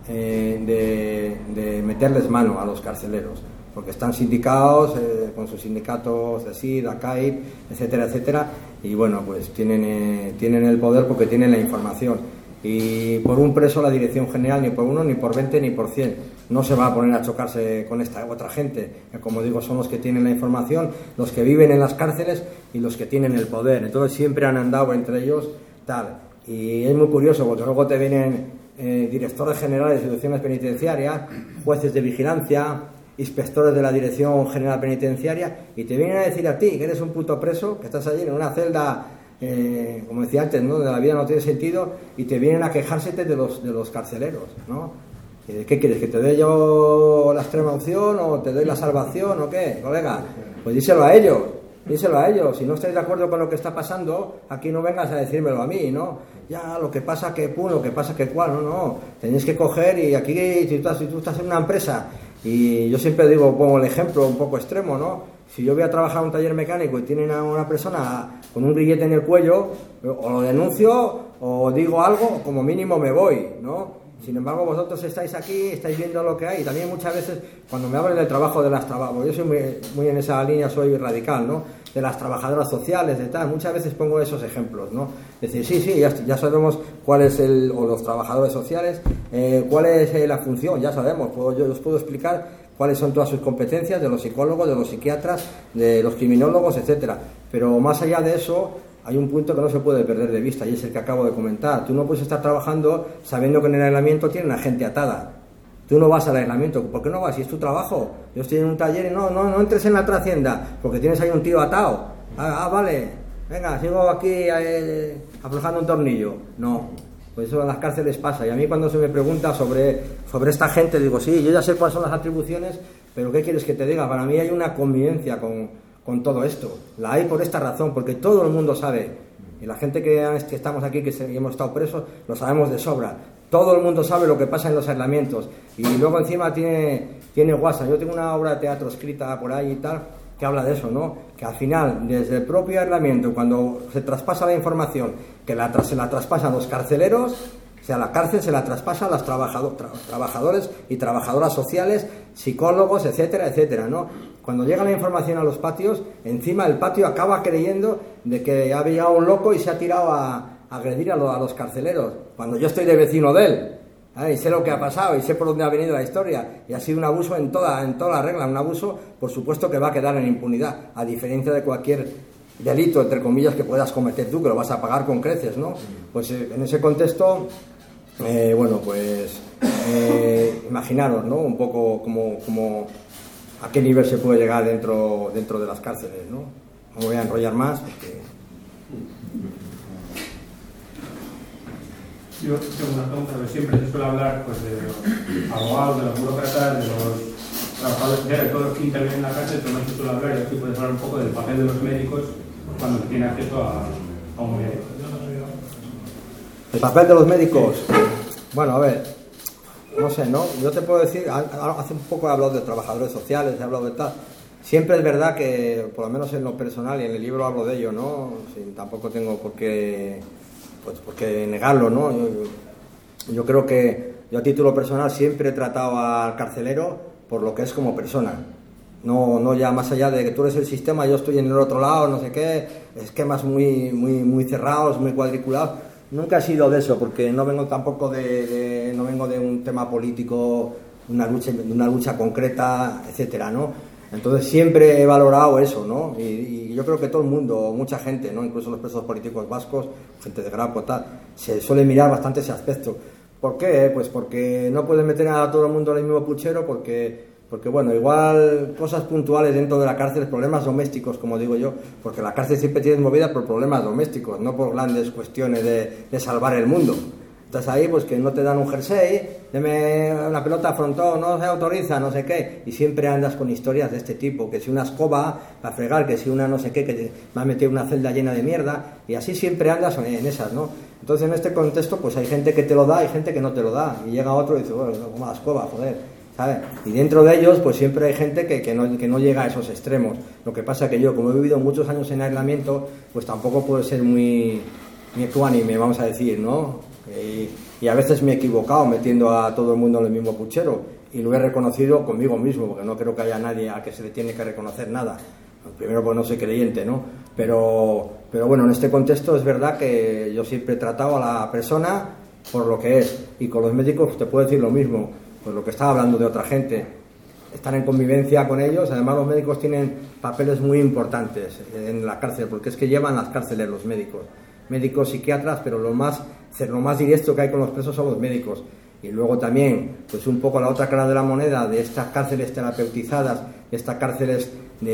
de meterles mano a los carceleros, porque están sindicados con sus sindicatos de SID, ACAIP, etcétera, etcétera, y bueno, pues tienen el poder porque tienen la información. Y por un preso la Dirección General, ni por uno, ni por 20, ni por 100, no se va a poner a chocarse con esta otra gente, que como digo son los que tienen la información, los que viven en las cárceles y los que tienen el poder. Entonces siempre han andado entre ellos tal. Y es muy curioso porque luego te vienen directores generales de instituciones penitenciarias, jueces de vigilancia, inspectores de la Dirección General Penitenciaria, y te vienen a decir a ti que eres un puto preso, que estás allí en una celda, como decía antes, ¿no? De la vida no tiene sentido, y te vienen a quejársete de los carceleros, ¿no? ¿Qué quieres? ¿Que te dé yo la extrema opción o te doy la salvación o qué, colega? Pues díselo a ellos. Si no estáis de acuerdo con lo que está pasando, aquí no vengas a decírmelo a mí, ¿no? Ya, lo que pasa que pum, lo que pasa que cual, no. Tenéis que coger y aquí, si tú estás en una empresa, y yo siempre digo, pongo el ejemplo un poco extremo, ¿no? Si yo voy a trabajar en un taller mecánico y tienen a una persona con un grillete en el cuello, o lo denuncio o digo algo, o como mínimo me voy, ¿no? Sin embargo, vosotros estáis aquí, estáis viendo lo que hay, y también muchas veces, cuando me hablan del trabajo de las trabajadoras, yo soy muy en esa línea, soy radical, ¿no? De las trabajadoras sociales, de tal, muchas veces pongo esos ejemplos, ¿no? Es decir, sí, ya sabemos cuál es o los trabajadores sociales, cuál es la función, ya sabemos, yo os puedo explicar cuáles son todas sus competencias, de los psicólogos, de los psiquiatras, de los criminólogos, etcétera. Pero más allá de eso, hay un punto que no se puede perder de vista, y es el que acabo de comentar. Tú no puedes estar trabajando sabiendo que en el aislamiento tienen a gente atada. Tú no vas al aislamiento. ¿Por qué no vas? Si es tu trabajo. Yo estoy en un taller y no entres en la trascienda porque tienes ahí un tío atado. Vale, venga, sigo aquí aflojando un tornillo. No, pues eso en las cárceles pasa. Y a mí cuando se me pregunta sobre esta gente, digo, sí, yo ya sé cuáles son las atribuciones, pero ¿qué quieres que te diga? Para mí hay una convivencia con todo esto. La hay por esta razón, porque todo el mundo sabe, y la gente que estamos aquí, que hemos estado presos, lo sabemos de sobra. Todo el mundo sabe lo que pasa en los aislamientos, y luego encima tiene WhatsApp. Yo tengo una obra de teatro escrita por ahí y tal, que habla de eso, ¿no? Que al final, desde el propio aislamiento, cuando se traspasa la información, que se la traspasan los carceleros, o sea, la cárcel se la traspasa a los trabajadores y trabajadoras sociales, psicólogos, etcétera, etcétera, ¿no? Cuando llega la información a los patios, encima el patio acaba creyendo de que había un loco y se ha tirado a agredir a los carceleros, cuando yo estoy de vecino de él. Y sé lo que ha pasado y sé por dónde ha venido la historia, y ha sido un abuso en toda la regla, un abuso por supuesto que va a quedar en impunidad, a diferencia de cualquier delito, entre comillas, que puedas cometer tú, que lo vas a pagar con creces, ¿no? Pues en ese contexto, imaginaros, ¿no? Un poco como a qué nivel se puede llegar dentro de las cárceles, ¿no? No me voy a enrollar más porque... Yo tengo una pregunta, que siempre se suele hablar pues, de los abogados, de los burócratas, de los trabajadores, de todos los que intervienen en la cárcel, pero no se suele hablar, y aquí puedes hablar un poco del papel de los médicos cuando se tiene acceso a un médico. El papel de los médicos, bueno, a ver, no sé, ¿no? Yo te puedo decir, hace un poco he hablado de trabajadores sociales, he hablado de tal. Siempre es verdad que, por lo menos en lo personal, y en el libro hablo de ello, ¿no? Tampoco tengo por qué negarlo, ¿no? Yo creo que yo a título personal siempre he tratado al carcelero por lo que es como persona. No ya más allá de que tú eres el sistema, yo estoy en el otro lado, no sé qué, esquemas muy cerrados, muy cuadriculados. Nunca he sido de eso, porque no vengo tampoco no vengo de un tema político, una lucha concreta, etcétera, ¿no? Entonces siempre he valorado eso, ¿no? Y yo creo que todo el mundo, mucha gente, ¿no? Incluso los presos políticos vascos, gente de Grapo, tal, se suele mirar bastante ese aspecto. ¿Por qué? Pues porque no puedes meter a todo el mundo en el mismo puchero, porque bueno, igual cosas puntuales dentro de la cárcel, problemas domésticos, como digo yo, porque la cárcel siempre tiene movida por problemas domésticos, no por grandes cuestiones de salvar el mundo. Estás ahí, pues que no te dan un jersey, deme una pelota frontón, no se autoriza, no sé qué, y siempre andas con historias de este tipo, que si una escoba para fregar, que si una no sé qué, que te va a meter una celda llena de mierda, y así siempre andas en esas, ¿no? Entonces en este contexto pues hay gente que te lo da y gente que no te lo da, y llega otro y dice, bueno, como la escoba, joder, ¿sabes? Y dentro de ellos pues siempre hay gente que no llega a esos extremos. Lo que pasa que yo, como he vivido muchos años en aislamiento, pues tampoco puedo ser muy ecuánime, vamos a decir, ¿no? Y a veces me he equivocado metiendo a todo el mundo en el mismo puchero, y lo he reconocido conmigo mismo, porque no creo que haya nadie a que se le tiene que reconocer nada. Primero, pues no soy creyente, ¿no? Pero bueno, en este contexto es verdad que yo siempre he tratado a la persona por lo que es, y con los médicos te puedo decir lo mismo, pues lo que estaba hablando de otra gente, están en convivencia con ellos. Además los médicos tienen papeles muy importantes en la cárcel, porque es que llevan las cárceles los médicos psiquiatras, pero lo más directo que hay con los presos son los médicos. Y luego también, pues un poco la otra cara de la moneda de estas cárceles terapeutizadas, estas cárceles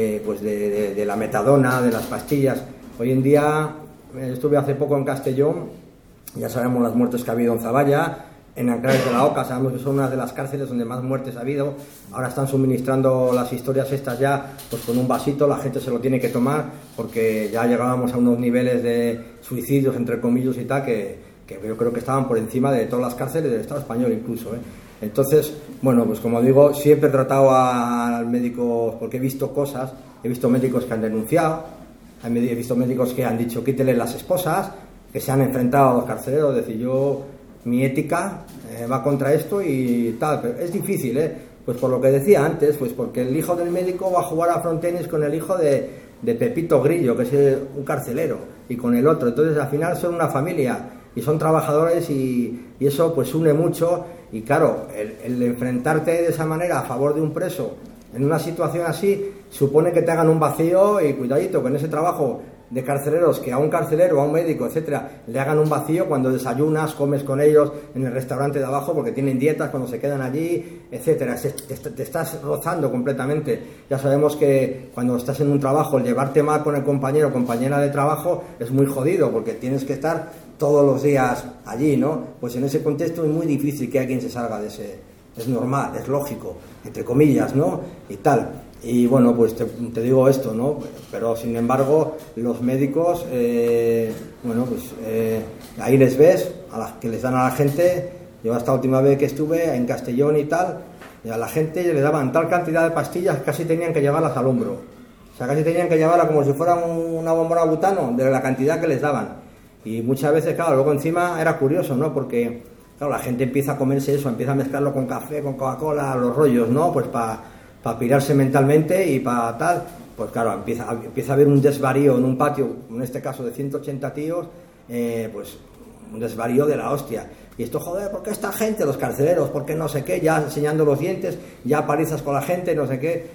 de la metadona, de las pastillas. Hoy en día, estuve hace poco en Castellón, ya sabemos las muertes que ha habido en Zavalla, en Anclares de la Oca, sabemos que son una de las cárceles donde más muertes ha habido. Ahora están suministrando las historias estas ya, pues con un vasito, la gente se lo tiene que tomar, porque ya llegábamos a unos niveles de suicidios, entre comillas y tal, que yo creo que estaban por encima de todas las cárceles del Estado español incluso, ¿eh? Entonces, bueno, pues como digo, siempre he tratado al médico, porque he visto cosas, he visto médicos que han denunciado, he visto médicos que han dicho quítele las esposas, que se han enfrentado a los carceleros, es decir, mi ética va contra esto y tal, pero es difícil, pues por lo que decía antes, pues porque el hijo del médico va a jugar a frontenis con el hijo de Pepito Grillo, que es un carcelero, y con el otro. Entonces al final son una familia y son trabajadores, y eso pues une mucho. Y claro, el enfrentarte de esa manera a favor de un preso en una situación así supone que te hagan un vacío, y cuidadito con ese trabajo de carceleros, que a un carcelero, a un médico, etcétera, le hagan un vacío cuando desayunas, comes con ellos en el restaurante de abajo, porque tienen dietas cuando se quedan allí, etcétera. Te estás rozando completamente. Ya sabemos que cuando estás en un trabajo, el llevarte mal con el compañero o compañera de trabajo es muy jodido, porque tienes que estar todos los días allí, ¿no? Pues en ese contexto es muy difícil que alguien se salga de ese. Es normal, es lógico, entre comillas, ¿no? Y tal. Y bueno, pues te digo esto, ¿no? Pero sin embargo, los médicos, ahí les ves, a las que les dan a la gente. Yo esta última vez que estuve en Castellón y tal, y a la gente le daban tal cantidad de pastillas que casi tenían que llevarlas al hombro. O sea, casi tenían que llevarla como si fuera una bombona butano, de la cantidad que les daban. Y muchas veces, claro, luego encima era curioso, ¿no? Porque, claro, la gente empieza a comerse eso, empieza a mezclarlo con café, con Coca-Cola, los rollos, ¿no? Pues para pirarse mentalmente y para tal. Pues claro, empieza a haber un desvarío en un patio, en este caso de 180 tíos, pues un desvarío de la hostia. Y esto, joder, ¿por qué esta gente, los carceleros, por qué no sé qué, ya enseñando los dientes, ya palizas con la gente, no sé qué?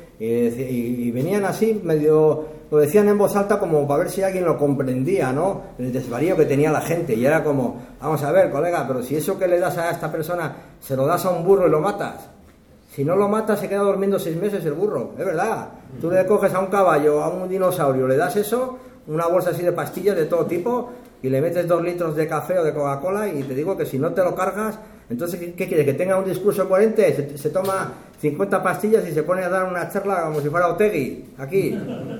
Y venían así, medio, lo decían en voz alta como para ver si alguien lo comprendía, ¿no? El desvarío que tenía la gente. Y era como, vamos a ver, colega, pero si eso que le das a esta persona se lo das a un burro y lo matas, si no lo matas se queda durmiendo 6 meses el burro, es verdad. Tú le coges a un caballo, a un dinosaurio, le das eso, una bolsa así de pastillas de todo tipo, y le metes 2 litros de café o de Coca-Cola, y te digo que si no te lo cargas, entonces ¿qué quiere? ¿Que tenga un discurso coherente? Se toma 50 pastillas y se pone a dar una charla como si fuera Otegui, aquí.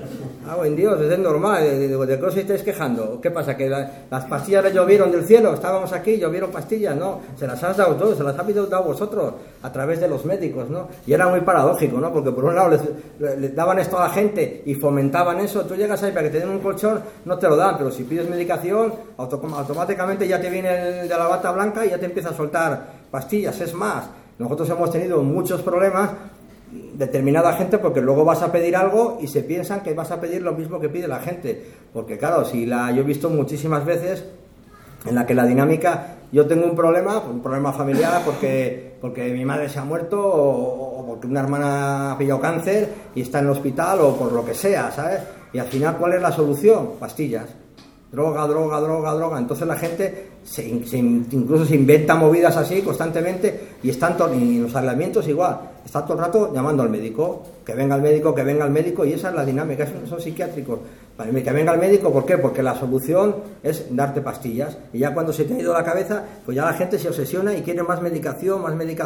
En Dios, es normal. ¿De qué os estáis quejando? ¿Qué pasa? ¿Que las pastillas le llovieron del cielo? Estábamos aquí, llovieron pastillas, ¿no? Se las has dado todos, se las habéis dado vosotros, a través de los médicos, ¿no? Y era muy paradójico, ¿no? Porque por un lado les daban esto a la gente y fomentaban eso. Tú llegas ahí para que te den un colchón, no te lo dan, pero si pides medicación, automáticamente ya te viene el de la bata blanca y ya te empieza a soltar pastillas. Es más, nosotros hemos tenido muchos problemas, determinada gente, porque luego vas a pedir algo y se piensan que vas a pedir lo mismo que pide la gente, porque claro, yo he visto muchísimas veces en la que la dinámica, yo tengo un problema familiar porque mi madre se ha muerto o porque una hermana ha pillado cáncer y está en el hospital o por lo que sea, ¿sabes? Y al final, ¿cuál es la solución? Pastillas. Droga. Entonces la gente incluso se inventa movidas así constantemente y y los aislamientos igual. Está todo el rato llamando al médico, que venga el médico, y esa es la dinámica, son psiquiátricos. Que venga el médico, ¿por qué? Porque la solución es darte pastillas, y ya cuando se te ha ido la cabeza, pues ya la gente se obsesiona y quiere más medicación,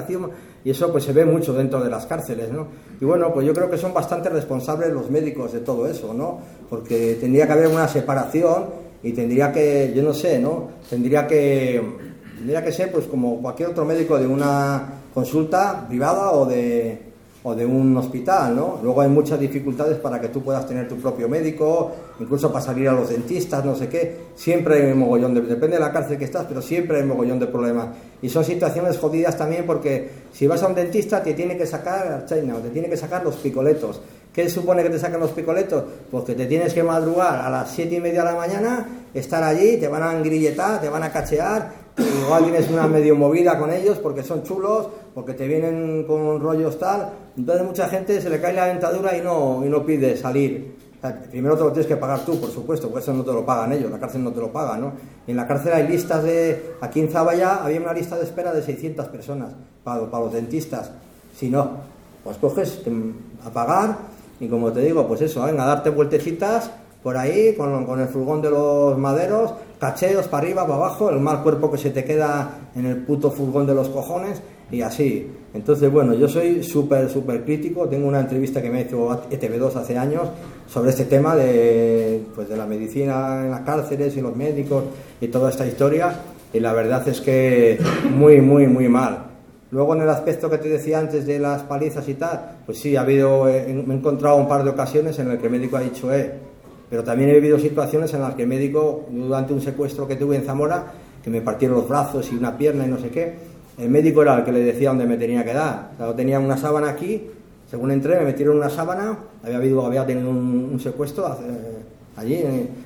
y eso pues se ve mucho dentro de las cárceles, ¿no? Y bueno, pues yo creo que son bastante responsables los médicos de todo eso, ¿no? Porque tendría que haber una separación y tendría que, yo no sé, ¿no? Tendría que ser pues como cualquier otro médico de una consulta privada o de un hospital, ¿no? Luego hay muchas dificultades para que tú puedas tener tu propio médico, incluso para salir a los dentistas, no sé qué. Siempre hay un mogollón depende de la cárcel que estás, pero siempre hay un mogollón de problemas. Y son situaciones jodidas también, porque si vas a un dentista te tiene que sacar te tiene que sacar los picoletos. ¿Qué supone que te sacan los picoletos? Pues que te tienes que madrugar a las 7:30 de la mañana, estar allí, te van a engrilletar, te van a cachear, igual tienes una medio movida con ellos porque son chulos, porque te vienen con rollos tal. Entonces mucha gente se le cae la dentadura y no pide salir. O sea, primero te lo tienes que pagar tú, por supuesto, porque eso no te lo pagan ellos, la cárcel no te lo paga, ¿no? Y en la cárcel hay listas aquí en Zaballa había una lista de espera de 600 personas para los dentistas. Si no, pues coges a pagar. Y como te digo, pues eso, venga, a darte vueltecitas por ahí con el furgón de los maderos, cacheos para arriba, para abajo, el mal cuerpo que se te queda en el puto furgón de los cojones y así. Entonces, bueno, yo soy súper crítico. Tengo una entrevista que me hizo ETV2 hace años sobre este tema de la medicina en las cárceles y los médicos y toda esta historia, y la verdad es que muy mal. Luego, en el aspecto que te decía antes de las palizas y tal, pues sí, me he encontrado un par de ocasiones en las que el médico ha dicho pero también he vivido situaciones en las que el médico, durante un secuestro que tuve en Zamora, que me partieron los brazos y una pierna y no sé qué, el médico era el que le decía dónde me tenía que dar. O sea, tenía una sábana aquí, según entré me metieron una sábana, había tenido un secuestro allí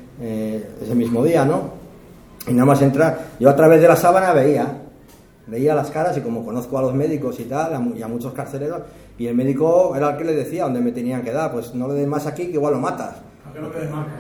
ese mismo día, ¿no? Y nada más entrar, yo a través de la sábana veía las caras, y como conozco a los médicos y tal, y a muchos carceleros, y el médico era el que le decía dónde me tenían que dar, pues no le des más aquí que igual lo matas. ¿A qué no quedes marcas?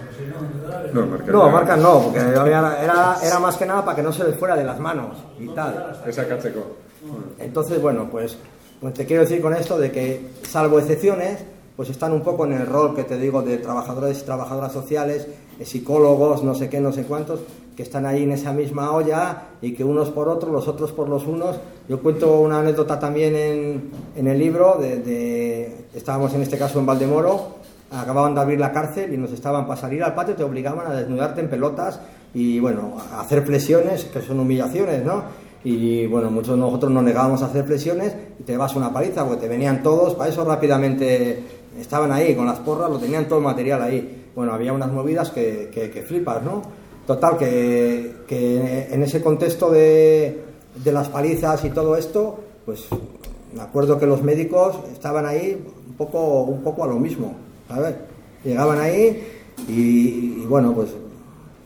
Marcas no, porque era más que nada para que no se les fuera de las manos y tal. Esa cacheco. Entonces, bueno, pues te quiero decir con esto de que, salvo excepciones, pues están un poco en el rol que te digo de trabajadores y trabajadoras sociales, psicólogos, no sé qué, no sé cuántos, que están ahí en esa misma olla, y que unos por otros, los otros por los unos. Yo cuento una anécdota también en el libro, estábamos en este caso en Valdemoro, acababan de abrir la cárcel y nos estaban, para salir al patio te obligaban a desnudarte en pelotas y bueno, a hacer flexiones, que son humillaciones, ¿no? Y bueno, muchos de nosotros nos negábamos a hacer flexiones y te vas una paliza, porque te venían todos, para eso rápidamente estaban ahí con las porras, lo tenían todo el material ahí. Bueno, había unas movidas que flipas, ¿no? Total, que en ese contexto de las palizas y todo esto, pues me acuerdo que los médicos estaban ahí un poco a lo mismo, ¿sabes? Llegaban ahí y bueno, pues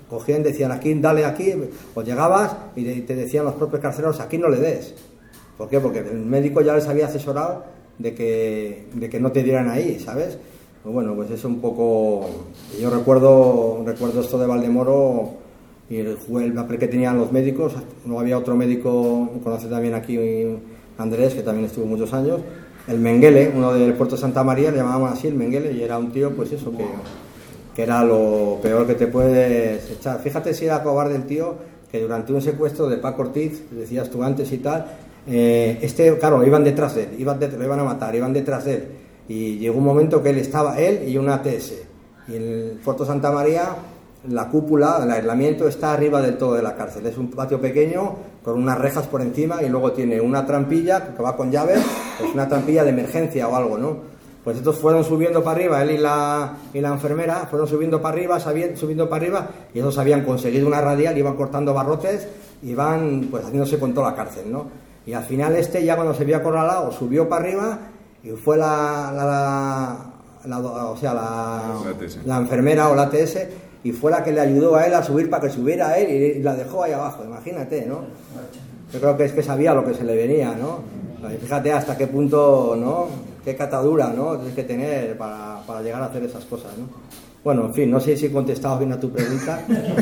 Cogían, decían aquí, dale aquí, o llegabas y te decían los propios carceleros, aquí no le des. ¿Por qué? Porque el médico ya les había asesorado de que no te dieran ahí, ¿sabes? Pues bueno, pues es un poco... Yo recuerdo esto de Valdemoro y el papel que tenían los médicos. No había otro médico, conoce también aquí Andrés, que también estuvo muchos años, el Mengele, uno del Puerto Santa María, le llamaban así el Mengele, y era un tío, pues eso, que era lo peor que te puedes echar. Fíjate si era cobarde el tío, que durante un secuestro de Paco Ortiz, decías tú antes y tal, claro, iban detrás de él, lo iban a matar, iban detrás de él, y llegó un momento que él y una ATS, y en el Puerto Santa María la cúpula, el aislamiento está arriba del todo de la cárcel, es un patio pequeño con unas rejas por encima y luego tiene una trampilla que va con llaves, pues una trampilla de emergencia o algo, ¿no? Pues estos fueron subiendo para arriba, él y la enfermera fueron subiendo para arriba y ellos habían conseguido una radial, iban cortando barrotes y iban pues haciéndose con toda la cárcel, ¿no? Y al final ya cuando se vio acorralado subió para arriba y fue la enfermera o la ATS y fue la que le ayudó a él a subir para que subiera a él y la dejó ahí abajo, imagínate, ¿no? Yo creo que es que sabía lo que se le venía, ¿no? Y fíjate hasta qué punto, ¿no? Qué catadura, ¿no? Tienes que tener para llegar a hacer esas cosas, ¿no? Bueno, en fin, no sé si he contestado bien a tu pregunta.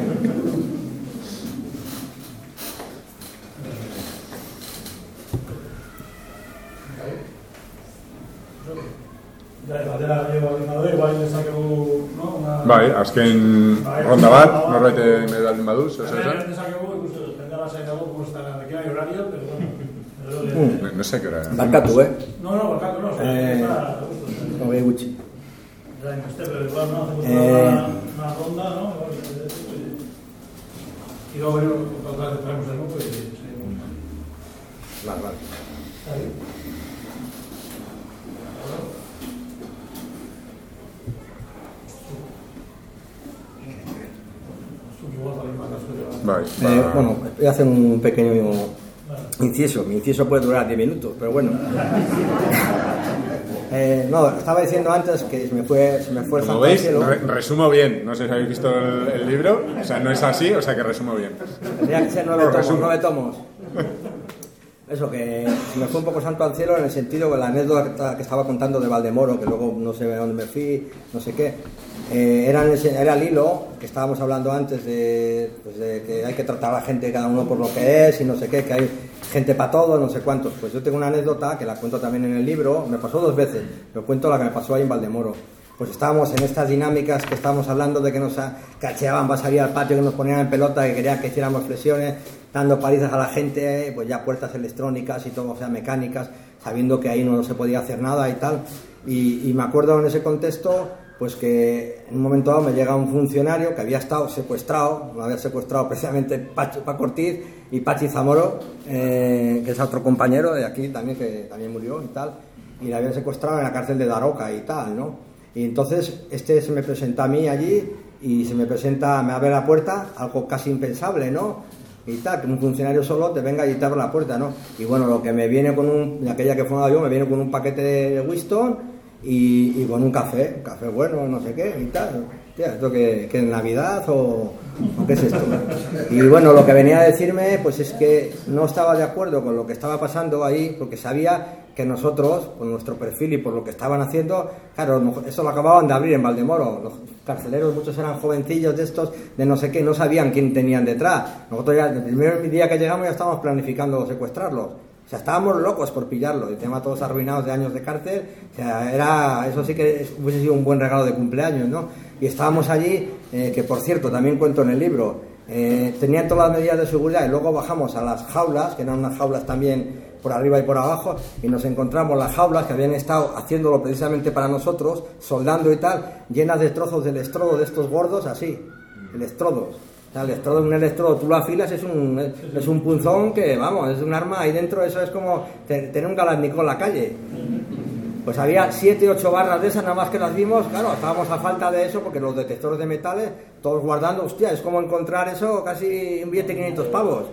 Bai, azken ronda bat, norbait medalin baduz, ez esan? No sé qué hora. Barkatu, No, barkatu, no. Hogei gutxi. Una ronda, ¿no? Y luego traemos el grupo y seguimos. Vale. Bueno, voy a hacer un pequeño inciso. Mi inciso puede durar 10 minutos, pero bueno. No, estaba diciendo antes que se me fue el Como santo veis, cielo. resumo bien. No sé si habéis visto el libro. O sea, no es así, o sea que resumo bien. Tendría que ser 9 tomos. Eso, que se me fue un poco santo al cielo en el sentido de la anécdota que estaba contando de Valdemoro, que luego no sé a dónde me fui, no sé qué. Era el hilo que estábamos hablando antes de que hay que tratar a la gente cada uno por lo que es y no sé qué, que hay gente para todo, no sé cuántos. Pues yo tengo una anécdota que la cuento también en el libro, me pasó 2 veces, pero cuento la que me pasó ahí en Valdemoro. Pues estábamos en estas dinámicas que estábamos hablando de que nos cacheaban, va a salir al patio, que nos ponían en pelota, que querían que hiciéramos flexiones, dando palizas a la gente, pues ya puertas electrónicas y todo, o sea, mecánicas, sabiendo que ahí no se podía hacer nada y tal. Y me acuerdo en ese contexto, pues que en un momento dado me llega un funcionario que había estado secuestrado, lo había secuestrado precisamente Paco Ortiz y Pachi Zamoro, que es otro compañero de aquí también, que también murió y tal, y le habían secuestrado en la cárcel de Daroca y tal, ¿no? Y entonces se me presenta a mí allí y me abre la puerta, algo casi impensable, ¿no? Y tal, que un funcionario solo te venga y te abre la puerta, ¿no? Y bueno, lo que me viene de aquella que fumaba yo, me viene con un paquete de Winston y con un café bueno, no sé qué y tal. Tía, ¿esto qué es Navidad o qué es esto? Y bueno, lo que venía a decirme pues es que no estaba de acuerdo con lo que estaba pasando ahí, porque sabía que nosotros, por nuestro perfil y por lo que estaban haciendo, claro, eso lo acababan de abrir en Valdemoro, los carceleros muchos eran jovencillos de estos, de no sé qué, no sabían quién tenían detrás. Nosotros ya, el primer día que llegamos ya estábamos planificando secuestrarlos. O sea, estábamos locos por pillarlo, el tema todos arruinados de años de cárcel, o sea, eso sí que hubiese sido un buen regalo de cumpleaños, ¿no? Y estábamos allí, que por cierto, también cuento en el libro, tenían todas las medidas de seguridad y luego bajamos a las jaulas, que eran unas jaulas también por arriba y por abajo, y nos encontramos las jaulas que habían estado haciéndolo precisamente para nosotros, soldando y tal, llenas de trozos del estrodo de estos gordos, así, electrodos. O sea, un electrodo, tú lo afilas, es un punzón que, vamos, es un arma ahí dentro, eso es como tener un Kalashnikov en la calle. Pues había 7, 8 barras de esas, nada más que las vimos, claro, estábamos a falta de eso, porque los detectores de metales, todos guardando, hostia, es como encontrar eso, casi un billete de 500 pavos.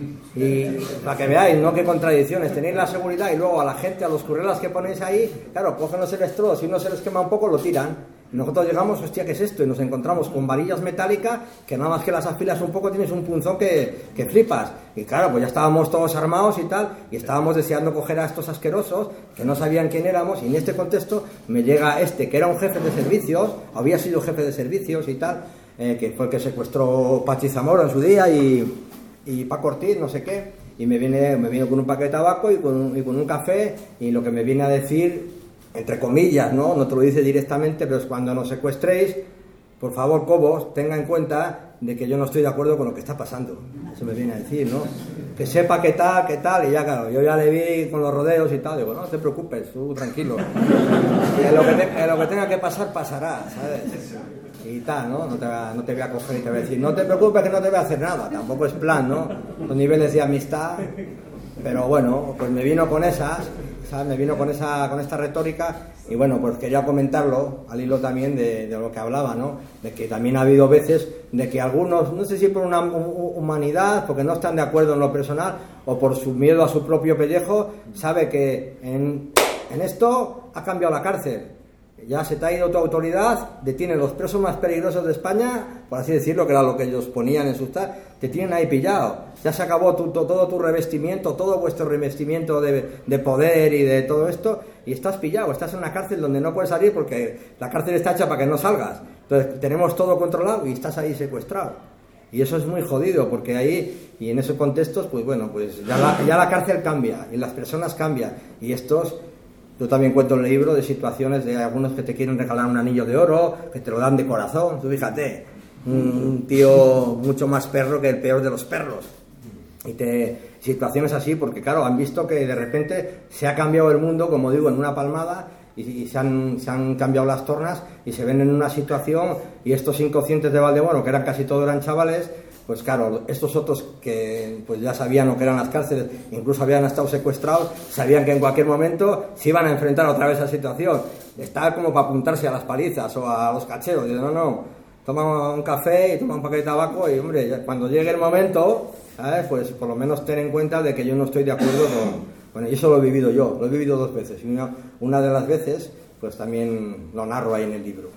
Y para que veáis, ¿no? Qué contradicciones, tenéis la seguridad y luego a la gente, a los currelas que ponéis ahí, claro, cogen los electrodos y uno se les quema un poco, lo tiran. Nosotros llegamos, hostia, ¿qué es esto? Y nos encontramos con varillas metálicas que nada más que las afilas un poco tienes un punzón que flipas. Y claro, pues ya estábamos todos armados y tal, y estábamos deseando coger a estos asquerosos que no sabían quién éramos, y en este contexto me llega que era un jefe de servicios, había sido jefe de servicios y tal, que fue el que secuestró Pachi Zamora en su día y Paco Ortiz, no sé qué, y me viene con un paquete de tabaco y con un café, y lo que me viene a decir, entre comillas, no te lo dice directamente, pero es: cuando nos secuestréis, por favor, Cobos, tenga en cuenta de que yo no estoy de acuerdo con lo que está pasando. Eso me viene a decir, ¿no? Que sepa qué tal, y ya claro, yo ya le vi con los rodeos y tal, digo, no te preocupes, tú tranquilo. Y en lo que tenga que pasar, pasará, ¿sabes? Y tal, ¿no? No te voy a coger y te voy a decir, no te preocupes que no te voy a hacer nada, tampoco es plan, ¿no? Los niveles de amistad, pero bueno, pues me vino con esas, ¿sabes? Me vino con esta retórica, y bueno, pues quería comentarlo al hilo también de lo que hablaba, ¿no? De que también ha habido veces de que algunos, no sé si por una humanidad, porque no están de acuerdo en lo personal, o por su miedo a su propio pellejo, sabe que en esto ha cambiado la cárcel. Ya se te ha ido tu autoridad, detienen los presos más peligrosos de España, por así decirlo, que era lo que ellos ponían en sus tal, te tienen ahí pillado. Ya se acabó todo tu revestimiento, todo vuestro revestimiento de poder y de todo esto, y estás pillado, estás en una cárcel donde no puedes salir porque la cárcel está hecha para que no salgas. Entonces tenemos todo controlado y estás ahí secuestrado. Y eso es muy jodido, porque ahí, y en esos contextos, pues bueno, pues ya la cárcel cambia, y las personas cambian, y estos... Yo también cuento en el libro de situaciones de algunos que te quieren regalar un anillo de oro, que te lo dan de corazón. Tú fíjate, un tío mucho más perro que el peor de los perros. Situaciones así, porque claro, han visto que de repente se ha cambiado el mundo, como digo, en una palmada, y se han cambiado las tornas, y se ven en una situación, y estos inconscientes de Valdebono, que eran casi todos eran chavales, pues claro, estos otros que pues ya sabían lo que eran las cárceles, incluso habían estado secuestrados, sabían que en cualquier momento se iban a enfrentar otra vez a esa situación. Está como para apuntarse a las palizas o a los cacheros. Dicen, no, toma un café y toma un paquete de tabaco, y hombre, cuando llegue el momento, ¿sabes? Pues por lo menos ten en cuenta de que yo no estoy de acuerdo con... Bueno, y eso lo he vivido yo, lo he vivido 2 veces, y una de las veces pues también lo narro ahí en el libro.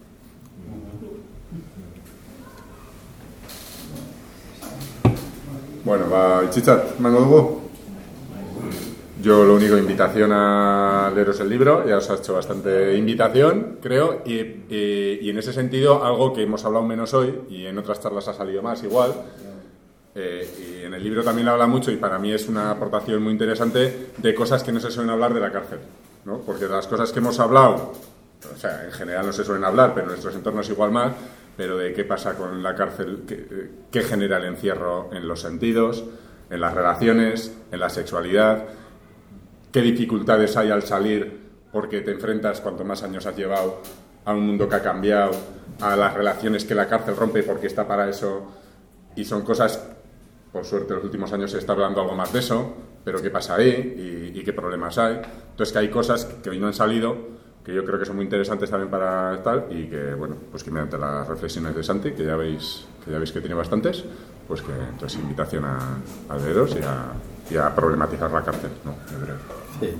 Bueno, itxitxat, mango dugu. Yo lo único, invitación a leeros el libro, ya os ha hecho bastante invitación, creo, y en ese sentido, algo que hemos hablado menos hoy, y en otras charlas ha salido más igual, y en el libro también habla mucho, y para mí es una aportación muy interesante, de cosas que no se suelen hablar de la cárcel, ¿no? Porque de las cosas que hemos hablado, o sea, en general no se suelen hablar, pero en nuestros entornos igual más, pero de qué pasa con la cárcel, qué genera el encierro en los sentidos, en las relaciones, en la sexualidad, qué dificultades hay al salir porque te enfrentas, cuanto más años has llevado, a un mundo que ha cambiado, a las relaciones que la cárcel rompe porque está para eso, y son cosas, por suerte en los últimos años se está hablando algo más de eso, pero qué pasa ahí y qué problemas hay. Entonces que hay cosas que hoy no han salido, que yo creo que son muy interesantes también para tal, y que, bueno, pues que mediante las reflexiones de Santi, que ya veis que tiene bastantes, pues que entonces invitación a leeros y a problematizar la cárcel, ¿no? Yo creo. Sí.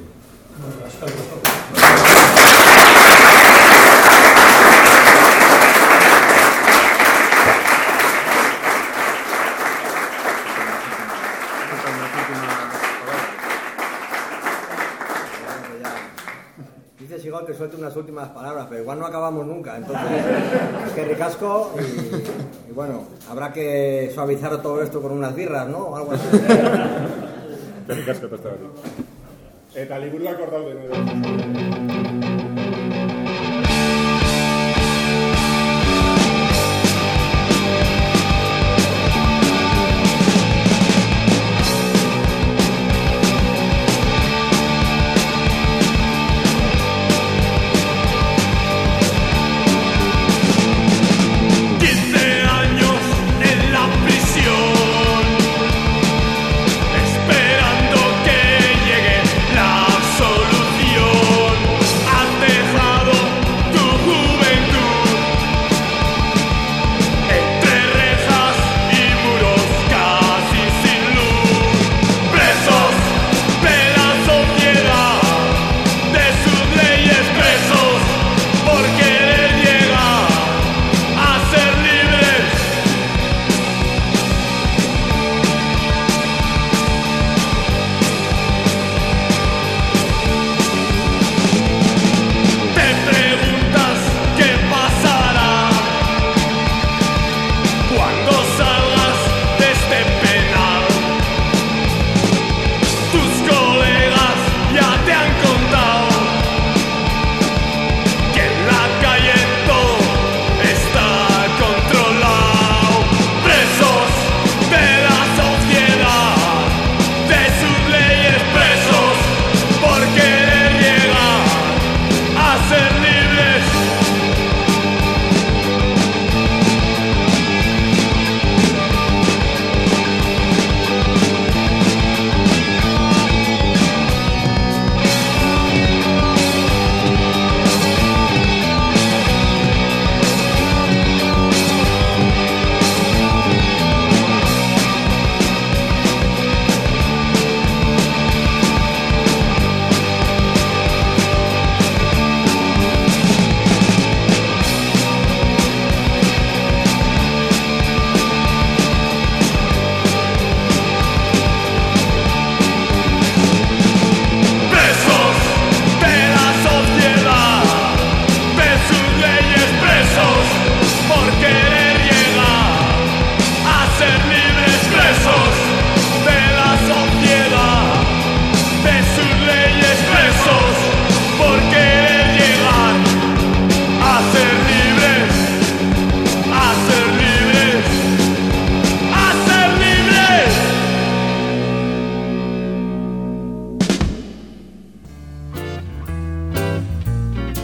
Dices igual que suelte unas últimas palabras, pero igual no acabamos nunca, entonces es que ricasco y bueno, habrá que suavizar todo esto con unas birras, ¿no? O algo así. Que ricasco te estaba diciendo. Eta liburua acordado de nuevo. Esperando que llegue la solución.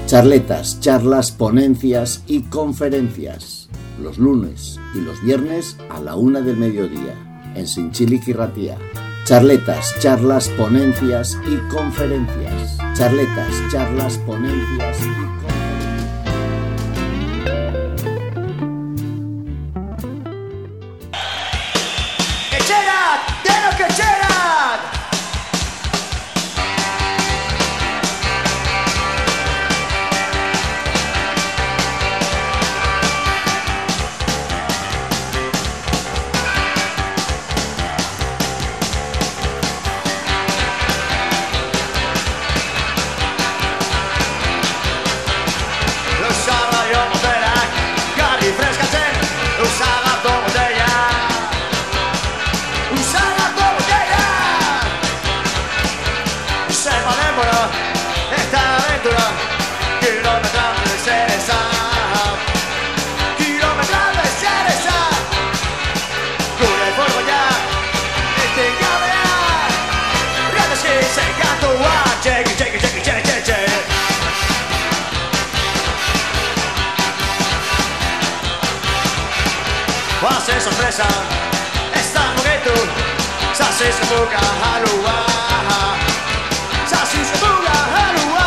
Charletas, charlas, ponencias y conferencias. Los lunes y los viernes a la 1 del mediodía en Zintzilik Irratia. Charletas, charlas, ponencias y conferencias. Charletas, charlas, ponencias y conferencias. ¡Quecherat! ¡Denos quecherat! Sorpresa, esta mugetu, sasis kebuka halua, sasis kebuka halua.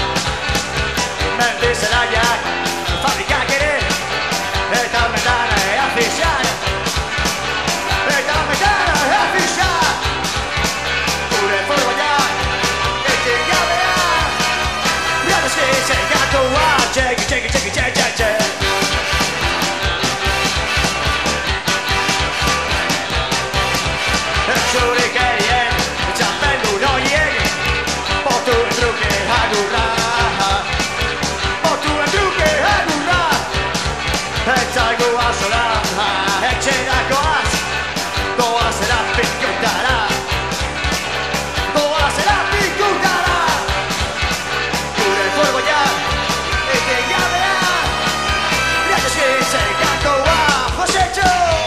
Mendiz eraiak, fabrikak ere, eta metana eafixak, eta metana eafixak. Gure forboiak, ekin gabea, biadezki zeikatua, txeki, txeki, txeki, txeki, txeki. Zurikerien, txapeldu noiek, potuen truke agurra, potuen truke agurra. Etzaigu azora, etxerakoaz, goazera pikutara, goazera pikutara. Gure forboia, eten gabea, biatezki zeikakoa, Josetxo!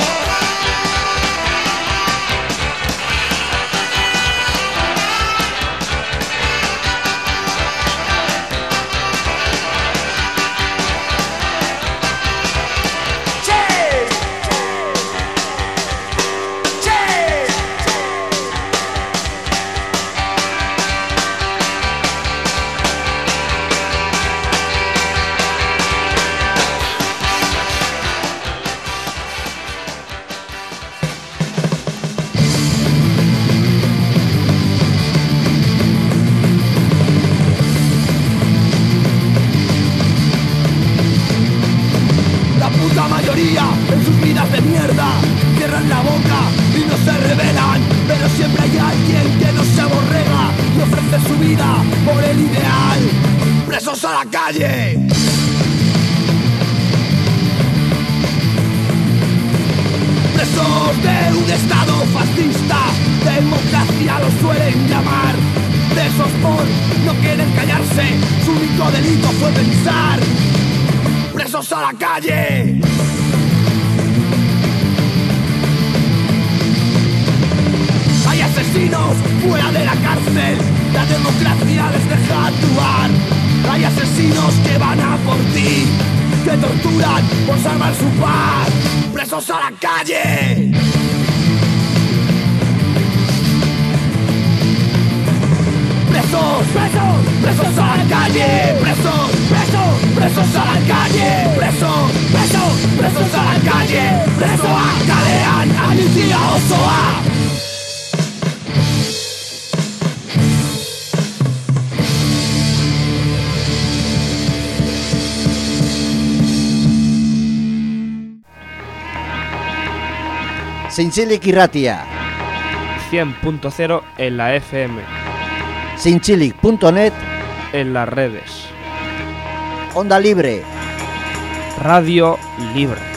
En sus vidas de mierda cierran la boca y no se rebelan, pero siempre hay alguien que no se aborrega y ofrece su vida por el ideal. ¡Presos a la calle! Presos de un estado fascista, democracia lo suelen llamar. Presos por no querer callarse, su único delito fue pensar. ¡Presos a la calle! Hay asesinos fuera de la cárcel, la democracia les deja actuar. Hay asesinos que van a por ti, que torturan por salvar su paz. ¡Presos a la calle! ¡Presos! ¡Presos! ¡Presos a la calle! ¡Presos! ¡Presos! ¡Presos a la calle! ¡Presos! ¡Presos! ¡Presos a la calle! ¡Presoa! ¡Kalean! ¡Anitzia osoa! Zintzilik Irratia 100.0 en la FM, Zintzilik.net en las redes, Onda Libre, Radio Libre.